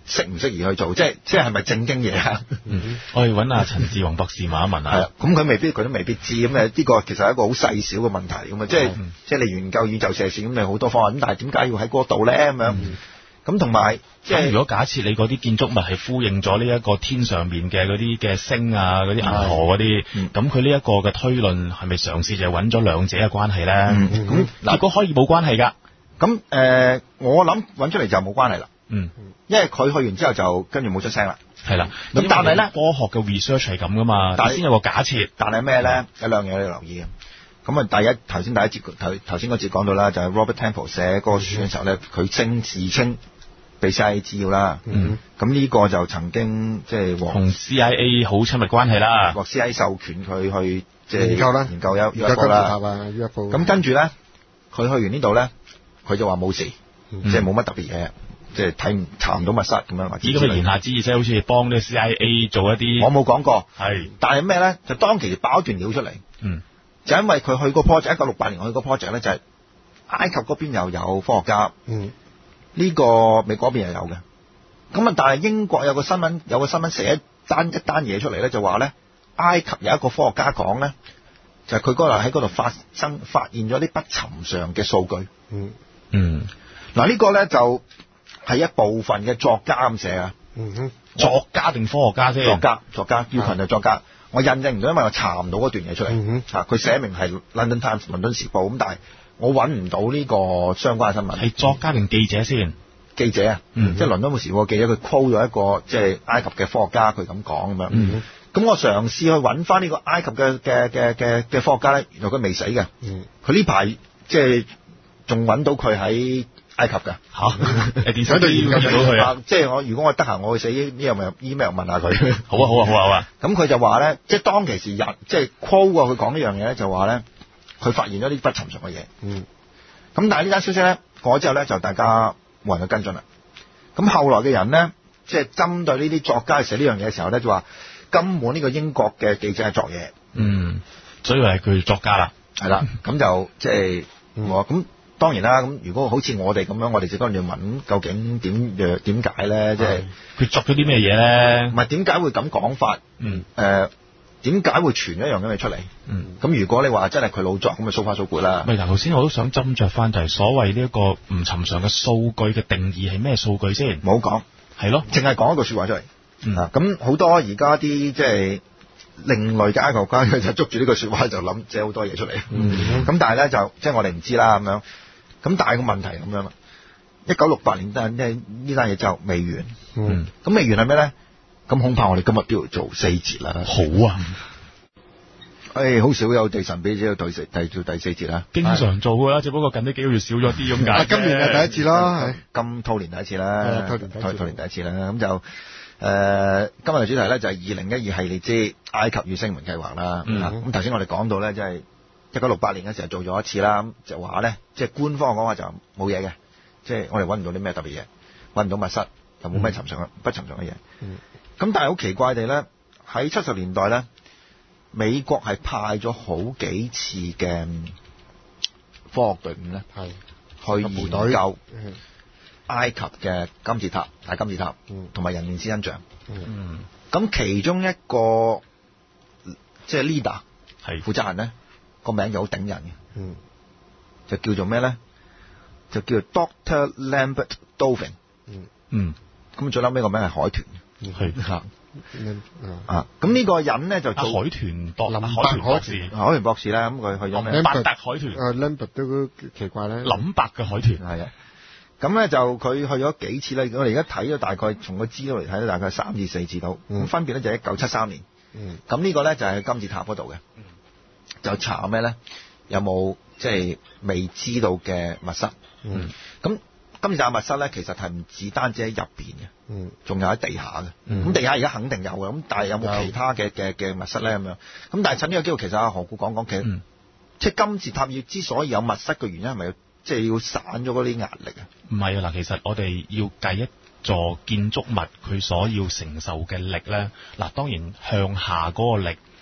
適唔適宜去做，即係即係係咪正經嘢啊？ 嗯，我哋揾阿陳志宏博士問一問啊。 係啊，咁佢未必佢都未必知，咁誒呢個其實係一個好細小嘅問題咁啊，即係、嗯、即係你研究宇宙射線咁，你好多方法，咁但係點解要喺嗰度咧咁樣？咁同埋即係如果假設你嗰啲建築物係呼應咗呢一個天上面嘅嗰啲嘅星啊、嗰啲銀河嗰啲，咁佢呢一個嘅推論係咪嘗試就係揾咗兩者嘅關係咧？咁、嗯、嗱，如果可以冇關係㗎， 咁誒、呃，我諗揾出嚟就冇關係啦。 嗯，因為佢去完之後就跟住冇出聲啦。 係啦，咁但係咧，科學嘅 research 係咁噶嘛，但係先有個假設，但係咩咧？有兩樣嘢你留意嘅。咁啊，第一頭先第一節頭頭先嗰節講到啦，就係、是、Robert Temple 寫嗰個書嘅時候咧，佢稱自稱俾 C I A 資料啦。嗯，咁呢個就曾經即係同 C I A 好親密關係啦，獲 C I A 授權佢去即係研究啦，研究有 U F O 啦。咁跟住咧，佢去完呢度咧，佢就話冇事，嗯、即係冇乜特別嘢。即係睇唔查唔到密室咁樣，或者咁嘅言下之意，即係好似幫啲 C I A 做一啲，我冇講過，係，但係咩咧？就當其時爆一段料出嚟，嗯，就因為佢去個 project，一九六八年我去個 project 咧，就係埃及嗰邊又有科學家，嗯，呢個美國嗰邊又有嘅，咁啊，但係英國有個新聞，有個新聞寫一單一單嘢出嚟咧，就話咧埃及有一個科學家講咧，就係佢嗰日喺嗰度發生發現咗啲不尋常嘅數據，嗯嗯，嗱呢個咧就。係一部分嘅作家咁寫啊，嗯哼，作家定科學家先？作家，作家，要群就作家。我印證唔到，因為我查唔到嗰段嘢出嚟。嗯哼，佢寫明係 London Times 倫敦時報咁，但係我揾唔到呢個相關嘅新聞。係作家定記者先？記者啊，嗯、即係倫敦時報記者，佢 quote 咗一個即係埃及嘅科學家，佢咁講咁樣。嗯咁我嘗試去揾翻呢個埃及嘅嘅嘅嘅嘅科學家咧，原來佢未死嘅。嗯，佢呢排即係仲揾到佢喺埃及㗎嚇，誒電視都研究到佢啊！即係我如果我得閒，我會寫 email email 問下佢。好啊好啊好啊好啊！咁佢就話咧，即係當其時日即係 call 過佢講呢樣嘢咧，就話咧佢發現咗啲不尋常嘅嘢。嗯。咁但係呢單消息咧過咗之後咧，就大家冇人去跟進啦。咁後來嘅人咧，即係針對呢啲作家寫呢樣嘢嘅時候咧，就話根本呢個英國嘅記者係作嘢。嗯。所以係佢作家啦。係啦。咁就即係我咁。當然啦，咁如果好似我哋咁樣，我哋就當然要問究竟點樣點解咧？即係佢作咗啲咩嘢咧？唔係點解會咁講法？嗯。誒點解會傳一樣咁嘅出嚟？嗯。咁如果你話真係佢老作，咁咪數花數攰啦。咪嗱，頭先我都想斟酌翻，就係所謂呢一個唔尋常嘅數據嘅定義係咩數據先？唔好講。係咯。淨係講一句説話出嚟。嗯。咁好多而家啲即係另類嘅埃及家，佢就捉住呢句説話就諗借好多嘢出嚟。嗯。咁但係咧就即係我哋唔知啦咁樣。咁但係個問題咁樣啦，一九六八年單即係呢單嘢就未完，嗯，咁未完係咩咧？咁恐怕我哋今日都要做四節啦。好啊，誒，好少有地神秘之第四第做第四節啦，經常做噶啦，只不過近呢幾個月少咗啲咁解。今年係第一次啦，係今兔年第一次啦，兔年兔年第一次啦，咁就誒今日嘅主題咧就係二零一二系列之埃及與星門計劃啦。咁頭先我哋講到咧，即係。一九六八年嘅時候做咗一次啦，咁就話咧，即係官方講話就冇嘢嘅，即係我哋揾唔到啲咩特別嘢，揾唔到密室，又冇咩尋常、嗯、不尋常嘅嘢。咁、嗯、但係好奇怪地咧，喺七十年代咧，美國係派咗好幾次嘅科學隊伍咧，係去研究埃及嘅金字塔、大金字塔，同埋人面獅身像。嗯，咁、嗯、其中一個即係 leader 係負責人咧。個名就好頂人嘅，嗯，就叫做咩咧？就叫做 Doctor Lambert Dolphin，嗯嗯，咁最後尾個名係海豚，係嚇，啊，咁呢個人咧就做海豚博林海豚博士，海豚博士啦，咁佢去咗咩？林伯特海豚，啊 Lambert 都奇怪咧，林伯嘅海豚係啊，咁咧就佢去咗幾次咧？我哋而家睇咗大概從個資料嚟睇咧，大概三至四次到，咁、嗯、分別咧就係一九七三年，嗯，咁呢個咧就係金字塔嗰度嘅。嗯就查咩咧？有冇即係未知道嘅密室？嗯，咁金字塔密室咧，其實係唔止單止喺入邊嘅，嗯，仲有喺地下嘅。咁、嗯、地下而家肯定有嘅，咁但係有冇其他嘅嘅嘅密室咧？咁樣，咁但係趁呢個機會，其實阿何故講講，其實、嗯、即係金字塔要之所以有密室嘅原因，係咪即係要散咗嗰啲壓力啊？唔係啊，嗱，其實我哋要計一座建築物佢所要承受嘅力咧，嗱，當然向下嗰個力。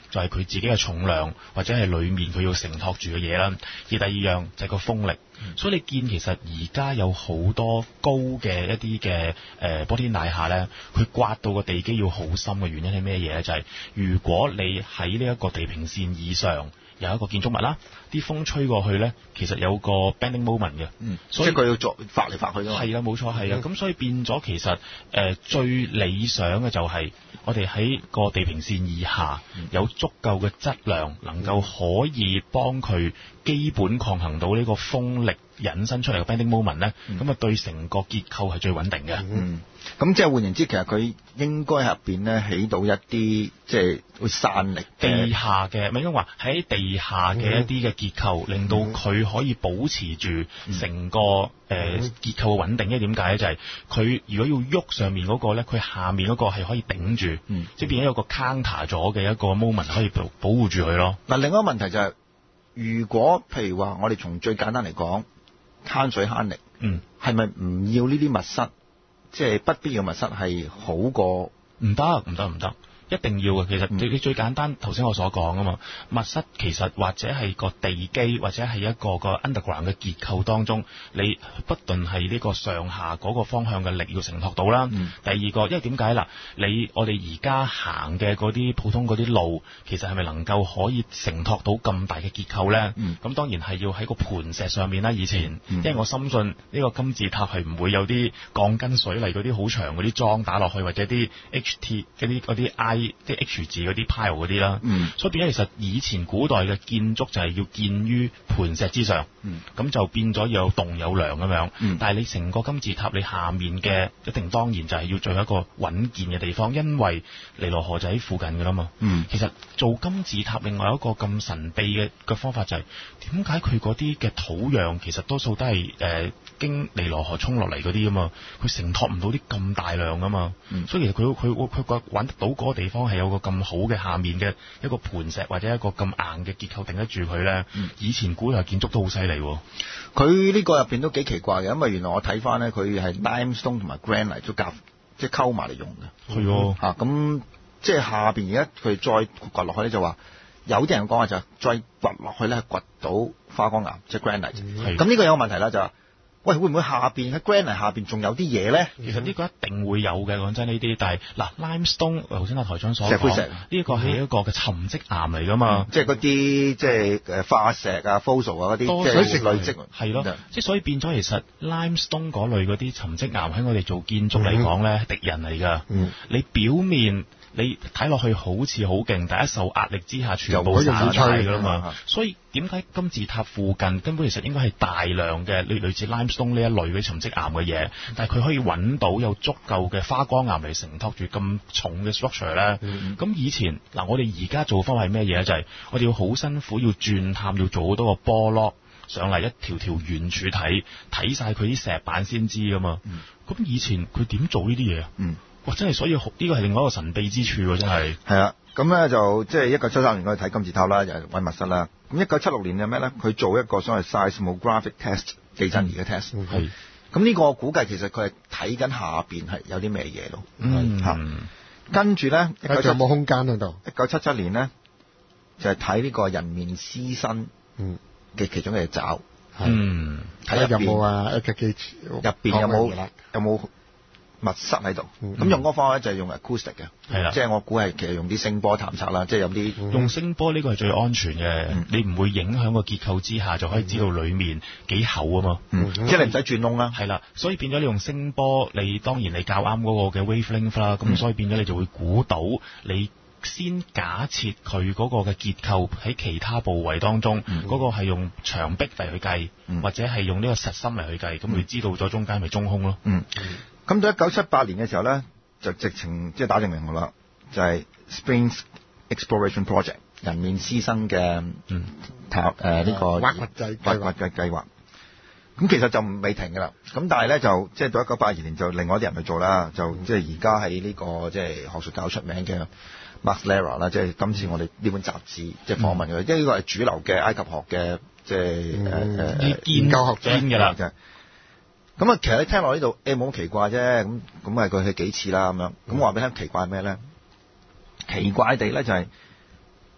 就係佢自己嘅重量或者係裡面佢要承托住嘅嘢啦。而第二樣就係個風力。所以你見其實而家有好多高嘅一啲嘅誒波天大廈咧，佢刮到個地基要好深嘅原因係咩嘢咧？就係、是、如果你喺呢一個地平線以上有一個建築物啦，啲風吹過去咧，其實有個 bending moment 嘅， 嗯， 所以即係佢要作發嚟發去㗎嘛。 係啦，冇錯係啊，咁、嗯、所以變咗其實誒、呃、最理想嘅就係我哋喺個地平線以下、嗯、有足夠嘅質量，能夠可以幫佢基本抗衡到呢個風力引申出嚟嘅 bending moment 咧，咁啊、嗯、對成個結構係最穩定嘅。 嗯，咁即係換言之，其實佢應該入邊咧起到一啲即係會散力地下嘅，咪應該話喺地下嘅一啲嘅結構，嗯、令到佢可以保持住成個誒、嗯呃、結構嘅穩定。因為點解咧？就係、是、佢如果要喐上面嗰個咧，佢下面嗰個係可以頂住，嗯、即係變咗有個 counter 咗嘅一個 moment 可以保保護住佢咯。 嗱，另一個問題就係、是，如果譬如話我哋從最簡單嚟講，慳水慳力，嗯，係咪唔要呢啲密室？即係不必要密室係好過？ 唔得，唔得，唔得。一定要嘅，其實你最簡單，頭先我所講啊嘛，密室其實或者係個地基，或者係一個個 underground 嘅結構當中，你不斷係呢個上下嗰個方向嘅力要承托到啦。嗯、第二個，因為點解啦？你我哋而家行嘅嗰啲普通嗰啲路，其實係咪能夠可以承托到咁大嘅結構咧？咁、嗯、當然係要喺個盤石上面啦。以前，嗯、因為我深信呢個金字塔係唔會有啲鋼筋水泥嗰啲好長嗰啲樁打落去，或者啲 H T 嗰啲嗰啲 I。即係 H 字嗰啲 pile 嗰啲啦，嗯、所以變咗其實以前古代嘅建築就係要建於盤石之上，咁、嗯、就變咗有棟有梁咁樣。嗯、但係你成個金字塔你下面嘅一定當然就係要做一個穩健嘅地方，因為尼羅河就喺附近㗎啦嘛。嗯、其實做金字塔另外一個咁神秘嘅嘅方法就係點解佢嗰啲嘅土壤其實多數都係誒、呃、經尼羅河衝落嚟嗰啲啊嘛，佢承托唔到啲咁大量啊嘛，嗯、所以其實佢佢佢佢揾得到嗰個地方係有個咁好嘅下面嘅一個盤石或者一個咁硬嘅結構頂得住佢咧。嗯、以前古代建築都好犀利喎。 佢呢個入邊都幾奇怪嘅，因為原來我睇翻咧，佢係 limestone 同埋 granite 都夾即係溝埋嚟用嘅。 係喎的。嚇咁、 嗯啊、即係下邊而家佢再掘落去咧，就話有啲人講話就再掘落去咧，掘到花崗岩即係 granite。咁呢個有個問題啦，就話。喂，會唔會下邊喺 granite 下邊仲有啲嘢咧？ 其實呢個一定會有嘅，講真呢啲。但係嗱 limestone 頭先阿台長所講，呢一個係一個嘅沉積岩嚟噶嘛， 即係嗰啲即係誒化石啊、fossil 啊嗰啲，即係累積。係咯， 即係所以變咗，其實 limestone 嗰類嗰啲沉積岩喺我哋做建築嚟講咧，係敵人嚟㗎。你表面你睇落去好似好勁，但係一受壓力之下，全部散晒㗎啦嘛。所以點解金字塔附近根本其實應該係大量嘅類類似 limestone 呢一類嘅沉積岩嘅嘢，但係佢可以揾到有足夠嘅花崗岩嚟承托住咁重嘅 structure 咧。咁、嗯、以前嗱，我哋而家做方法係咩嘢咧？就係、是、我哋要好辛苦要鑽探，要做好多個波落上嚟，一條條圓柱體睇晒佢啲石板先知噶嘛。咁、嗯、以前佢點做呢啲嘢啊？嗯，哇！真係所以呢個係另外一個神秘之處喎，真係。 係啊，咁咧就即係一九七三年我哋睇金字塔啦，又係揾密室啦。咁一九七六年有咩咧？佢做一個所謂 seismographic test 地震儀嘅 test。係。咁呢個我估計其實佢係睇緊下邊係有啲咩嘢咯。嗯。嚇。跟住咧， 有冇空間喺度？ 一九七七年咧，就係睇呢個人面獅身嘅其中嘅爪。嗯。睇入邊有冇啊？一個機入邊有冇有冇密室喺度？咁、嗯、用嗰個方法咧就係用 acoustic 嘅，係啦的，即係我估係其實用啲聲波探測啦，即係有啲、嗯、 用聲波呢個係最安全嘅，嗯、你唔會影響個結構之下，就可以知道裡面幾厚啊嘛， 嗯嗯、即係你唔使轉窿啦。 係啦，所以變咗你用聲波，你當然你校啱嗰個嘅 wavelength 啦，咁、嗯、所以變咗你就會估到你。先假設佢嗰個嘅結構喺其他部位當中，嗰、嗯、個係用牆壁嚟去計，嗯、或者係用呢個實心嚟去計，咁佢、嗯、知道咗中間咪中空咯。嗯， 咁到一九七八年嘅時候咧，就直情即係打定名號啦，就係、是、Springs Exploration Project 人面獅身嘅塔誒呢個挖掘計挖掘嘅計劃。咁其實就未停㗎啦，咁但係咧就即係到一九八二年就另外一啲人去做啦，就即係而家喺呢個即係學術較出名嘅 Max Lara 啦，即係今次我哋呢本雜誌即係訪問佢，因為呢個係主流嘅埃及學嘅即係誒誒研究學者㗎啦。咁啊，其實你聽落呢度誒冇咁奇怪啫，咁咁啊佢去幾次啦咁樣，咁我話俾你聽奇怪係咩咧？奇怪地咧就係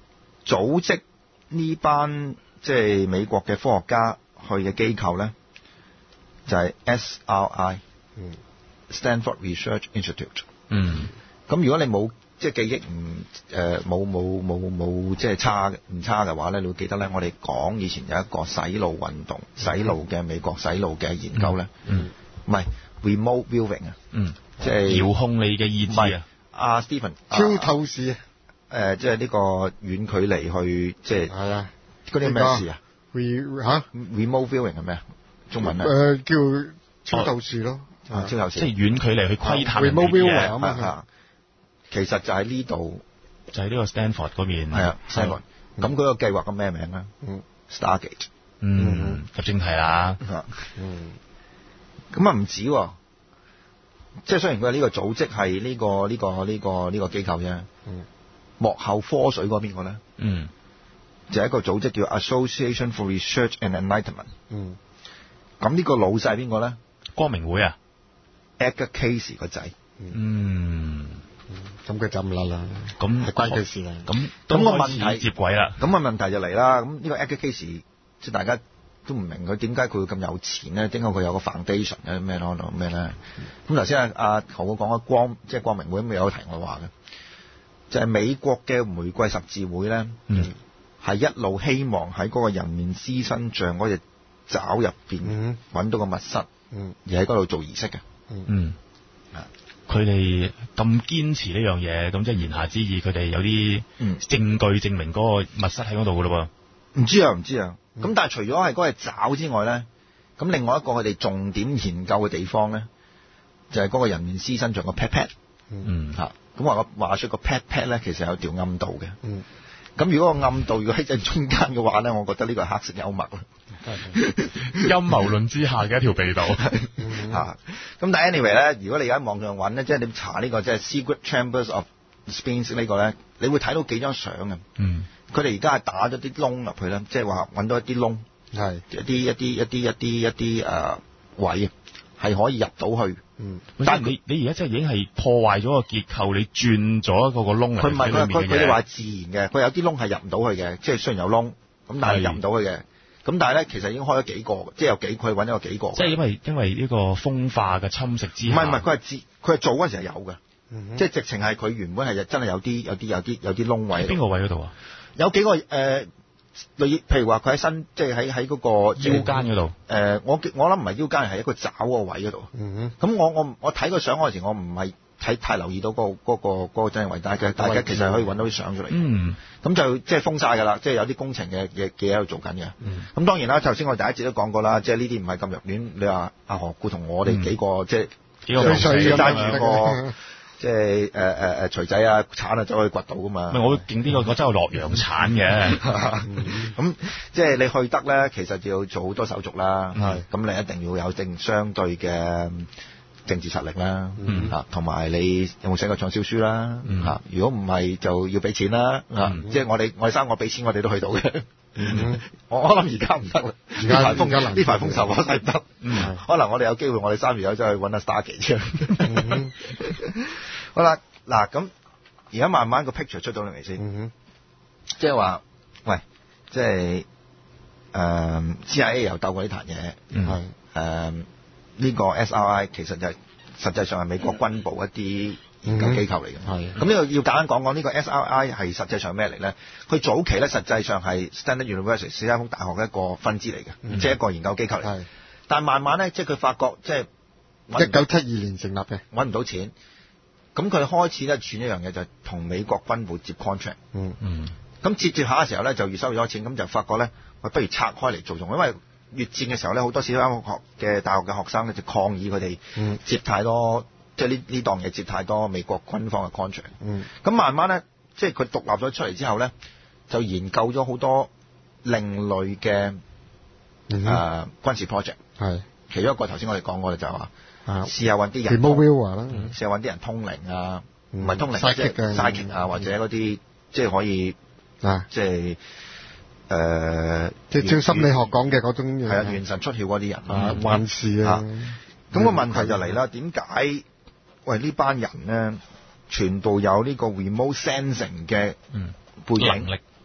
組織呢班即係美國嘅科學家去嘅機構咧，就係、是、S R I， 嗯 Stanford Research Institute。 嗯。 咁如果你冇即係記憶唔誒冇冇冇冇即係差唔差嘅話咧，你會記得咧，我哋講以前有一個洗腦運動、洗腦嘅美國洗腦嘅研究咧， 嗯， 唔係 remote viewing 啊， 嗯， 即係遙控你嘅意志啊， 阿 Stephen 超透視誒，即係呢個遠距離去即係係啊， 嗰啲咩事啊 ？re 嚇 remote viewing 係咩啊？中文啊？ 誒叫超透視咯， 啊超透視， 即係遠距離去窺探人哋 remote 嘅 viewing 嘢啊嘛。 其實就喺呢度， 就係呢個 Stanford 嗰邊。 係啊 ，Stanford。咁佢個計劃嘅咩名啊？ 嗯 ，Stargate。 嗯，入正題啦。 嗯。 咁啊唔止喎，即係雖然佢係呢個組織係呢個呢個呢個呢個機構啫。 嗯。 幕後科水嗰邊個咧？ 嗯。 就係一個組織叫 Association for Research and Enlightenment。 嗯。 咁呢個老細邊個咧？ 光明會啊 ，Edgar Cayce 個仔。 嗯。 咁佢就唔甩啦， 咁係關佢事啦。 咁咁個問題接軌啦。 咁個問題就嚟啦。咁呢個 Edgar Cayce 即係大家都唔明佢點解佢會咁有錢咧？點解佢有個 foundation 咧？咩咯？咩咧？咁頭先阿阿豪哥講嘅光，即係光明會咁有題我話嘅，就係、是、美國嘅玫瑰十字會咧，係、嗯、一路希望喺嗰個人面獅身像嗰隻爪入邊揾到個密室， 嗯、 而喺嗰度做儀式嘅。 嗯。嗯佢哋咁堅持呢樣嘢，咁即係言下之意，佢哋有啲證據證明嗰個密室喺嗰度噶咯喎。唔知啊，唔知啊。咁、嗯、但係除咗係嗰隻爪之外咧，咁另外一個佢哋重點研究嘅地方咧，就係、是、嗰個人面獅身像個 pat pat。 嗯。嚇、 咁話個話說個 pat pat 咧，其實有條暗道嘅。 嗯。 咁如果個暗道如果喺正中間嘅話咧，我覺得呢個係黑色幽默啦。 陰謀論之下嘅一條秘道。 啊，咁但係 anyway 咧，如果你而家喺網上揾咧，即係你查呢、呢個即係 Secret Chambers of Sphinx 呢個咧，你會睇到幾張相嘅。 嗯。佢哋而家係打咗啲窿入去咧，即係話揾到一啲窿， 係一啲一啲一啲一啲一啲誒位，係可以入到去。 嗯。但係你你而家即係已經係破壞咗個結構，你轉咗一個個窿嚟。 佢唔係佢佢佢哋話自然嘅，佢有啲窿係入唔到去嘅，即係雖然有窿，咁但係入唔到去嘅。咁但係咧，其實已經開咗幾個，即係有幾佢揾咗幾個。 即係因為因為呢個風化嘅侵蝕之下。 唔係唔係，佢係自佢係做嗰陣時係有嘅、 嗯， 即係直情係佢原本係真係有啲有啲有啲有啲窿位。 邊個位嗰度啊？ 有幾個誒，類、呃、譬如話佢喺身，即係喺喺嗰個腰間嗰度。誒、 呃，我我諗唔係腰間，係一個爪個位嗰度。嗯咁我我我睇個相嗰陣時，我唔係睇太留意到嗰、嗰個嗰、嗰個嗰個真係位，但係大家其實可以揾到啲相出嚟。嗯。咁就即係封晒㗎啦，即係有啲工程嘅嘅嘢喺度做緊嘅。嗯。咁當然啦，頭先我哋第一節都講過啦，即係呢啲唔係咁入面。你話阿何故同我哋幾個、嗯、即係幾個爭住個。即係誒誒誒錘仔啊、鏟啊，走去掘到噶嘛？ 唔係我勁啲個，我真係洛陽鏟嘅。 咁即係你去得咧，其實就要做好多手續啦。 係。 咁你一定要有正相對嘅政治實力啦。 嗯。 嚇，同埋你有冇寫過暢銷書啦？ 嗯。 嚇，如果唔係就要俾錢啦。嚇、嗯，即係我哋我哋三個俾錢，我哋都去到嘅。嗯。我我諗而家唔得啦。而家呢排封呢排封售我真係唔得。嗯。可能我哋有機會，我哋三月有走去揾阿 Stargate 啫。嗯。好啦，嗱咁而家慢慢個 picture 出到嚟未先？嗯、即係話，喂，即係誒 C I A 又鬥過呢壇嘢，係誒呢個 S R I 其實就係、是、實際上係美國軍部一啲研究機構嚟嘅。係咁呢個要簡單講講呢個 S R I 係實際上咩嚟咧？佢早期咧實際上係 Stanford University 史丹福大學嘅一個分支嚟嘅、嗯，即係一個研究機構嚟。係，但係慢慢咧，即係佢發覺即係一九七二年成立嘅， 揾唔到錢。咁佢開始咧轉一樣嘢，就係同美國軍部接 contract。 嗯嗯。 咁接住下嘅時候咧，就越收越多錢，咁就發覺咧，喂，不如拆開嚟做用，因為越戰嘅時候咧，好多史丹福學嘅大學嘅學生咧就抗議佢哋接太多，嗯、即係呢呢檔嘢接太多美國軍方嘅 contract。嗯。咁慢慢咧，即係佢獨立咗出嚟之後咧，就研究咗好多另類嘅誒、嗯呃、軍事 project。係。其中一個頭先我哋講過就係話。試下揾啲人，試下揾啲人通靈啊，唔、嗯、係通靈，即係 psychic 啊，或者嗰啲即係可以啊，即係誒， 即係照心理學講嘅嗰種嘢， 係啊，元神出竅嗰啲人啊， 幻視啊。 咁、啊、個問題就嚟啦，點解喂呢班人咧，全部有呢個 remote sensing 嘅背景？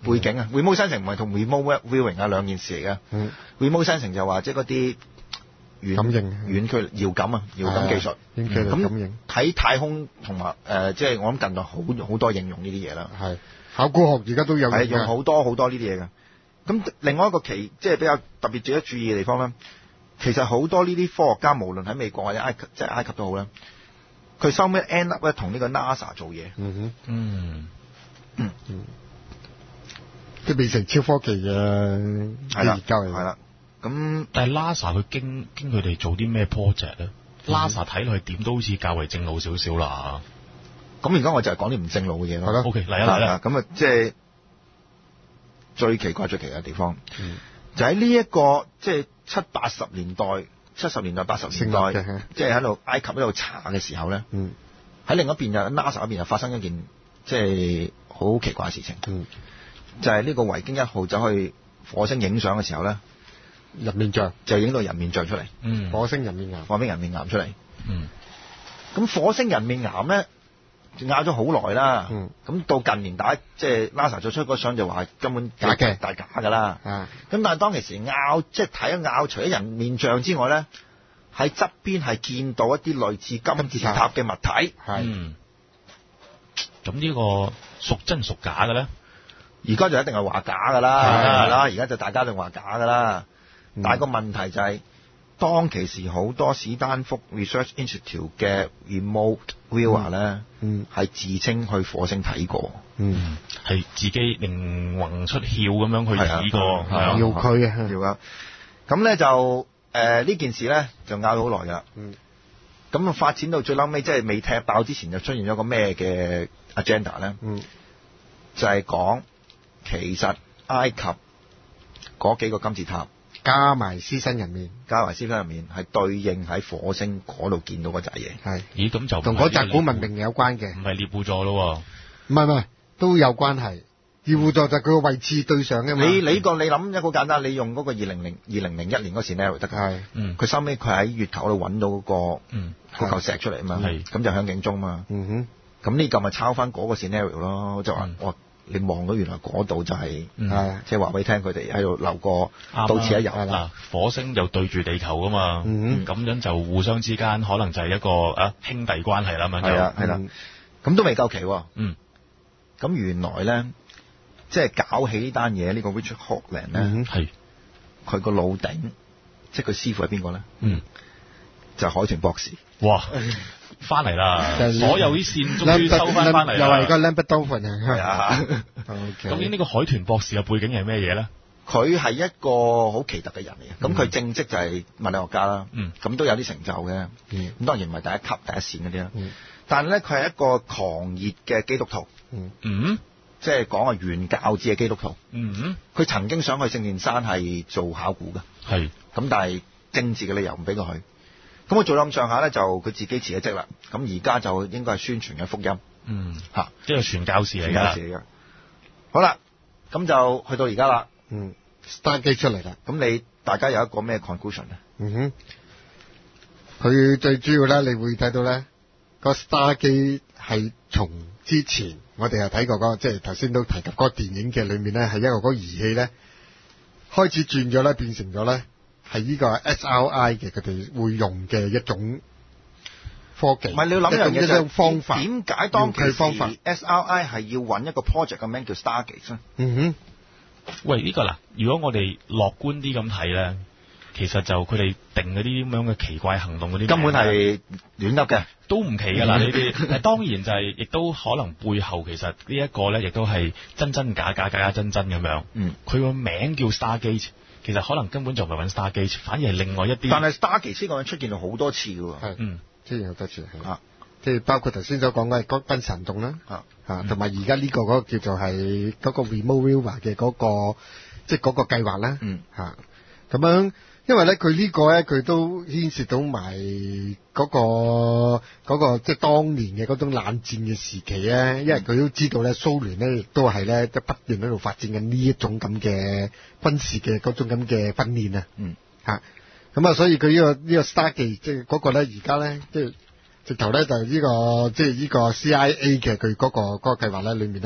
背景啊。remote sensing 唔係同 remote viewing 啊兩件事嚟嘅。 嗯 remote sensing 就話即係嗰啲遠感應遠距離遙感啊，遙感技術。 遠距離感應。 喺太空同埋誒，即係我諗近代好好多應用呢啲嘢啦。 係考古學而家都有係用好多好多呢啲嘢嘅。咁另外一個其即係比較特別值得注意嘅地方咧，其實好多呢啲科學家，無論喺美國或者埃及，即係埃及都好啦，佢收尾 end up 咧同呢個 NASA 做嘢。 嗯哼， 嗯嗯嗯，即係變成超科技嘅係啦， 研究嚟。 係啦。咁但係 NASA 佢經經佢哋做啲咩 project 咧？NASA 睇落去點都好似較為正路少少啦。 咁而家我就係講啲唔正路嘅嘢咯。 係咯 OK，嚟啊嚟啊！ 咁啊，即係最奇怪最奇怪嘅地方， 嗯就喺呢一個即係七八十年代、七十年代、八十年代，即係喺度埃及喺度查嘅時候咧， 嗯， 喺另一邊就 NASA 嗰邊就發生一件即係好奇怪嘅事情， 嗯， 就係呢個維京一號走去火星影相嘅時候咧， 人面像就影到人面像出嚟， 嗯， 火星人面岩， 火星人面岩出嚟。 嗯， 咁火星人面岩咧，拗咗好耐啦。 嗯， 咁到近年打即係 NASA 再出嗰個相就話根本假嘅大假㗎啦。 啊， 咁但係當其時拗即係睇一拗，除咗人面像之外咧，喺側邊係見到一啲類似金字塔嘅物體。 係， 嗯，咁呢個屬真屬假嘅咧？ 而家就一定係話假㗎啦，係啦。而家就大家都話假㗎啦。 嗯但係個問題就係、當其時好多史丹福 Research Institute 嘅 remote viewer 咧， 嗯， 係自稱去火星睇過。 嗯， 係自己靈魂出竅咁樣去睇過， 係啊係啊要佢啊， 要啊。咁咧就誒呢、呃、件事咧就拗咗好耐㗎啦。 嗯， 咁啊發展到最嬲尾，即係未踢爆之前，就出現咗個咩嘅 agenda 咧？ 嗯， 就係講其實埃及嗰幾個金字塔加埋獅身人面， 加埋獅身入面係對應喺火星嗰度見到嗰扎嘢。 係咦，咁就唔係同嗰扎古文明有關嘅， 唔係獵戶座咯唔係唔係都有關係。二戶座就係佢個位置對上嘅嘛。 你你個你諗一個好簡單，你用嗰個二零零二零零一年嗰個 scenario 得㗎。 係， 喎。嗯佢收尾佢喺月球嗰度揾到嗰、 嗯個嗰嚿石出嚟啊嘛， 係咁就響警鐘嘛。 嗯哼， 咁呢嚿咪抄翻嗰個 scenario 咯，就話嗯哇你望到原來嗰度就係、 嗯係， 即係話俾你聽佢哋喺度留過啱到此一遊。 係啦嗱，火星就對住地球噶嘛， 嗯咁樣就互相之間可能就係一個啊兄弟關係啦，咁樣就係啊係啦嗯， 咁都未夠期喎。 嗯咁原來咧，即係搞起呢單嘢呢個 Richard Hoagland 咧， 嗯係佢個老頂，即係佢師傅係邊個咧？ 嗯， 就係海豚博士。 哇，翻嚟啦， 就係所有啲線終於收翻翻嚟又係個啦。 Lambert Dolphin 係啊。 啊， OK 究竟呢個海豚博士嘅背景係咩嘢咧？ 佢係一個好奇特嘅人嚟嘅。咁嗯佢正職就係物理學家啦。 嗯咁都有啲成就嘅。 嗯咁當然唔係第一級、第一線嗰啲啦。 嗯但係咧，佢係一個狂熱嘅基督徒， 嗯嗯即係講係原教旨嘅基督徒。 嗯， 佢曾經想去聖殿山係做考古嘅， 係咁但係政治嘅理由唔俾佢去。咁佢做到咁上下咧，就佢自己辭咗職啦。咁而家就應該係宣傳嘅福音嗯嚇， 即係傳教士嚟宣教㗎。 士嚟嘅。好啦，咁就去到而家啦。 嗯，Stargate 出嚟啦。 咁你大家有一個咩 conclusion 咧？ 嗯哼，佢最主要咧，你會睇到咧，個 Stargate 係從之前我哋又睇過嗰個，即係頭先都提及嗰個電影嘅裏面咧，係一個嗰個儀器咧開始轉咗咧，變成咗咧係呢個 S R I 嘅佢哋會用嘅一種科技。 唔係你要諗一樣嘢一就種方法。 點解當其遙距方法時 S R I 係要揾一個 project 嘅名叫 Stargate 咧？ 嗯哼。 喂，呢個嗱，如果我哋樂觀啲咁睇咧，其實就佢哋定嗰啲咁樣嘅奇怪行動嗰啲， 根本係亂噏嘅。 都唔奇㗎啦呢啲。但係當然就係、亦都可能背後其實呢一個咧，亦都係真真假假、假假真真咁樣。 嗯， 佢個名叫 Stargate，其實可能根本就唔係揾 Stargate，反而係另外一啲。 但係 Stargate 呢個人出現咗好多次嘅喎。 係， 嗯， 出現好多次係啊， 即係包括頭先所講嘅嗰奔神洞啦， 啊啊，同埋而家呢個嗰個叫做係嗰個 remote viewer 嘅嗰個，即係嗰個計劃啦， 嗯， 嚇，咁樣，因為咧佢呢個咧佢都牽涉到埋嗰個嗰個即係當年嘅嗰種冷戰嘅時期咧，因為佢都知道咧蘇聯咧亦都係咧即係不斷喺度發展緊呢一種咁嘅軍事嘅嗰種咁嘅訓練啊， 嗯， 嚇，咁啊，所以佢呢個呢個 Stargate 即係嗰個咧而家咧即係。直頭咧就係呢個即係呢個 C I A 嘅佢嗰個嗰個計劃咧裏面咧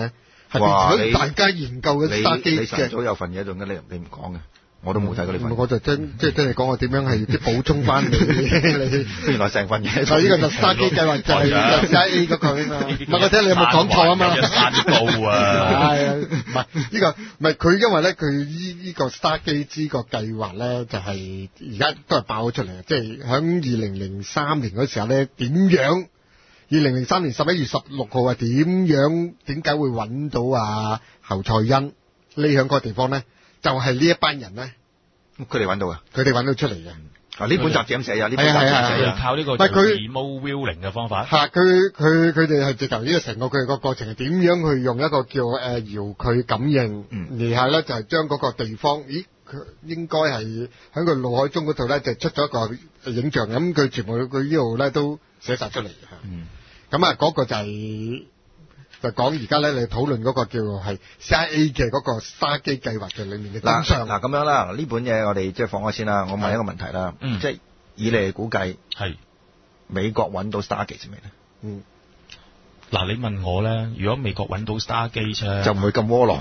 係哇變咗大家研究嘅 Stargate 你晨嘅。 早有份嘢喺度嘅，你你唔講嘅，我都冇睇過呢份。 我就聽即係聽你講我點樣係即係補充翻你你。 原來成份嘢。 嗱，呢個就 Stargate 計劃就係 C I A 嗰個啊嘛。唔係我睇你有冇講錯啊嘛。 一山高啊！ 係啊，唔係呢個唔係佢，因為咧佢依依個 Stargate 呢個計劃咧，就係而家都係爆咗出嚟，即係喺二零零三年嗰時候咧，點樣？二零零三年十一月十六號啊，點樣點解會揾到啊侯賽因匿響嗰個地方咧？就係呢一班人咧， 佢哋揾到啊！ 佢哋揾到出嚟嘅。 啊！呢本雜誌咁寫啊，呢本雜誌係啊係啊寫啊係靠呢個唔係佢 remote viewing 嘅方法。 嚇！佢佢佢哋係直頭呢個成個佢哋個過程係點樣去用一個叫誒遙距感應， 嗯然後咧就係將嗰個地方，咦佢應該係喺個腦海中嗰度咧就出咗一個影像，咁佢全部佢呢度咧都寫晒出嚟嚇。 嗯。 咁啊嗰個就係、就講而家咧，你討論嗰個叫做係 C I A 嘅嗰個 Stargate 計劃嘅裡面嘅真嗱相。 嗱咁樣啦，呢本嘢我哋即係放開先啦。我問一個問題啦， 嗯即係以你哋估計， 係美國揾到 Stargate 未咧？ 嗯。 嗱，你問我咧，如果美國揾到 Stargate 咧， 就唔會咁窩囊，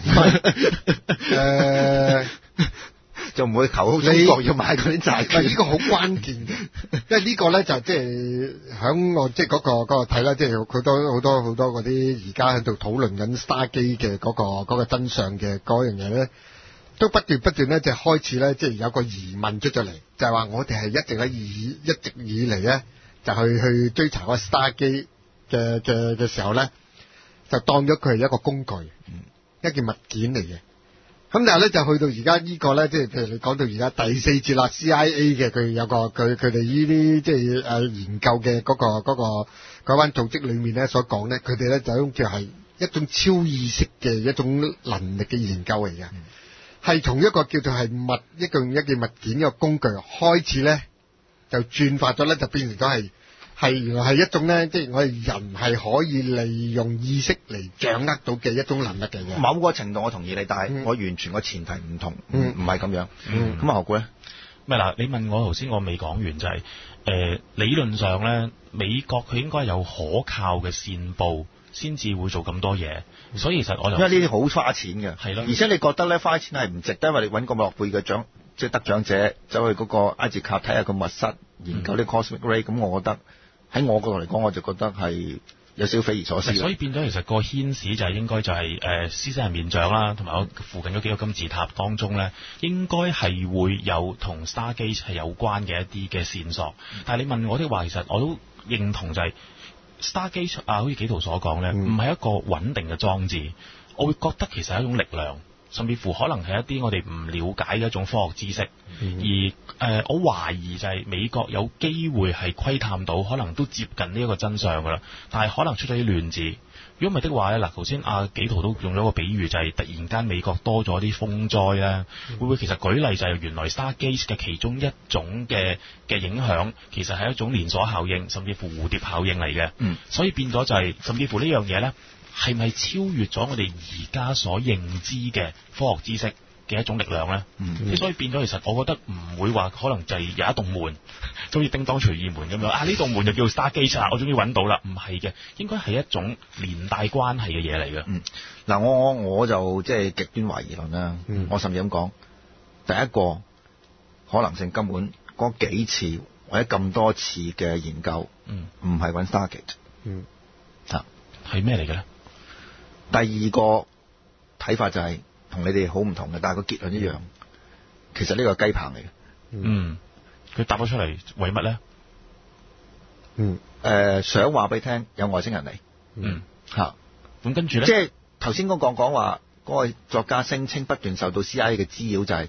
誒。 就唔會求好中國要買嗰啲債唔係呢券。 個好關鍵嘅，因為呢個咧就即係響我即係嗰個嗰個睇啦，即係好多好多好多嗰啲而家喺度討論緊 Stargate 嘅嗰個嗰個真相嘅嗰樣嘢咧，都不斷不斷咧就開始咧即係有個疑問出咗嚟，就係話我哋係一直咧以一直以嚟咧就去去追查個 Stargate 嘅嘅嘅時候咧，就當咗佢係一個工具，一件物件嚟嘅。咁但係咧就去到而家呢個咧，即係譬如你講到而家第四節啦 ，C I A 嘅佢有個佢佢哋呢啲即係誒研究嘅嗰、個嗰、個嗰班組織裏面咧所講咧，佢哋咧就一種叫係一種超意識嘅一種能力嘅研究嚟嘅，係、嗯、從一個叫做係物一個一件物件嘅工具開始咧，就轉化咗咧就變成咗係。係原來係一種咧，即係我哋人係可以利用意識嚟掌握到嘅一種能力嚟嘅。 某個程度我同意你，但係嗯我完全個前提唔同，唔嗯唔係咁樣。 嗯咁啊何故咧？ 咩嗱？你問我頭先，我未講完就係、呃、理論上咧，美國佢應該有可靠嘅線報，先至會做咁多嘢。所以其實我就因為呢啲好花錢嘅， 係咯而且你覺得咧花錢係唔值得，因為你揾個諾貝嘅獎，即係得獎者走去嗰個埃及塔睇下個密室，研究啲 cosmic ray，咁、嗯、我覺得喺我角度嚟講，我就覺得係有少少匪夷所思。 所以變咗其實個牽使就係應該就係誒獅身人面像啦，同埋我附近嗰幾個金字塔當中咧，應該係會有同 Stargate 係有關嘅一啲嘅線索。嗯、但係你問我的話，其實我都認同就係、是、Stargate 啊，好似紀陶所講咧，唔係、嗯、一個穩定嘅裝置，我會覺得其實係一種力量。甚至乎可能係一啲我哋唔了解嘅一種科學知識，嗯、而誒、呃、我懷疑就係美國有機會係窺探到，可能都接近呢一個真相㗎啦。但係可能出咗啲亂子。如果唔係的話咧，嗱頭先阿紀陶都用咗個比喻，就係、是、突然間美國多咗啲風災咧，嗯、會唔會其實舉例就係原來 Stargate 嘅其中一種嘅嘅影響，其實係一種連鎖效應，甚至乎蝴蝶效應嚟嘅。嗯，所以變咗就係、是、甚至乎呢樣嘢咧。係咪超越咗我哋而家所認知嘅科學知識嘅一種力量咧？嗯，所以變咗，其實我覺得唔會話可能就係有一棟門，好似叮當隨意門咁樣啊！呢棟門就叫 Stargate 啊，我終於揾到啦。唔係嘅，應該係一種連帶關係嘅嘢嚟嘅。 嗯，嗱，我我我就即係極端懷疑論啦。嗯、我甚至咁講，第一個可能性根本嗰幾次或者咁多次嘅研究，嗯，唔係揾 Stargate。嗯，啊， 係咩嚟嘅咧？ 第二個睇法就係、是、同你哋好唔同嘅，但係個結論一樣。其實呢個係雞棚嚟嘅。 嗯，佢答咗出嚟為乜咧？ 嗯，誒、呃，想話俾你聽，有外星人嚟。 嗯， 吓、啊， 咁跟住咧， 即係頭先嗰個講話，嗰、那個作家聲稱不斷受到 C I A 嘅滋擾，就係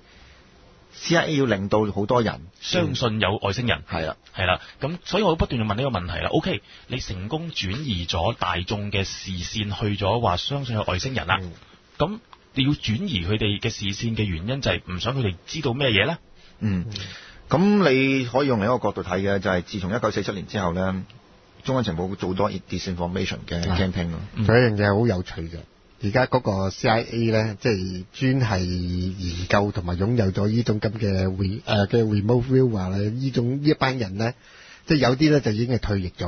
C I A 要令到好多人相信有外星人。 係啦、 嗯，係啦，咁所以我都不斷去問呢個問題啦。OK，你成功轉移咗大眾嘅視線去咗話相信有外星人啦。咁、嗯、你要轉移佢哋嘅視線嘅原因就係唔想佢哋知道咩嘢咧？ 嗯，咁你可以用另一個角度睇嘅，就係、是、自從一九四七年之後咧，中央情報做多 disinformation 嘅 campaign 咯。 仲有一樣嘢好有趣嘅。而家嗰個 C I A 咧，即係專係研究同埋擁有咗呢種咁嘅 re 誒嘅 remote viewer 咧，呢種呢一班人咧，即係有啲咧就已經係退役咗啦。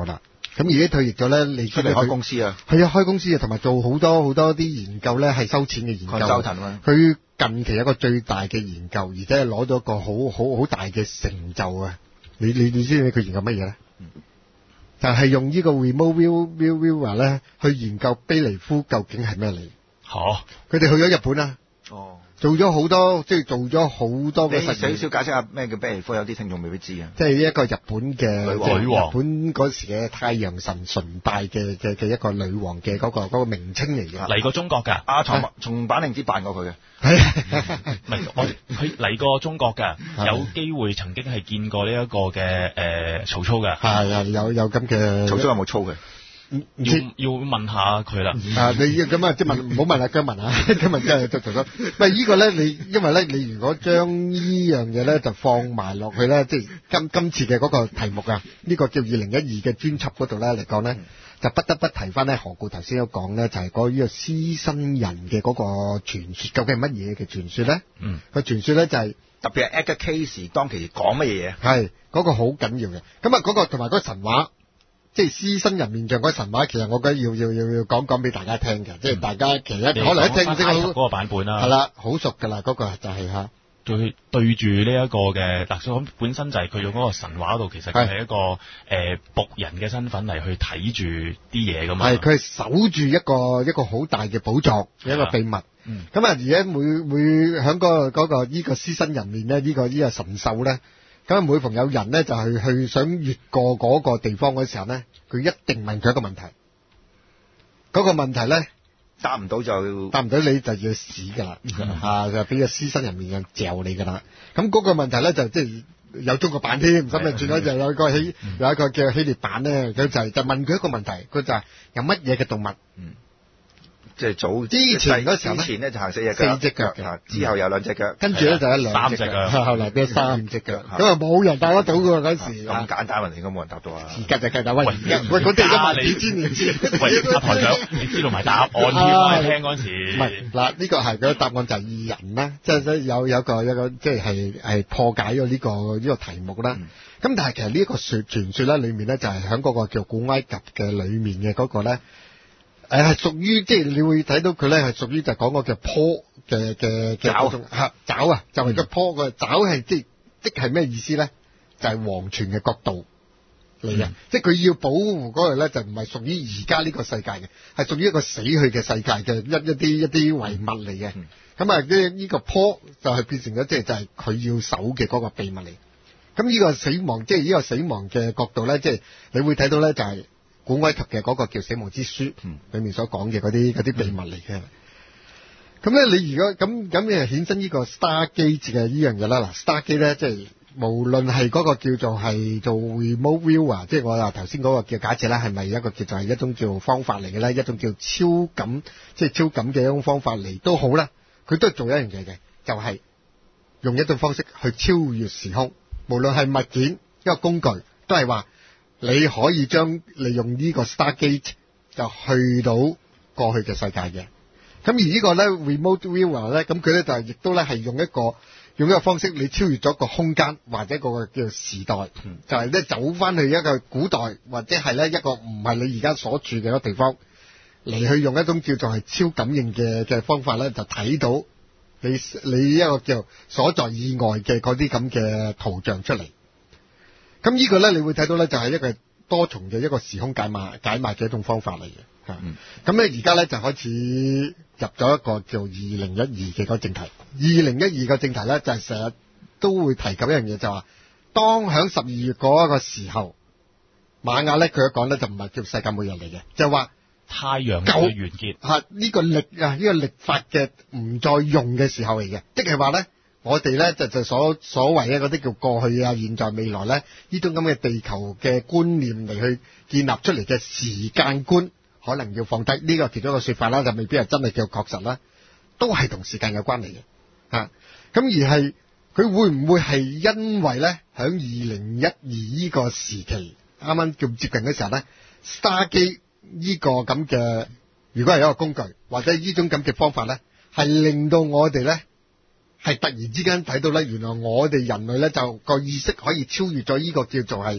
咁而家退役咗咧，你出嚟開公司啊， 係啊，開公司啊，同埋做好多好多啲研究咧，係收錢嘅研究。佢近期有一個最大嘅研究，而且係攞到一個好好好大嘅成就啊！你你你知唔知佢研究乜嘢咧？嗯、就係用呢個 remote view view viewer 咧去研究卑尼夫究竟係咩嚟？ 嚇、哦！ 佢哋去咗日本啊！哦。做咗好多，即係做咗好多嘅實驗。 你少少解釋下咩叫卑尼夫，有啲聽眾未必知啊。 即係一個日本嘅女王， 日本嗰時嘅太陽神崇拜嘅嘅嘅一個女王嘅嗰個嗰個名稱嚟嘅。 嚟過中國㗎， 阿松松坂玲子扮過佢嘅。 係唔係我佢嚟過中國㗎，有機會曾經係見過呢一個嘅誒曹操㗎。 係啊，有有咁嘅。 曹操有冇操嘅？ 要要問下佢啦。 啊，你咁啊，即係問，唔好問阿姜文啊，姜文真係做咗。喂，呢個咧，你因為咧，你如果將呢樣嘢咧就放埋落去咧，即係今今次嘅嗰個題目啊，呢個叫二零一二嘅專輯嗰度咧嚟講咧，就不得不提翻咧何故頭先都講咧，就係嗰呢個獅身人嘅嗰個傳說，究竟係乜嘢嘅傳說咧？嗯，個傳說咧就係特別係 Edgar Cayce 當其時講乜嘢嘢？ 係嗰個好緊要嘅。咁啊，嗰個同埋嗰個神話。即係獅身人面像嗰神話，其實我覺得要要要要講講俾大家聽嘅，即係大家其實可能一聽唔識嗰個版本啦， 係啦，好熟㗎啦，嗰個就係嚇。 對對住呢一個嘅嗱，所以本身就係佢用嗰個神話度，其實佢係一個誒僕人嘅身份嚟去睇住啲嘢㗎嘛。係佢係守住一個一個好大嘅寶藏，一個秘密。嗯。咁啊，而家每每喺嗰個嗰個呢個獅身人面咧，呢個呢個神獸咧。咁每逢有人咧就係去想越過嗰個地方嗰時候咧，佢一定問佢一個問題。嗰、嗰個問題咧答唔到就答唔到你就要死㗎啦，嚇就俾個獅身人面人嚼你㗎啦。咁嗰個問題咧就即係有中國版添，咁啊轉咗就有一個希有一個叫希臘版咧，佢就係就問佢一個問題，佢就係有乜嘢嘅動物？嗯即係早之前嗰時候之前咧就行四隻腳， 四隻腳嘅， 之後有兩隻腳， 跟住咧就有兩隻腳，後嚟變咗三隻腳，咁啊冇人答得到㗎嗰時。 咁簡單問題應該冇人答到啊！ 而家就計答喂，喂嗰啲而家問幾千年前， 喂阿台長，你知道埋答案添啊？聽嗰時唔係嗱，呢個係佢答案就係人啦，即係有有個有個即係係係破解咗呢個呢個題目啦。咁但係其實呢一個説傳説咧，裡面咧就係喺嗰個叫古埃及嘅裡面嘅嗰個咧。誒係屬於即係你會睇到佢咧係屬於就講個叫坡嘅嘅嘅爪嚇爪啊，就係個坡個爪係即即係咩意思咧？就係黃泉嘅角度嚟嘅，即係佢要保護嗰個咧就唔係屬於而家呢個世界嘅，係屬於一個死去嘅世界嘅一一啲一啲遺物嚟嘅。咁啊呢呢個坡就係變成咗即係就係佢要守嘅嗰個秘密嚟。咁呢個死亡即係呢個死亡嘅角度咧，即係你會睇到咧就係。古埃及嘅嗰個叫死亡之書，嗯，裏面所講嘅嗰啲嗰啲秘密嚟嘅。咁咧、嗯，你如果咁咁，你係衍生呢個 Stargate 嘅呢樣嘢啦。嗱 Stargate 咧，即係無論係嗰個叫做係做 remote view 啊，即係我話頭先嗰個叫假設啦，係咪一個叫做係一種叫方法嚟嘅咧？一種叫超感，即係超感嘅一種方法嚟都好啦。佢都係做一樣嘢嘅，就係、是、用一種方式去超越時空，無論係物件一個工具，都係話。你可以將利用呢個 Stargate 就去到過去嘅世界嘅，咁而呢個咧 remote viewer 咧，咁佢咧就係亦都咧係用一個用一個方式，你超越咗個空間或者個叫做時代，嗯、就係咧走翻去一個古代或者係咧一個唔係你而家所住嘅一個地方，嚟去用一種叫做係超感應嘅嘅方法咧，就睇到你你一個叫所在以外嘅嗰啲咁嘅圖像出嚟。咁呢個咧，你會睇到咧，就係一個多重嘅一個時空解碼解碼嘅一種方法嚟嘅嚇。咁咧而家咧就開始入咗一個叫二零一二嘅個正題。二零一二個正題咧就係成日都會提及一樣嘢，就話當響十二月嗰個時候，瑪雅咧佢講咧就唔係叫世界末日嚟嘅，就係話太陽嘅完結嚇呢個力啊呢個力法嘅唔再用嘅時候嚟嘅，即係話咧。我哋咧就就所所謂咧嗰啲叫過去啊、現在、未來咧呢種咁嘅地球嘅觀念嚟去建立出嚟嘅時間觀，可能要放低呢個其中一個說法啦，就未必係真係叫確實啦，都係同時間有關係嘅嚇。咁、啊、而係佢會唔會係因為咧響二零一二呢個時期啱啱叫接近嘅時候咧 ，Stargate 呢個咁嘅，如果係一個工具或者呢種咁嘅方法咧，係令到我哋咧。係突然之間睇到咧，原來我哋人類咧就個意識可以超越咗呢個叫做係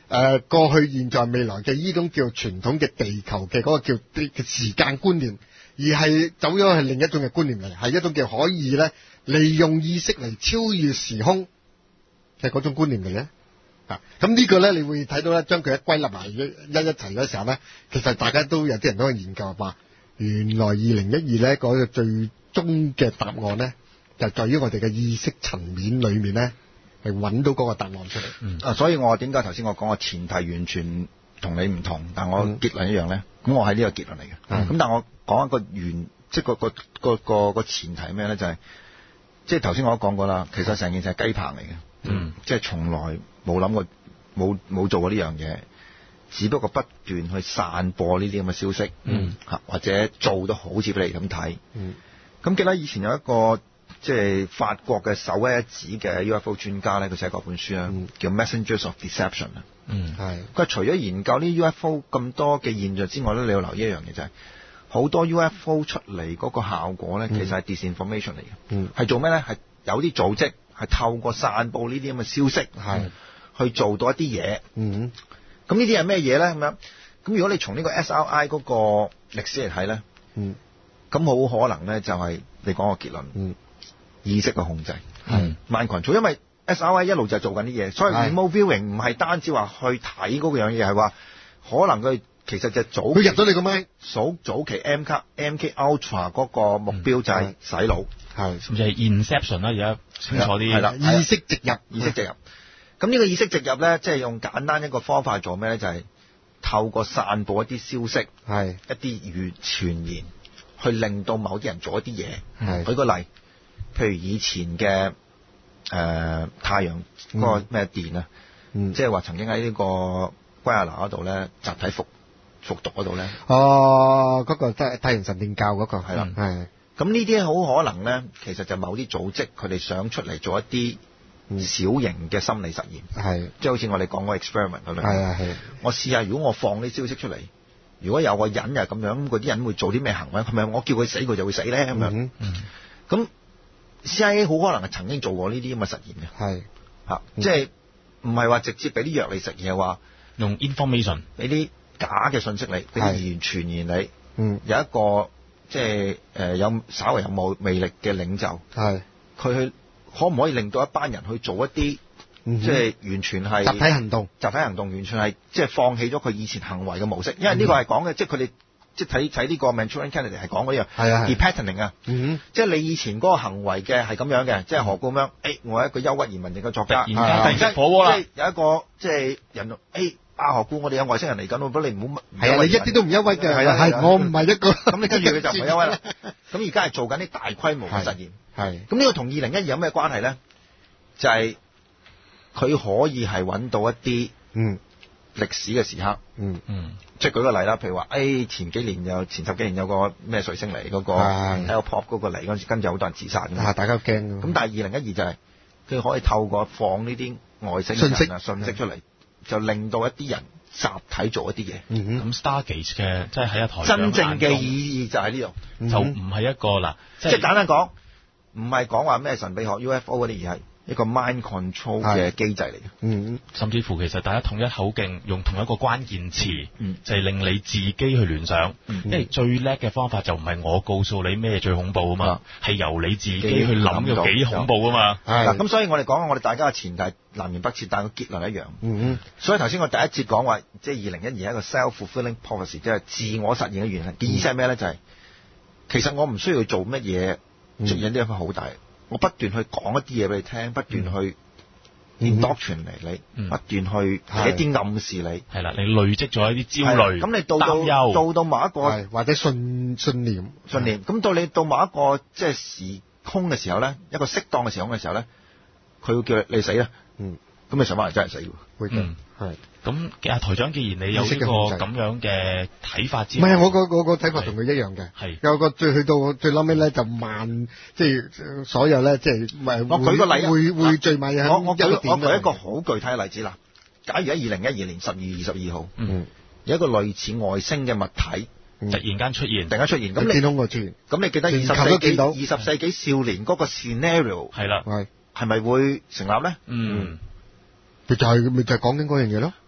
誒過去、現在、未來嘅呢種叫傳統嘅地球嘅嗰個叫嘅時間觀念，而係走咗係另一種嘅觀念嚟，係一種叫可以咧利用意識嚟超越時空嘅嗰種觀念嚟嘅。啊，咁呢個咧，你會睇到咧，將佢一歸納埋一一一齊嗰時候咧，其實大家都有啲人都去研究話，原來二零一二咧嗰個最終嘅答案咧，就在於我哋嘅意識層面裏面咧，係揾到嗰個答案出嚟。 嗯，啊，所以我點解頭先我講個前提完全同你唔同，但我結論一樣咧，咁、嗯、我係呢個結論嚟嘅。咁、嗯、但係我講一個原，即係個個個個個前提係咩咧？就係、是，即係頭先我都講過啦，其實成件事係雞棚嚟嘅。嗯，即係從來冇諗過，冇冇做過呢樣嘢，只不過不斷去散播呢啲咁嘅消息，嗯，吓或者做到好似俾你咁睇，嗯，咁記得以前有一個即係法國嘅首屈一指嘅 U F O 專家咧，佢寫過本書啦，嗯、叫 Messengers of Deception 啊，嗯，係，佢話除咗研究呢 U F O 咁多嘅現象之外咧，你要留意一樣嘢就係、是，好多 U F O 出嚟嗰個效果咧，其實係 disinformation 嚟嘅，嗯，係做咩咧？係有啲組織。係透過散佈呢啲咁嘅消息，係去做到一啲嘢。嗯，咁呢啲係咩嘢咧？咁樣，咁如果你從呢個 S R I 嗰個歷史嚟睇咧，嗯，咁好可能咧就係你講個結論，嗯，意識嘅控制，係 mind control，因為 S R I 一路就係做緊啲嘢，所以 remote viewing 唔係單止話去睇嗰樣嘢，係話可能佢其實就早佢入咗你個 mind， 數早期 M K M K Ultra 嗰個目標就係洗腦。 係，甚至係 inception 啦，而家清楚啲。係啦， 意識植入， 意識植入。咁呢個意識植入咧，即係用簡單一個方法做咩咧？就係、是、透過散佈一啲消息，係一啲語傳言，去令到某啲人做一啲嘢。係，舉個例，譬如以前嘅誒、呃、太陽嗰個咩電啊，嗯、即係話曾經喺呢個圭亞那嗰度咧集體服服毒嗰度咧。 哦，嗰、那個太太陽神殿教嗰、那個係啦，係。 咁呢啲好可能咧，其實就某啲組織佢哋想出嚟做一啲小型嘅心理實驗，係、嗯，即係好似我哋講個 experiment 咁樣。係啊係。我試下，如果我放啲消息出嚟，如果有個人又咁樣，嗰啲人會做啲咩行為？係咪我叫佢死，佢就會死咧？咁樣。嗯。咁、嗯、C I A 好可能係曾經做過呢啲咁嘅實驗嘅。係。嚇、嗯，即係唔係話直接俾啲藥你食，而係話用 information 俾啲假嘅信息你，俾啲言傳言你。嗯。有一個。即係誒、呃、有稍為有冇魅力嘅領袖，係佢去可唔可以令到一班人去做一啲、嗯、即係完全係集體行動， 集體行動完全係即係放棄咗佢以前行為嘅模式，因為呢個係講嘅，即係佢哋即係睇睇呢個 Manchurian Candidate 係講嗰樣，係啊 repatterning 啊，嗯，即係你以前嗰個行為嘅係咁樣嘅，即係何故咁樣？誒、哎，我係一個憂鬱而文靜嘅作家，突然間火鍋啦，即係有一個即係人誒。哎阿何故我哋有外星人嚟緊，我俾你唔好係啊！你一啲都唔憂鬱嘅，係啊係，我唔係一個咁你跟住佢就唔係憂鬱啦。咁而家係做緊啲大規模嘅實驗，係咁呢個同二零一二有咩關係咧？就係、是、佢可以係揾到一啲嗯歷史嘅時刻，嗯嗯，即係舉個例啦，譬如話誒、哎、前幾年有前十幾年有個咩水星嚟嗰、那個喺個 pop 嗰個嚟嗰陣時，跟住好多人自殺嘅， 大家驚。 咁但係二零一二就係、是、佢可以透過放呢啲外星人信息信息出嚟。就令到一啲人集體做一啲嘢。咁、 嗯、Stargate 嘅即係喺一台真正嘅意義就喺呢度， 就唔係一個嗱， 即係簡單講，唔係講話咩神秘學 U F O 嗰啲，而係一個 mind control 嘅機制嚟嘅。嗯， 甚至乎其實大家統一口徑，用同一個關鍵詞，嗯、就係、是、令你自己去聯想。嗯、因為最叻嘅方法就唔係我告訴你咩最恐怖啊嘛，係、嗯、由你自己去諗有幾恐怖啊嘛。 嗱，咁所以我哋講我哋大家嘅前提南轅北轍，但係個結論一樣。嗯，所以頭先我第一節講話，即係二零一二係一個 self-fulfilling prophecy，即係自我實現嘅原因。嘅、嗯、意思係咩咧？就係、是、其實我唔需要做乜嘢，出現啲嘢好大。我不斷去講一啲嘢俾你聽，不斷去 indoctrinate 你，嗯、不斷去俾一啲暗示你， 係啦，你累積咗一啲焦慮、 咁你到到憂到到某一個或者信信念信念，咁到你到某一個即係時空嘅時候咧，一個適當嘅時空嘅時候咧，佢會叫你死啦。嗯，咁你上翻嚟真係死喎。 會嘅，係。 咁阿台長，既然你有呢個咁樣嘅睇法之， 唔係我個我個睇法同佢一樣嘅。係有個最去到最撈尾咧，就慢，即係所有咧，即係唔係。 我舉個例啊， 會會聚埋喺我我舉我舉一個好具體嘅例子啦。假如喺二零一二年十二月二十二號，嗯，有一個類似外星嘅物體突然間出現， 突然間出現，咁你天空嘅出現， 咁你記得二十世紀二十世紀少年嗰個 scenario 係啦，係係咪會成立咧？ 嗯。 咪就係咪就係講緊嗰樣嘢咯。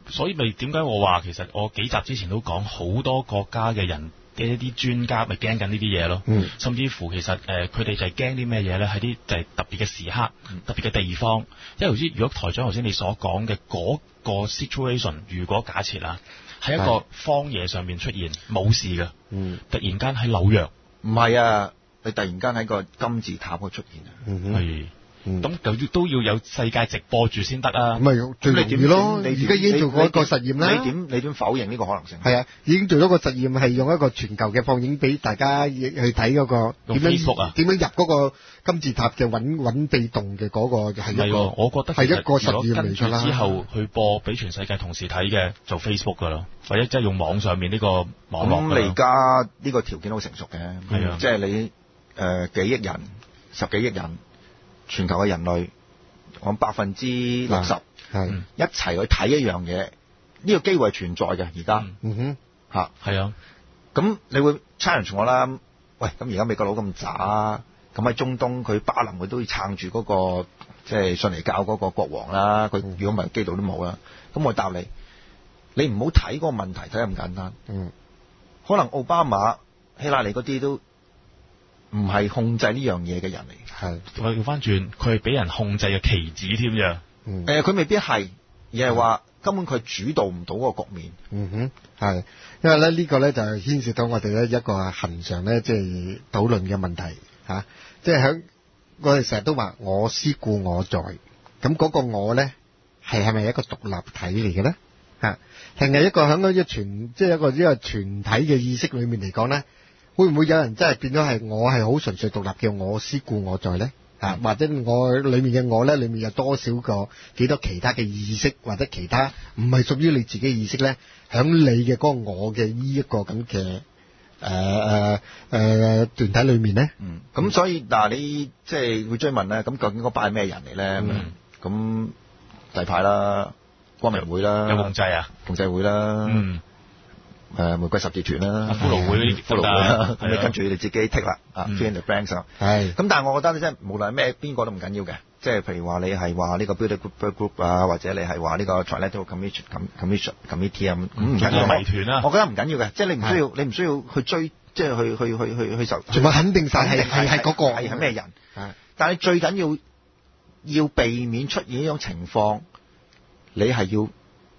所以咪點解我話其實我幾集之前都講好多國家嘅人嘅一啲專家咪驚緊呢啲嘢咯， 嗯、 甚至乎其實誒佢哋就係驚啲咩嘢咧？係啲就係特別嘅時刻、 嗯、 特別嘅地方。因為頭先如果台長頭先你所講嘅嗰個 situation，如果假設啊喺一個荒野上面出現冇事嘅， 嗯、 突然間喺紐約， 唔係啊，你突然間喺個金字塔嗰出現啊， 係、嗯，咁就要都要有世界直播住先得啊。 咁咪最容易咯， 你而家已經做過一個實驗啦。 你點你點否認呢個可能性？ 係啊，已經做咗個實驗，係用一個全球嘅放映俾大家去睇嗰、嗰個點樣啊， 點樣入嗰個金字塔嘅穩穩被動嘅嗰個係一個， 我覺得係一個實驗嚟㗎啦。 之後去播俾全世界同時睇嘅，做 Facebook 㗎咯，或者即係用網上面呢個網絡。 咁你而家呢個條件好成熟嘅， 係啊， 即係你誒、呃、幾億人、十幾億人，全球嘅人類，我百分之六十係一齊去睇一樣嘢，呢、這個機會係存在嘅。而家， 嗯哼， 嚇係啊， 咁你會 challenge 我啦。喂，咁而家美國佬咁渣，咁喺中東佢巴林佢都要撐住嗰、那個即係遜尼教嗰個國王啦。佢如果唔係基道都冇啦。咁我答你，你唔好睇嗰個問題睇得咁簡單。 嗯， 可能奧巴馬、希拉里嗰啲都唔係控制呢樣嘢嘅人嚟， 係我調翻轉，佢係俾人控制嘅棋子添啫。 嗯， 誒、呃，佢未必係，而係話根本佢主導唔到嗰個局面。 嗯哼，係，因為咧呢個咧就係牽涉到我哋咧一個恆常咧即係討論嘅問題嚇，即係喺我哋成日都話我思故我在，咁嗰個我咧係係咪一個獨立體嚟嘅咧？嚇，定係一個喺嗰一全即係一個一個全體嘅意識裏面嚟講咧？會唔會有人真係變咗係我係好純粹獨立嘅我思故我在咧？啊、嗯，或者我裏面嘅我咧，裏面有多少個幾多其他嘅意識，或者其他唔係屬於你自己嘅意識咧，響你嘅嗰個我嘅呢一個咁嘅誒誒誒團體裏面咧？ 嗯，咁所以嗱，你即係會追問咧，咁究竟嗰班係咩人嚟咧？咁、嗯、大派啦，光明會啦， 有共濟啊， 共濟會啦，嗯。誒、呃、玫瑰十字團啦， 骷髏會嗰啲， 骷髏會啦，咁你跟住你自己剔啦，啊 fill in the blanks 啊，係。咁但係我覺得咧，即係無論咩邊個都唔緊要嘅，即係譬如話你係話呢個 Bilderberg Group 啊，或者你係話呢個 Trilateral Commission Commission Committee 啊，咁唔緊要。謎團啦，我覺得唔緊要嘅，即係你唔需要你唔需要去追，即係去去去去去受。 全部肯定晒係係係嗰個係係咩人？但係最緊要要避免出現呢種情況，你係要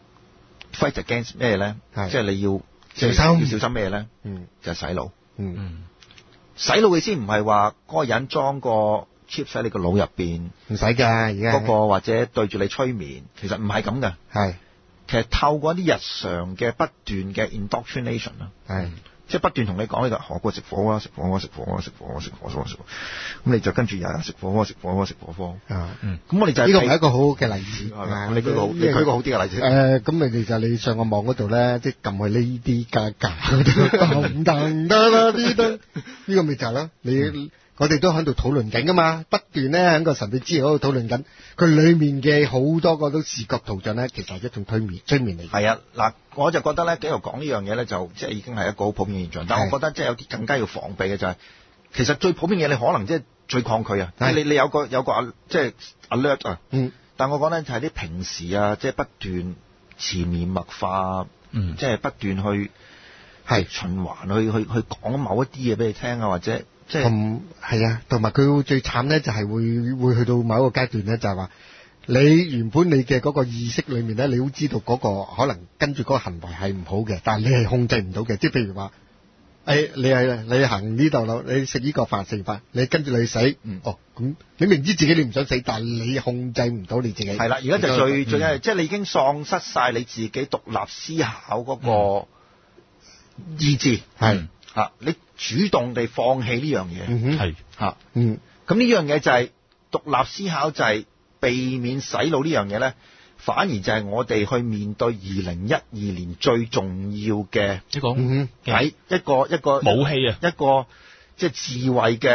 fight against 咩咧？即係你要。小心要小心咩咧？嗯，就係、是、洗腦。嗯嗯，洗腦嘅意思唔係話嗰個人裝個 chip 喺你個腦入邊， 唔使㗎。而家嗰個或者對住你催眠，其實唔係咁嘅。係，其實透過一啲日常嘅不斷嘅 indoctrination 啦。係。即係不斷同你講呢個何過食火鍋，食火鍋，食火鍋，食火鍋，食火鍋，食火鍋。咁你就跟住日日食火鍋，食火鍋，食火鍋。啊，嗯。咁我哋就呢個唔係一個好好嘅例子。 係你舉個好，你舉個好啲嘅例子。 誒，咁你哋就你上個網嗰度咧，即係撳去呢啲價格嗰度，噔噔噔啦啲燈，呢個咪就係咯。你我哋都喺度討論緊噶嘛，不斷咧喺個神秘之夜嗰度討論緊，佢裡面嘅好多個都視覺圖像咧，其實係一種催眠催眠嚟。係啊，嗱，我就覺得咧，喺度講呢樣嘢咧，就即係已經係一個好普遍現象。但係我覺得即係有啲更加要防備嘅就係、是，其實最普遍嘅嘢你可能即係最抗拒啊，你你有個有個即係 alert 啊，嗯，但我講咧就係啲平時啊，即係不斷潛移默化，嗯，即係不斷去係循環去去去講某一啲嘢俾你聽啊，或者。即係咁係啊，同埋佢最慘咧，就係會會去到某一個階段咧，就係話你原本你嘅嗰個意識裏面咧，你都知道嗰個可能跟住嗰個行為係唔好嘅，但係你係控制唔到嘅。即係譬如話，誒、哎、你係你行呢度路，你食呢個飯食飯，你跟住你死，嗯、哦咁你明知自己你唔想死，但係你控制唔到你自己。係啦， 而家就最、嗯、最係即係你已經喪失晒你自己獨立思考嗰個意志，係、嗯。啊！你主動地放棄呢樣嘢，係嚇，嗯，咁呢樣嘢就係獨立思考，就係避免洗腦呢樣嘢咧，反而就係我哋去面對二零一二年最重要嘅一個喺一個一個武器啊，一個即係智慧嘅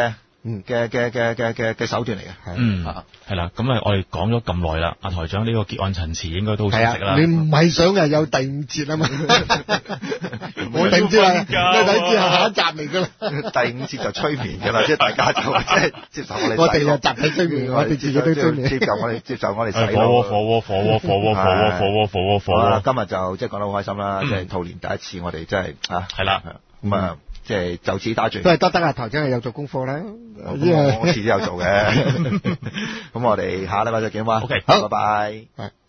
嘅嘅嘅嘅嘅嘅手段嚟嘅。 嗯，係啦，咁啊，我哋講咗咁耐啦，阿台長呢個結案陳詞應該都好熟悉啦。 你唔係想啊有第五節啊嘛？我第五節啊，你睇之後下一集嚟噶啦。 第五節就催眠噶啦，即係大家就即係接受我哋。 我哋啊集體催眠，我哋自己都催眠。 接受我哋，接受我哋洗腦。 火鍋火鍋火鍋火鍋火鍋火鍋火鍋火鍋。 今日就即係講得好開心啦，即係兔年第一次，我哋真係啊， 係啦， 咁啊。即係就此打住， 都係得得啊！台長係有做功課啦， 我我遲啲有做嘅。咁我哋下禮拜再見嘛。 OK， 好，拜拜。